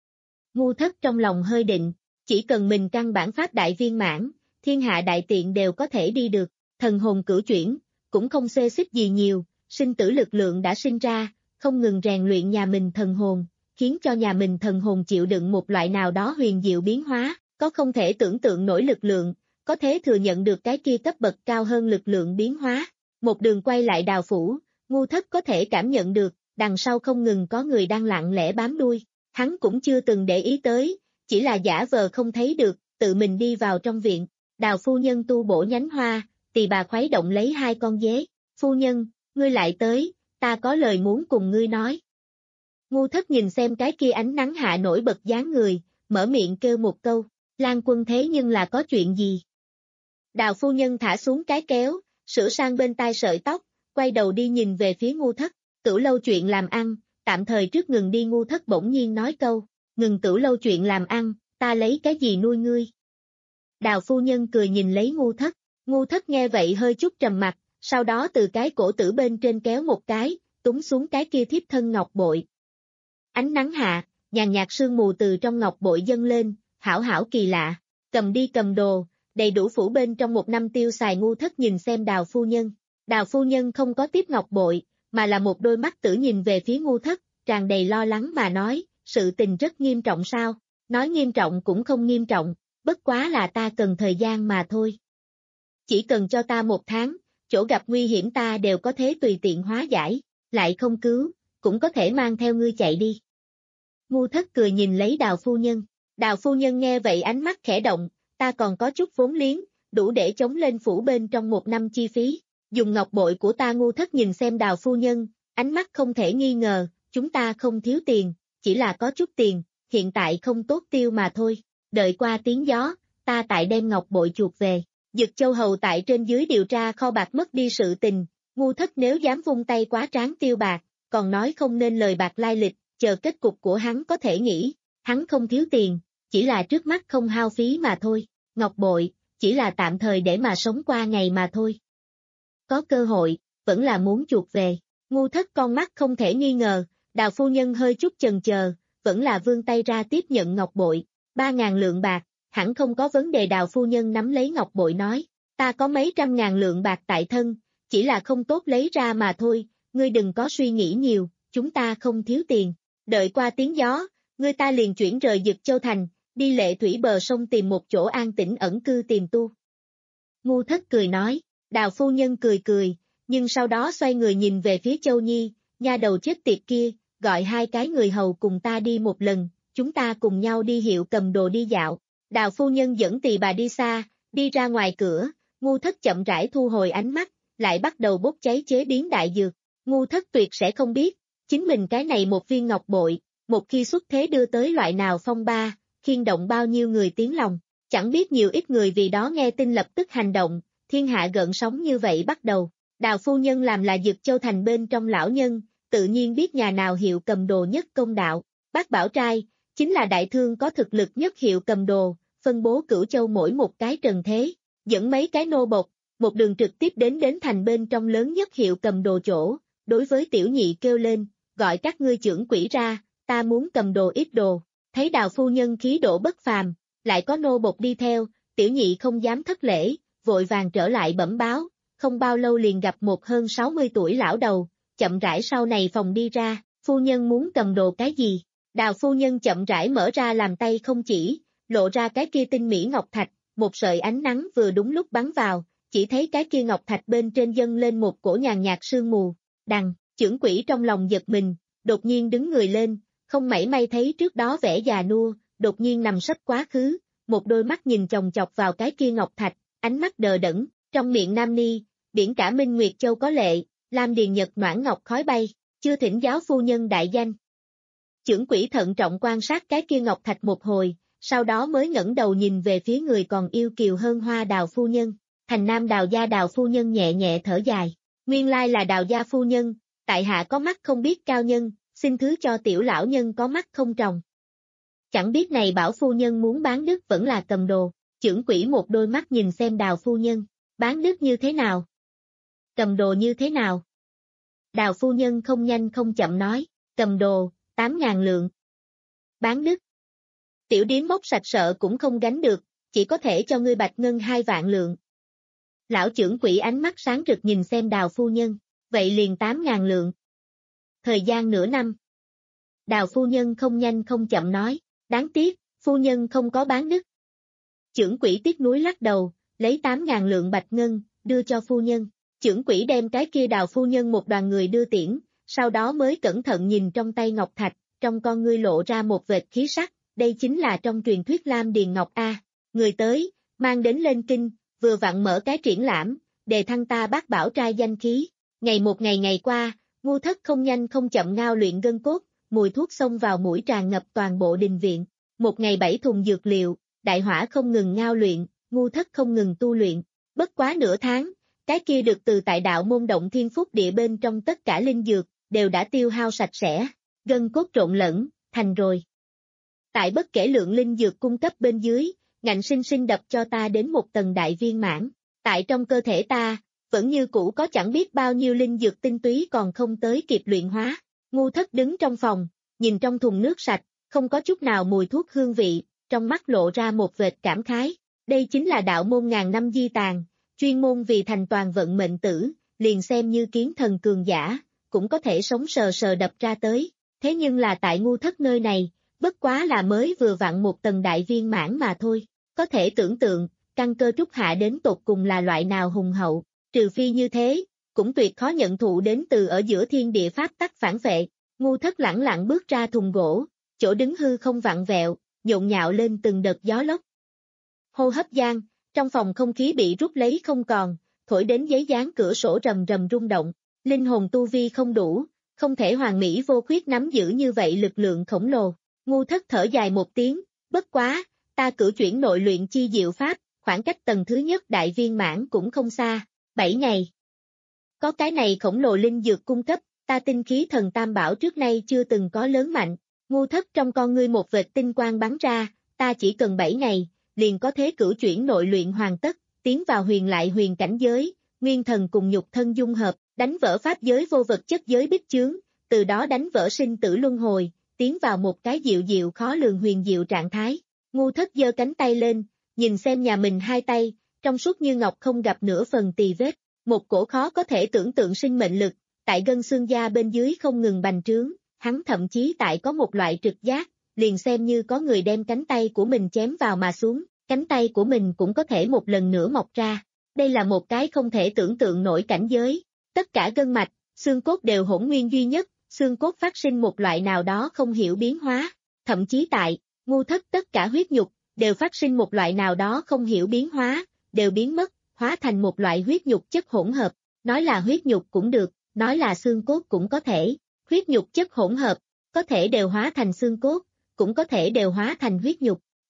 Ngu Thất trong lòng hơi định, chỉ cần mình căn bản pháp đại viên mãn, thiên hạ đại tiện đều có thể đi được, thần hồn cửu chuyển, cũng không xê xích gì nhiều, sinh tử lực lượng đã sinh ra, không ngừng rèn luyện nhà mình thần hồn, khiến cho nhà mình thần hồn chịu đựng một loại nào đó huyền diệu biến hóa, có không thể tưởng tượng nổi lực lượng, có thể thừa nhận được cái kia cấp bậc cao hơn lực lượng biến hóa. Một đường quay lại Đào phủ, Ngu Thất có thể cảm nhận được, đằng sau không ngừng có người đang lặng lẽ bám đuôi, hắn cũng chưa từng để ý tới, chỉ là giả vờ không thấy được, tự mình đi vào trong viện. Đào phu nhân tu bổ nhánh hoa, tỳ bà khuấy động lấy hai con dế, phu nhân, ngươi lại tới, ta có lời muốn cùng ngươi nói. Ngu Thất nhìn xem cái kia ánh nắng hạ nổi bật dáng người, mở miệng kêu một câu, Lan Quân thế nhưng là có chuyện gì? Đào phu nhân thả xuống cái kéo, sửa sang bên tai sợi tóc, quay đầu đi nhìn về phía Ngu Thất, Tửu lâu chuyện làm ăn, tạm thời trước ngừng đi. Ngu Thất bỗng nhiên nói câu, ngừng Tửu lâu chuyện làm ăn, ta lấy cái gì nuôi ngươi? Đào phu nhân cười nhìn lấy Ngu Thất, Ngu Thất nghe vậy hơi chút trầm mặt, sau đó từ cái cổ tử bên trên kéo một cái, túng xuống cái kia thiếp thân ngọc bội. Ánh nắng hạ, nhàn nhạt sương mù từ trong ngọc bội dâng lên, hảo hảo kỳ lạ, cầm đi cầm đồ, đầy đủ phủ bên trong một năm tiêu xài. Ngu Thất nhìn xem Đào phu nhân, Đào phu nhân không có tiếp ngọc bội, mà là một đôi mắt tử nhìn về phía Ngu Thất, tràn đầy lo lắng mà nói, sự tình rất nghiêm trọng sao? Nói nghiêm trọng cũng không nghiêm trọng, bất quá là ta cần thời gian mà thôi. Chỉ cần cho ta một tháng, chỗ gặp nguy hiểm ta đều có thể tùy tiện hóa giải, lại không cứu, cũng có thể mang theo ngươi chạy đi. Ngu Thất cười nhìn lấy Đào phu nhân, Đào phu nhân nghe vậy ánh mắt khẽ động, ta còn có chút vốn liếng, đủ để chống lên phủ bên trong một năm chi phí, dùng ngọc bội của ta. Ngu Thất nhìn xem Đào phu nhân, ánh mắt không thể nghi ngờ, chúng ta không thiếu tiền, chỉ là có chút tiền, hiện tại không tốt tiêu mà thôi, đợi qua tiếng gió, ta tại đem ngọc bội chuột về. Dực Châu hầu tại trên dưới điều tra kho bạc mất đi sự tình, Ngu Thất nếu dám vung tay quá tráng tiêu bạc, còn nói không nên lời bạc lai lịch, chờ kết cục của hắn có thể nghĩ, hắn không thiếu tiền, chỉ là trước mắt không hao phí mà thôi, ngọc bội, chỉ là tạm thời để mà sống qua ngày mà thôi. Có cơ hội, vẫn là muốn chuột về. Ngu Thất con mắt không thể nghi ngờ, Đào phu nhân hơi chút chần chờ, vẫn là vươn tay ra tiếp nhận ngọc bội, ba ngàn lượng bạc, hẳn không có vấn đề. Đào phu nhân nắm lấy ngọc bội nói, ta có mấy trăm ngàn lượng bạc tại thân, chỉ là không tốt lấy ra mà thôi, ngươi đừng có suy nghĩ nhiều, chúng ta không thiếu tiền, đợi qua tiếng gió, ngươi ta liền chuyển rời Dực Châu thành, đi Lệ Thủy bờ sông tìm một chỗ an tĩnh ẩn cư tìm tu. Ngu Thất cười nói, Đào phu nhân cười cười, nhưng sau đó xoay người nhìn về phía Châu Nhi, nha đầu chết tiệt kia, gọi hai cái người hầu cùng ta đi một lần, chúng ta cùng nhau đi hiệu cầm đồ đi dạo. Đào phu nhân dẫn tỳ bà đi xa, đi ra ngoài cửa, Ngu Thất chậm rãi thu hồi ánh mắt, lại bắt đầu bốc cháy chế biến đại dược. Ngu Thất tuyệt sẽ không biết, chính mình cái này một viên ngọc bội, một khi xuất thế đưa tới loại nào phong ba, khiên động bao nhiêu người tiếng lòng, Chẳng biết nhiều ít người vì đó nghe tin lập tức hành động, thiên hạ gợn sóng như vậy bắt đầu. Đào phu nhân làm là Dực Châu thành bên trong lão nhân, tự nhiên biết nhà nào hiệu cầm đồ nhất công đạo. Bác Bảo Trai, chính là đại thương có thực lực nhất hiệu cầm đồ, phân bố Cửu Châu mỗi một cái trần thế, dẫn mấy cái nô bộc, một đường trực tiếp đến đến thành bên trong lớn nhất hiệu cầm đồ chỗ, đối với tiểu nhị kêu lên, gọi các ngươi trưởng quỹ ra, ta muốn cầm đồ ít đồ. Thấy Đào phu nhân khí độ bất phàm, lại có nô bộc đi theo, tiểu nhị không dám thất lễ, vội vàng trở lại bẩm báo, không bao lâu liền gặp một hơn sáu mươi tuổi lão đầu, chậm rãi sau này phòng đi ra, phu nhân muốn cầm đồ cái gì? Đào phu nhân chậm rãi mở ra làm tay không chỉ, lộ ra cái kia tinh mỹ ngọc thạch, một sợi ánh nắng vừa đúng lúc bắn vào, chỉ thấy cái kia ngọc thạch bên trên dâng lên một cổ nhàn nhạt sương mù. Đằng, trưởng quỹ trong lòng giật mình, đột nhiên đứng người lên, không mảy may thấy trước đó vẻ già nua, đột nhiên nằm sấp quá khứ, một đôi mắt nhìn chòng chọc vào cái kia ngọc thạch, ánh mắt đờ đẫn, trong miệng nam ni, biển cả minh nguyệt châu có lệ, lam điền nhật noãn ngọc khói bay, chưa thỉnh giáo phu nhân đại danh. Trưởng quỹ thận trọng quan sát cái kia ngọc thạch một hồi, sau đó mới ngẩng đầu nhìn về phía người còn yêu kiều hơn hoa Đào phu nhân. Thành nam Đào gia Đào phu nhân nhẹ nhẹ thở dài, nguyên lai là Đào gia phu nhân, tại hạ có mắt không biết cao nhân, xin thứ cho tiểu lão nhân có mắt không tròng. Chẳng biết này bảo phu nhân muốn bán đức vẫn là cầm đồ, trưởng quỹ một đôi mắt nhìn xem Đào phu nhân, bán đức như thế nào? Cầm đồ như thế nào? Đào phu nhân không nhanh không chậm nói, cầm đồ, tám ngàn lượng. Bán đức. Tiểu điếm bốc sạch sợ cũng không gánh được, chỉ có thể cho ngươi bạch ngân hai vạn lượng. Lão trưởng quỹ ánh mắt sáng rực nhìn xem Đào phu nhân, vậy liền tám ngàn lượng. Thời gian nửa năm. Đào phu nhân không nhanh không chậm nói, đáng tiếc, phu nhân không có bán đức. Trưởng quỹ tiếc nuối lắc đầu, lấy tám ngàn lượng bạch ngân, đưa cho phu nhân. Trưởng quỹ đem cái kia Đào phu nhân một đoàn người đưa tiễn, sau đó mới cẩn thận nhìn trong tay ngọc thạch, trong con ngươi lộ ra một vệt khí sắc, đây chính là trong truyền thuyết Lam Điền Ngọc A. Người tới, mang đến lên kinh, vừa vặn mở cái triển lãm, đề thăng ta Bác Bảo Trai danh khí. Ngày một ngày ngày qua, Ngu Thất không nhanh không chậm ngao luyện gân cốt, mùi thuốc xông vào mũi tràn ngập toàn bộ đình viện. Một ngày bảy thùng dược liệu, đại hỏa không ngừng ngao luyện, Ngu Thất không ngừng tu luyện. Bất quá nửa tháng, cái kia được từ tại đạo môn động thiên phúc địa bên trong tất cả linh dược, đều đã tiêu hao sạch sẽ, gân cốt trộn lẫn, thành rồi. Tại bất kể lượng linh dược cung cấp bên dưới, ngạnh sinh sinh đập cho ta đến một tầng đại viên mãn. Tại trong cơ thể ta, vẫn như cũ có chẳng biết bao nhiêu linh dược tinh túy còn không tới kịp luyện hóa. Ngu Thất đứng trong phòng, nhìn trong thùng nước sạch, không có chút nào mùi thuốc hương vị, trong mắt lộ ra một vệt cảm khái. Đây chính là đạo môn ngàn năm di tàn, chuyên môn vì thành toàn vận mệnh tử, liền xem như kiến thần cường giả, cũng có thể sống sờ sờ đập ra tới. Thế nhưng là tại Ngu Thất nơi này, bất quá là mới vừa vặn một tầng đại viên mãn mà thôi. Có thể tưởng tượng, căn cơ trúc hạ đến tột cùng là loại nào hùng hậu, trừ phi như thế, cũng tuyệt khó nhận thụ đến từ ở giữa thiên địa pháp tắc phản vệ. Ngu Thất lẳng lặng bước ra thùng gỗ, chỗ đứng hư không vặn vẹo, nhộn nhạo lên từng đợt gió lốc. Hô hấp gian, trong phòng không khí bị rút lấy không còn, thổi đến giấy dán cửa sổ rầm rầm rung động, linh hồn tu vi không đủ, không thể hoàn mỹ vô khuyết nắm giữ như vậy lực lượng khổng lồ. Ngu Thất thở dài một tiếng, bất quá, ta cử chuyển nội luyện chi diệu pháp, khoảng cách tầng thứ nhất đại viên mãn cũng không xa, bảy ngày. Có cái này khổng lồ linh dược cung cấp, ta tinh khí thần tam bảo trước nay chưa từng có lớn mạnh. Ngu Thất trong con ngươi một vệt tinh quang bắn ra, ta chỉ cần bảy ngày, liền có thế cử chuyển nội luyện hoàn tất, tiến vào huyền lại huyền cảnh giới, nguyên thần cùng nhục thân dung hợp, đánh vỡ pháp giới vô vật chất giới bích chướng, từ đó đánh vỡ sinh tử luân hồi, tiến vào một cái diệu diệu khó lường huyền diệu trạng thái. Ngu Thất giơ cánh tay lên, nhìn xem nhà mình hai tay, trong suốt như ngọc không gặp nửa phần tì vết, một cổ khó có thể tưởng tượng sinh mệnh lực, tại gân xương da bên dưới không ngừng bành trướng, hắn thậm chí tại có một loại trực giác, liền xem như có người đem cánh tay của mình chém vào mà xuống, cánh tay của mình cũng có thể một lần nữa mọc ra. Đây là một cái không thể tưởng tượng nổi cảnh giới, tất cả gân mạch, xương cốt đều hỗn nguyên duy nhất, xương cốt phát sinh một loại nào đó không hiểu biến hóa, thậm chí tại Ngu Thất tất cả huyết nhục đều phát sinh một loại nào đó không hiểu biến hóa, đều biến mất, hóa thành một loại huyết nhục chất hỗn hợp, nói là huyết nhục cũng được, nói là xương cốt cũng có thể, huyết nhục chất hỗn hợp, có thể đều hóa thành xương cốt, cũng có thể đều hóa thành huyết nhục,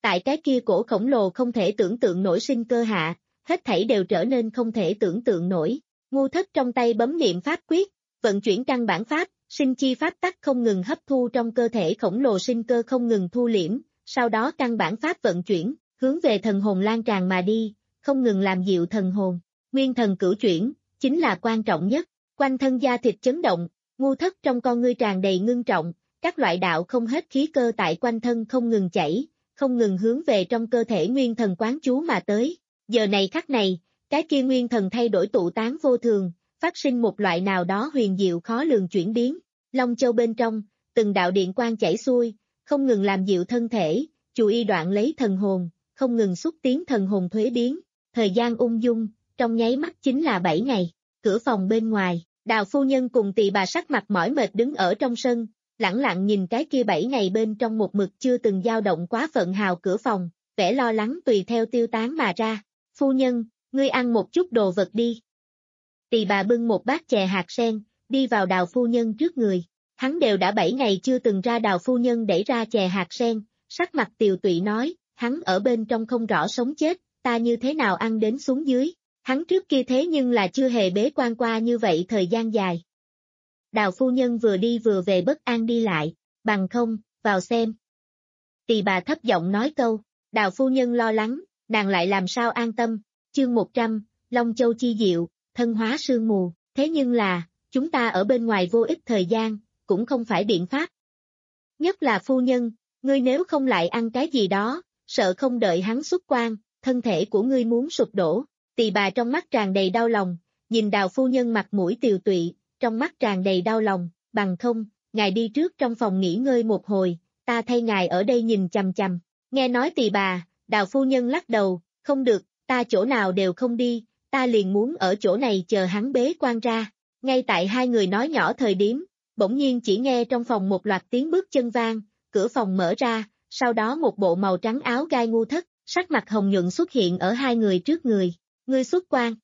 tại cái kia cổ khổng lồ không thể tưởng tượng nổi sinh cơ hạ, hết thảy đều trở nên không thể tưởng tượng nổi. Ngu Thất trong tay bấm niệm pháp quyết, vận chuyển căn bản pháp, sinh chi pháp tắc không ngừng hấp thu trong cơ thể khổng lồ sinh cơ không ngừng thu liễm, sau đó căn bản pháp vận chuyển, hướng về thần hồn lan tràn mà đi, không ngừng làm dịu thần hồn. Nguyên thần cửu chuyển, chính là quan trọng nhất. Quanh thân da thịt chấn động, Ngu Thất trong con ngươi tràn đầy ngưng trọng, các loại đạo không hết khí cơ tại quanh thân không ngừng chảy, không ngừng hướng về trong cơ thể nguyên thần quán chú mà tới. Giờ này khắc này, cái kia nguyên thần thay đổi tụ tán vô thường, phát sinh một loại nào đó huyền diệu khó lường chuyển biến. Long Châu bên trong, từng đạo điện quang chảy xuôi, không ngừng làm dịu thân thể, chú ý đoạn lấy thần hồn, không ngừng xúc tiến thần hồn thuế biến. Thời gian ung dung, trong nháy mắt chính là bảy ngày. Cửa phòng bên ngoài, Đào phu nhân cùng Tỳ bà sắc mặt mỏi mệt đứng ở trong sân, lẳng lặng nhìn cái kia bảy ngày bên trong một mực chưa từng dao động quá phận hào cửa phòng, vẻ lo lắng tùy theo tiêu tán mà ra. Phu nhân, ngươi ăn một chút đồ vật đi. Tỳ bà bưng một bát chè hạt sen, đi vào Đào phu nhân trước người. Hắn đều đã bảy ngày chưa từng ra. Đào phu nhân đẩy ra chè hạt sen, sắc mặt tiều tụy nói, hắn ở bên trong không rõ sống chết, ta như thế nào ăn đến xuống dưới. Hắn trước kia thế nhưng là chưa hề bế quan qua như vậy thời gian dài. Đào phu nhân vừa đi vừa về bất an đi lại, bằng không, vào xem. Tỳ bà thấp giọng nói câu, Đào phu nhân lo lắng, nàng lại làm sao an tâm. Chương một trăm, Long Châu chi diệu, thân hóa sương mù, thế nhưng là, chúng ta ở bên ngoài vô ích thời gian, cũng không phải biện pháp. Nhất là phu nhân, ngươi nếu không lại ăn cái gì đó, sợ không đợi hắn xuất quan, thân thể của ngươi muốn sụp đổ. Tỳ bà trong mắt tràn đầy đau lòng, nhìn Đào phu nhân mặt mũi tiều tụy, trong mắt tràn đầy đau lòng, bằng không, ngài đi trước trong phòng nghỉ ngơi một hồi, ta thay ngài ở đây nhìn chằm chằm. Nghe nói tỳ bà, Đào phu nhân lắc đầu, không được, ta chỗ nào đều không đi, ta liền muốn ở chỗ này chờ hắn bế quan ra. Ngay tại hai người nói nhỏ thời điểm, bỗng nhiên chỉ nghe trong phòng một loạt tiếng bước chân vang, cửa phòng mở ra, sau đó một bộ màu trắng áo gai Ngu Thất, sắc mặt hồng nhuận xuất hiện ở hai người trước người. Ngươi xuất quan.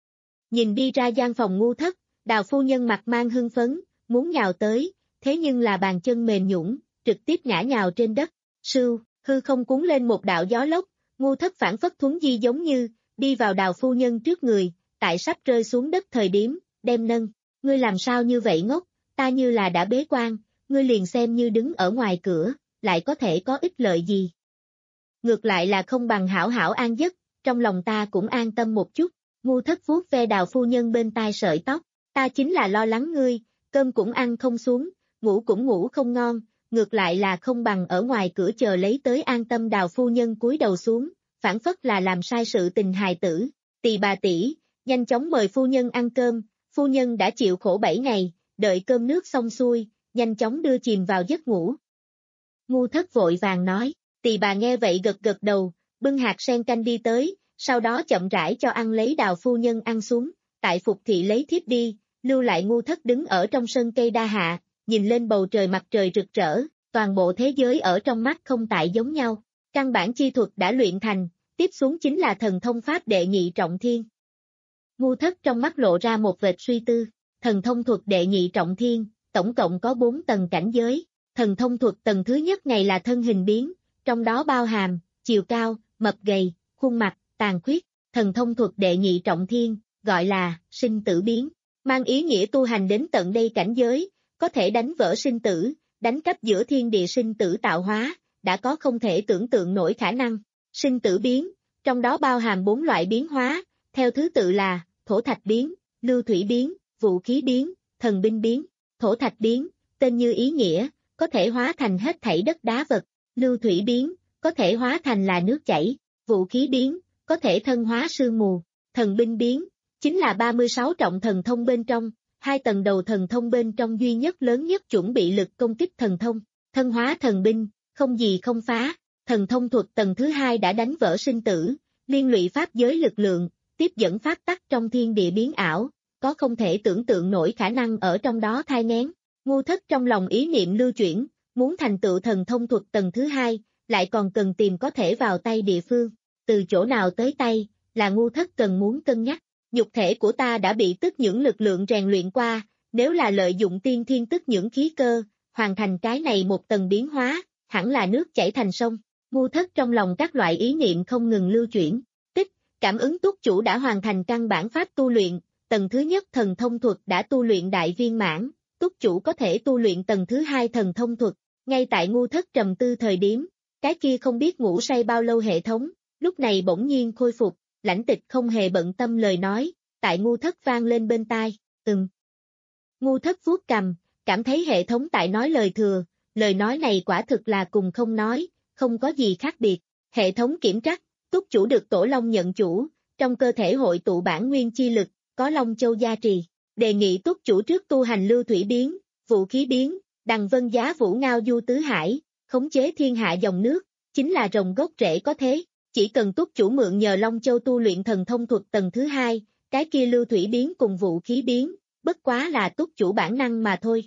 Nhìn đi ra gian phòng Ngu Thất, Đào phu nhân mặt mang hưng phấn, muốn nhào tới, thế nhưng là bàn chân mềm nhũn, trực tiếp ngã nhào trên đất. Sưu, hư không cuốn lên một đạo gió lốc, Ngu Thất phản phất thuấn di giống như, đi vào Đào phu nhân trước người, tại sắp rơi xuống đất thời điểm, đem nâng. Ngươi làm sao như vậy ngốc, ta như là đã bế quan, ngươi liền xem như đứng ở ngoài cửa, lại có thể có ích lợi gì. Ngược lại là không bằng hảo hảo an giấc. Trong lòng ta cũng an tâm một chút. Ngu Thất vuốt ve Đào phu nhân bên tai sợi tóc, ta chính là lo lắng ngươi, cơm cũng ăn không xuống, ngủ cũng ngủ không ngon, ngược lại là không bằng ở ngoài cửa chờ lấy tới an tâm. Đào phu nhân cúi đầu xuống, phản phất là làm sai sự tình hài tử. Tỳ bà tỷ, nhanh chóng mời phu nhân ăn cơm, phu nhân đã chịu khổ bảy ngày, đợi cơm nước xong xuôi, nhanh chóng đưa chìm vào giấc ngủ. Ngu Thất vội vàng nói, tỳ bà nghe vậy gật gật đầu, bưng hạt sen canh đi tới, sau đó chậm rãi cho ăn lấy. Đào phu nhân ăn xuống, tại phục thị lấy thiếp đi, lưu lại Ngu Thất đứng ở trong sân cây đa hạ, nhìn lên bầu trời mặt trời rực rỡ, toàn bộ thế giới ở trong mắt không tại giống nhau. Căn bản chi thuật đã luyện thành, tiếp xuống chính là thần thông pháp đệ nhị trọng thiên. Ngu Thất trong mắt lộ ra một vệt suy tư, thần thông thuật đệ nhị trọng thiên, tổng cộng có bốn tầng cảnh giới. Thần thông thuật tầng thứ nhất này là thân hình biến, trong đó bao hàm, chiều cao, mập gầy, khuôn mặt, tàn khuyết. Thần thông thuật đệ nhị trọng thiên, gọi là sinh tử biến, mang ý nghĩa tu hành đến tận đây cảnh giới, có thể đánh vỡ sinh tử, đánh cắp giữa thiên địa sinh tử tạo hóa, đã có không thể tưởng tượng nổi khả năng. Sinh tử biến, trong đó bao hàm bốn loại biến hóa, theo thứ tự là thổ thạch biến, lưu thủy biến, vũ khí biến, thần binh biến. Thổ thạch biến, tên như ý nghĩa, có thể hóa thành hết thảy đất đá vật. Lưu thủy biến, có thể hóa thành là nước chảy. Vũ khí biến, có thể thân hóa sương mù. Thần binh biến, chính là ba mươi sáu trọng thần thông bên trong, hai tầng đầu thần thông bên trong duy nhất lớn nhất chuẩn bị lực công kích thần thông. Thân hóa thần binh, không gì không phá. Thần thông thuật tầng thứ hai đã đánh vỡ sinh tử, liên lụy pháp giới lực lượng, tiếp dẫn pháp tắc trong thiên địa biến ảo, có không thể tưởng tượng nổi khả năng ở trong đó thai nghén. Ngu Thất trong lòng ý niệm lưu chuyển, muốn thành tựu thần thông thuật tầng thứ hai, lại còn cần tìm có thể vào tay địa phương. Từ chỗ nào tới tay, là Ngu Thất cần muốn cân nhắc. Nhục thể của ta đã bị tức những lực lượng rèn luyện qua, nếu là lợi dụng tiên thiên tức những khí cơ, hoàn thành cái này một tầng biến hóa, hẳn là nước chảy thành sông. Ngu Thất trong lòng các loại ý niệm không ngừng lưu chuyển. Tích, cảm ứng túc chủ đã hoàn thành căn bản pháp tu luyện, tầng thứ nhất thần thông thuật đã tu luyện đại viên mãn, túc chủ có thể tu luyện tầng thứ hai thần thông thuật. Ngay tại Ngu Thất trầm tư thời điểm, cái kia không biết ngủ say bao lâu hệ thống, lúc này bỗng nhiên khôi phục, Lãnh Tịch không hề bận tâm lời nói, tại Ngu Thất vang lên bên tai, ừm. Ngu Thất vuốt cằm, cảm thấy hệ thống tại nói lời thừa, lời nói này quả thực là cùng không nói, không có gì khác biệt. Hệ thống kiểm trắc, túc chủ được Tổ Long nhận chủ, trong cơ thể hội tụ bản nguyên chi lực, có Long Châu gia trì. Đề nghị túc chủ trước tu hành lưu thủy biến, vũ khí biến, đằng vân giá vũ ngao du tứ hải, khống chế thiên hạ dòng nước, chính là rồng gốc rễ có thế. Chỉ cần túc chủ mượn nhờ Long Châu tu luyện thần thông thuật tầng thứ hai, cái kia lưu thủy biến cùng vũ khí biến, bất quá là túc chủ bản năng mà thôi.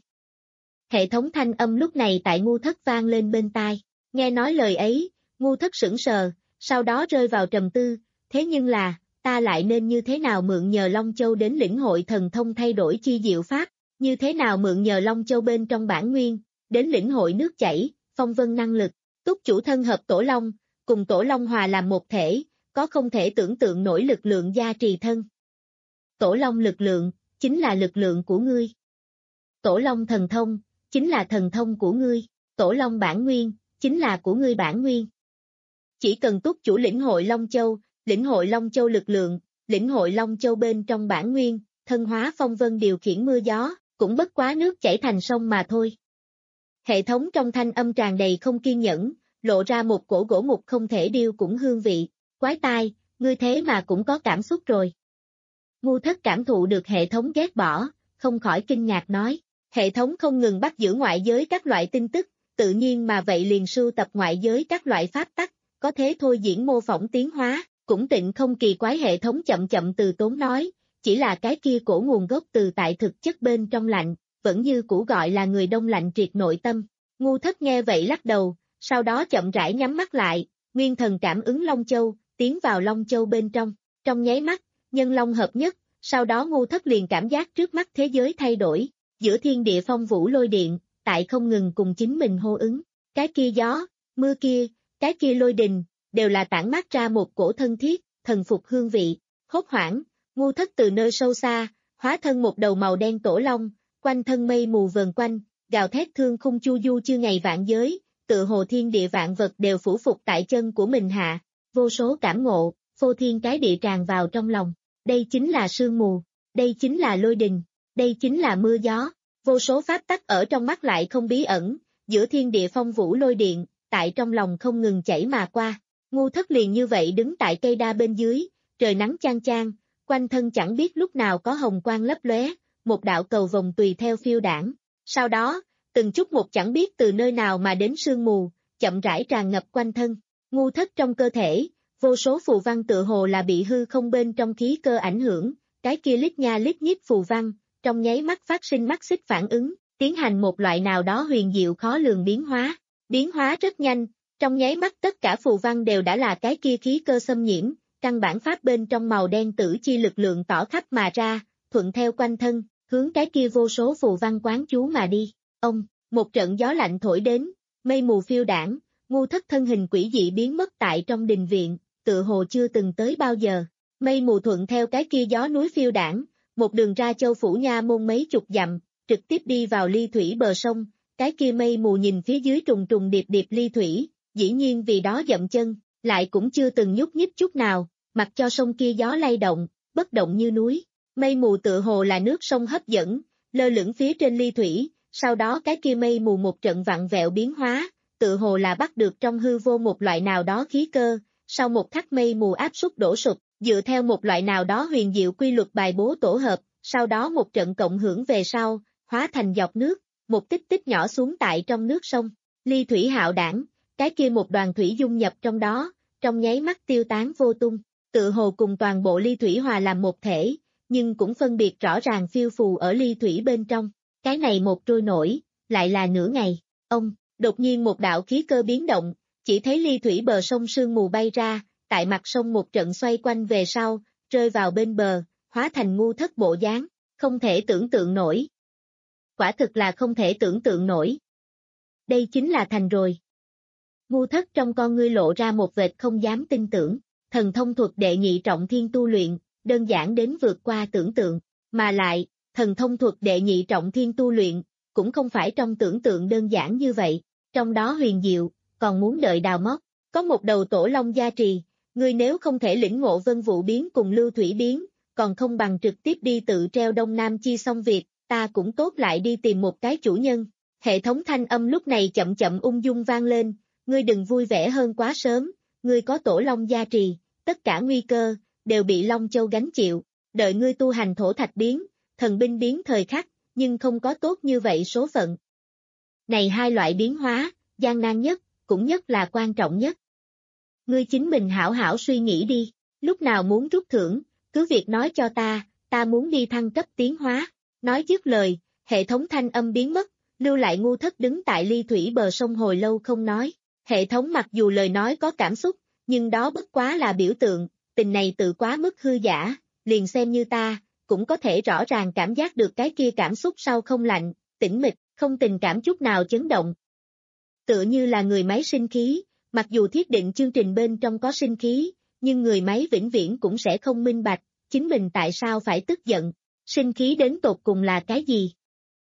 Hệ thống thanh âm lúc này tại Ngu Thất vang lên bên tai, nghe nói lời ấy, Ngu Thất sững sờ, sau đó rơi vào trầm tư, thế nhưng là, ta lại nên như thế nào mượn nhờ Long Châu đến lĩnh hội thần thông thay đổi chi diệu pháp, như thế nào mượn nhờ Long Châu bên trong bản nguyên, đến lĩnh hội nước chảy, phong vân năng lực, túc chủ thân hợp Tổ Long, cùng Tổ Long hòa làm một thể, có không thể tưởng tượng nổi lực lượng gia trì thân. Tổ Long lực lượng, chính là lực lượng của ngươi. Tổ Long thần thông, chính là thần thông của ngươi. Tổ Long bản nguyên, chính là của ngươi bản nguyên. Chỉ cần túc chủ lĩnh hội Long Châu, lĩnh hội Long Châu lực lượng, lĩnh hội Long Châu bên trong bản nguyên, thân hóa phong vân điều khiển mưa gió, cũng bất quá nước chảy thành sông mà thôi. Hệ thống trong thanh âm tràn đầy không kiên nhẫn, lộ ra một cổ gỗ mục không thể điêu cũng hương vị. Quái tai, ngươi thế mà cũng có cảm xúc rồi. Ngu Thất cảm thụ được hệ thống ghét bỏ, không khỏi kinh ngạc nói. Hệ thống không ngừng bắt giữ ngoại giới các loại tin tức, tự nhiên mà vậy liền sưu tập ngoại giới các loại pháp tắc, có thế thôi diễn mô phỏng tiến hóa, cũng tịnh không kỳ quái. Hệ thống chậm chậm từ tốn nói, chỉ là cái kia cổ nguồn gốc từ tại thực chất bên trong lạnh, vẫn như cũ gọi là người đông lạnh triệt nội tâm. Ngu Thất nghe vậy lắc đầu, sau đó chậm rãi nhắm mắt lại, nguyên thần cảm ứng Long Châu, tiến vào Long Châu bên trong, trong nháy mắt, nhân long hợp nhất, sau đó Ngu Thất liền cảm giác trước mắt thế giới thay đổi, giữa thiên địa phong vũ lôi điện, tại không ngừng cùng chính mình hô ứng, cái kia gió, mưa kia, cái kia lôi đình, đều là tản mát ra một cổ thân thiết, thần phục hương vị. Hốt hoảng, Ngu Thất từ nơi sâu xa, hóa thân một đầu màu đen tổ long, quanh thân mây mù vờn quanh, gào thét thương khung chu du chư ngày vạn giới, tự hồ thiên địa vạn vật đều phủ phục tại chân của mình hạ, vô số cảm ngộ, phô thiên cái địa tràn vào trong lòng. Đây chính là sương mù, đây chính là lôi đình, đây chính là mưa gió, vô số pháp tắc ở trong mắt lại không bí ẩn, giữa thiên địa phong vũ lôi điện, tại trong lòng không ngừng chảy mà qua. Ngu Thất liền như vậy đứng tại cây đa bên dưới, trời nắng chang chang, quanh thân chẳng biết lúc nào có hồng quang lấp lóe, một đạo cầu vồng tùy theo phiêu đảng. Sau đó, từng chút một chẳng biết từ nơi nào mà đến sương mù, chậm rãi tràn ngập quanh thân. Ngu Thất trong cơ thể, vô số phù văn tựa hồ là bị hư không bên trong khí cơ ảnh hưởng, cái kia lít nha lít nhít phù văn, trong nháy mắt phát sinh mắc xích phản ứng, tiến hành một loại nào đó huyền diệu khó lường biến hóa. Biến hóa rất nhanh, trong nháy mắt tất cả phù văn đều đã là cái kia khí cơ xâm nhiễm, căn bản pháp bên trong màu đen tử chi lực lượng tỏ khắp mà ra, thuận theo quanh thân, hướng cái kia vô số phù văn quán chú mà đi. Ông, một trận gió lạnh thổi đến, mây mù phiêu đảng, Ngu Thất thân hình quỷ dị biến mất tại trong đình viện, tựa hồ chưa từng tới bao giờ. Mây mù thuận theo cái kia gió núi phiêu đảng, một đường ra Châu Phủ Nha môn mấy chục dặm, trực tiếp đi vào ly thủy bờ sông. Cái kia mây mù nhìn phía dưới trùng trùng điệp điệp ly thủy, dĩ nhiên vì đó dậm chân, lại cũng chưa từng nhúc nhích chút nào, mặc cho sông kia gió lay động, bất động như núi. Mây mù tựa hồ là nước sông hấp dẫn, lơ lửng phía trên ly thủy, sau đó cái kia mây mù một trận vặn vẹo biến hóa, tựa hồ là bắt được trong hư vô một loại nào đó khí cơ, sau một khắc mây mù áp suất đổ sụp, dựa theo một loại nào đó huyền diệu quy luật bài bố tổ hợp, sau đó một trận cộng hưởng về sau, hóa thành giọt nước, một tích tích nhỏ xuống tại trong nước sông. Ly thủy hạo đảng, cái kia một đoàn thủy dung nhập trong đó, trong nháy mắt tiêu tán vô tung, tự hồ cùng toàn bộ ly thủy hòa làm một thể, nhưng cũng phân biệt rõ ràng phiêu phù ở ly thủy bên trong. Cái này một trôi nổi, lại là nửa ngày. Ông, đột nhiên một đạo khí cơ biến động, chỉ thấy ly thủy bờ sông sương mù bay ra, tại mặt sông một trận xoay quanh về sau, rơi vào bên bờ, hóa thành Ngu Thất bộ dáng, không thể tưởng tượng nổi. Quả thực là không thể tưởng tượng nổi. Đây chính là thành rồi. Ngu Thất trong con ngươi lộ ra một vệt không dám tin tưởng, thần thông thuật đệ nhị trọng thiên tu luyện, đơn giản đến vượt qua tưởng tượng, mà lại, thần thông thuật đệ nhị trọng thiên tu luyện, cũng không phải trong tưởng tượng đơn giản như vậy, trong đó huyền diệu, còn muốn đợi đào móc, có một đầu tổ long gia trì, ngươi nếu không thể lĩnh ngộ vân vụ biến cùng lưu thủy biến, còn không bằng trực tiếp đi tự treo đông nam chi xong việc, ta cũng tốt lại đi tìm một cái chủ nhân. Hệ thống thanh âm lúc này chậm chậm ung dung vang lên, ngươi đừng vui vẻ hơn quá sớm, ngươi có tổ long gia trì, tất cả nguy cơ, đều bị Long Châu gánh chịu, đợi ngươi tu hành thổ thạch biến, thần binh biến thời khắc, nhưng không có tốt như vậy số phận. Này hai loại biến hóa, gian nan nhất, cũng nhất là quan trọng nhất. Ngươi chính mình hảo hảo suy nghĩ đi, lúc nào muốn rút thưởng, cứ việc nói cho ta, ta muốn đi thăng cấp tiến hóa. Nói dứt lời, hệ thống thanh âm biến mất, lưu lại Ngu Thất đứng tại ly thủy bờ sông hồi lâu không nói. Hệ thống mặc dù lời nói có cảm xúc, nhưng đó bất quá là biểu tượng, tình này tự quá mức hư giả, liền xem như ta, cũng có thể rõ ràng cảm giác được cái kia cảm xúc sau không lạnh, tĩnh mịch, không tình cảm chút nào chấn động. Tựa như là người máy sinh khí, mặc dù thiết định chương trình bên trong có sinh khí, nhưng người máy vĩnh viễn cũng sẽ không minh bạch, chính mình tại sao phải tức giận, sinh khí đến tột cùng là cái gì.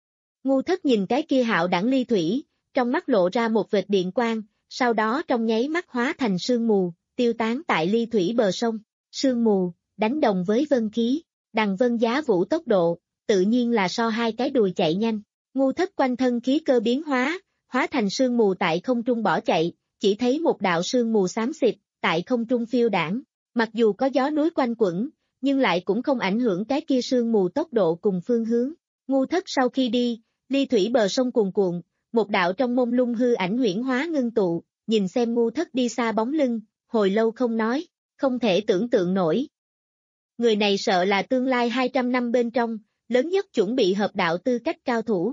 Ngu Thất nhìn cái kia hạo đẳng ly thủy, trong mắt lộ ra một vệt điện quang, sau đó trong nháy mắt hóa thành sương mù, tiêu tán tại ly thủy bờ sông. Sương mù, đánh đồng với vân khí, đằng vân giá vũ tốc độ, tự nhiên là so hai cái đùi chạy nhanh. Ngu Thất quanh thân khí cơ biến hóa, hóa thành sương mù tại không trung bỏ chạy, chỉ thấy một đạo sương mù xám xịt, tại không trung phiêu đảng. Mặc dù có gió núi quanh quẩn, nhưng lại cũng không ảnh hưởng cái kia sương mù tốc độ cùng phương hướng. Ngu Thất sau khi đi, ly thủy bờ sông cuồn cuộn, một đạo trong mông lung hư ảnh huyễn hóa ngưng tụ, nhìn xem Ngu Thất đi xa bóng lưng, hồi lâu không nói, không thể tưởng tượng nổi. Người này sợ là tương lai hai trăm năm bên trong, lớn nhất chuẩn bị hợp đạo tư cách cao thủ.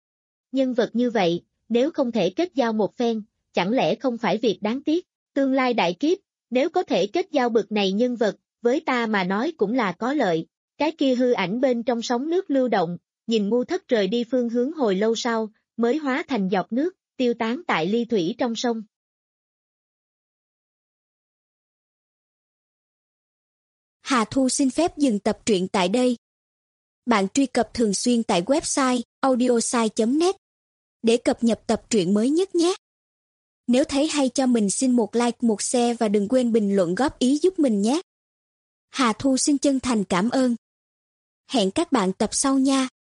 Nhân vật như vậy, nếu không thể kết giao một phen, chẳng lẽ không phải việc đáng tiếc, tương lai đại kiếp, nếu có thể kết giao bực này nhân vật, với ta mà nói cũng là có lợi. Cái kia hư ảnh bên trong sóng nước lưu động, nhìn Ngu Thất rời đi phương hướng hồi lâu sau, mới hóa thành giọt nước, tiêu tán tại ly thủy trong sông. Hà Thu xin phép dừng tập truyện tại đây. Bạn truy cập thường xuyên tại website audiosai chấm net để cập nhật tập truyện mới nhất nhé. Nếu thấy hay cho mình xin một like, một share và đừng quên bình luận góp ý giúp mình nhé. Hà Thu xin chân thành cảm ơn. Hẹn các bạn tập sau nha.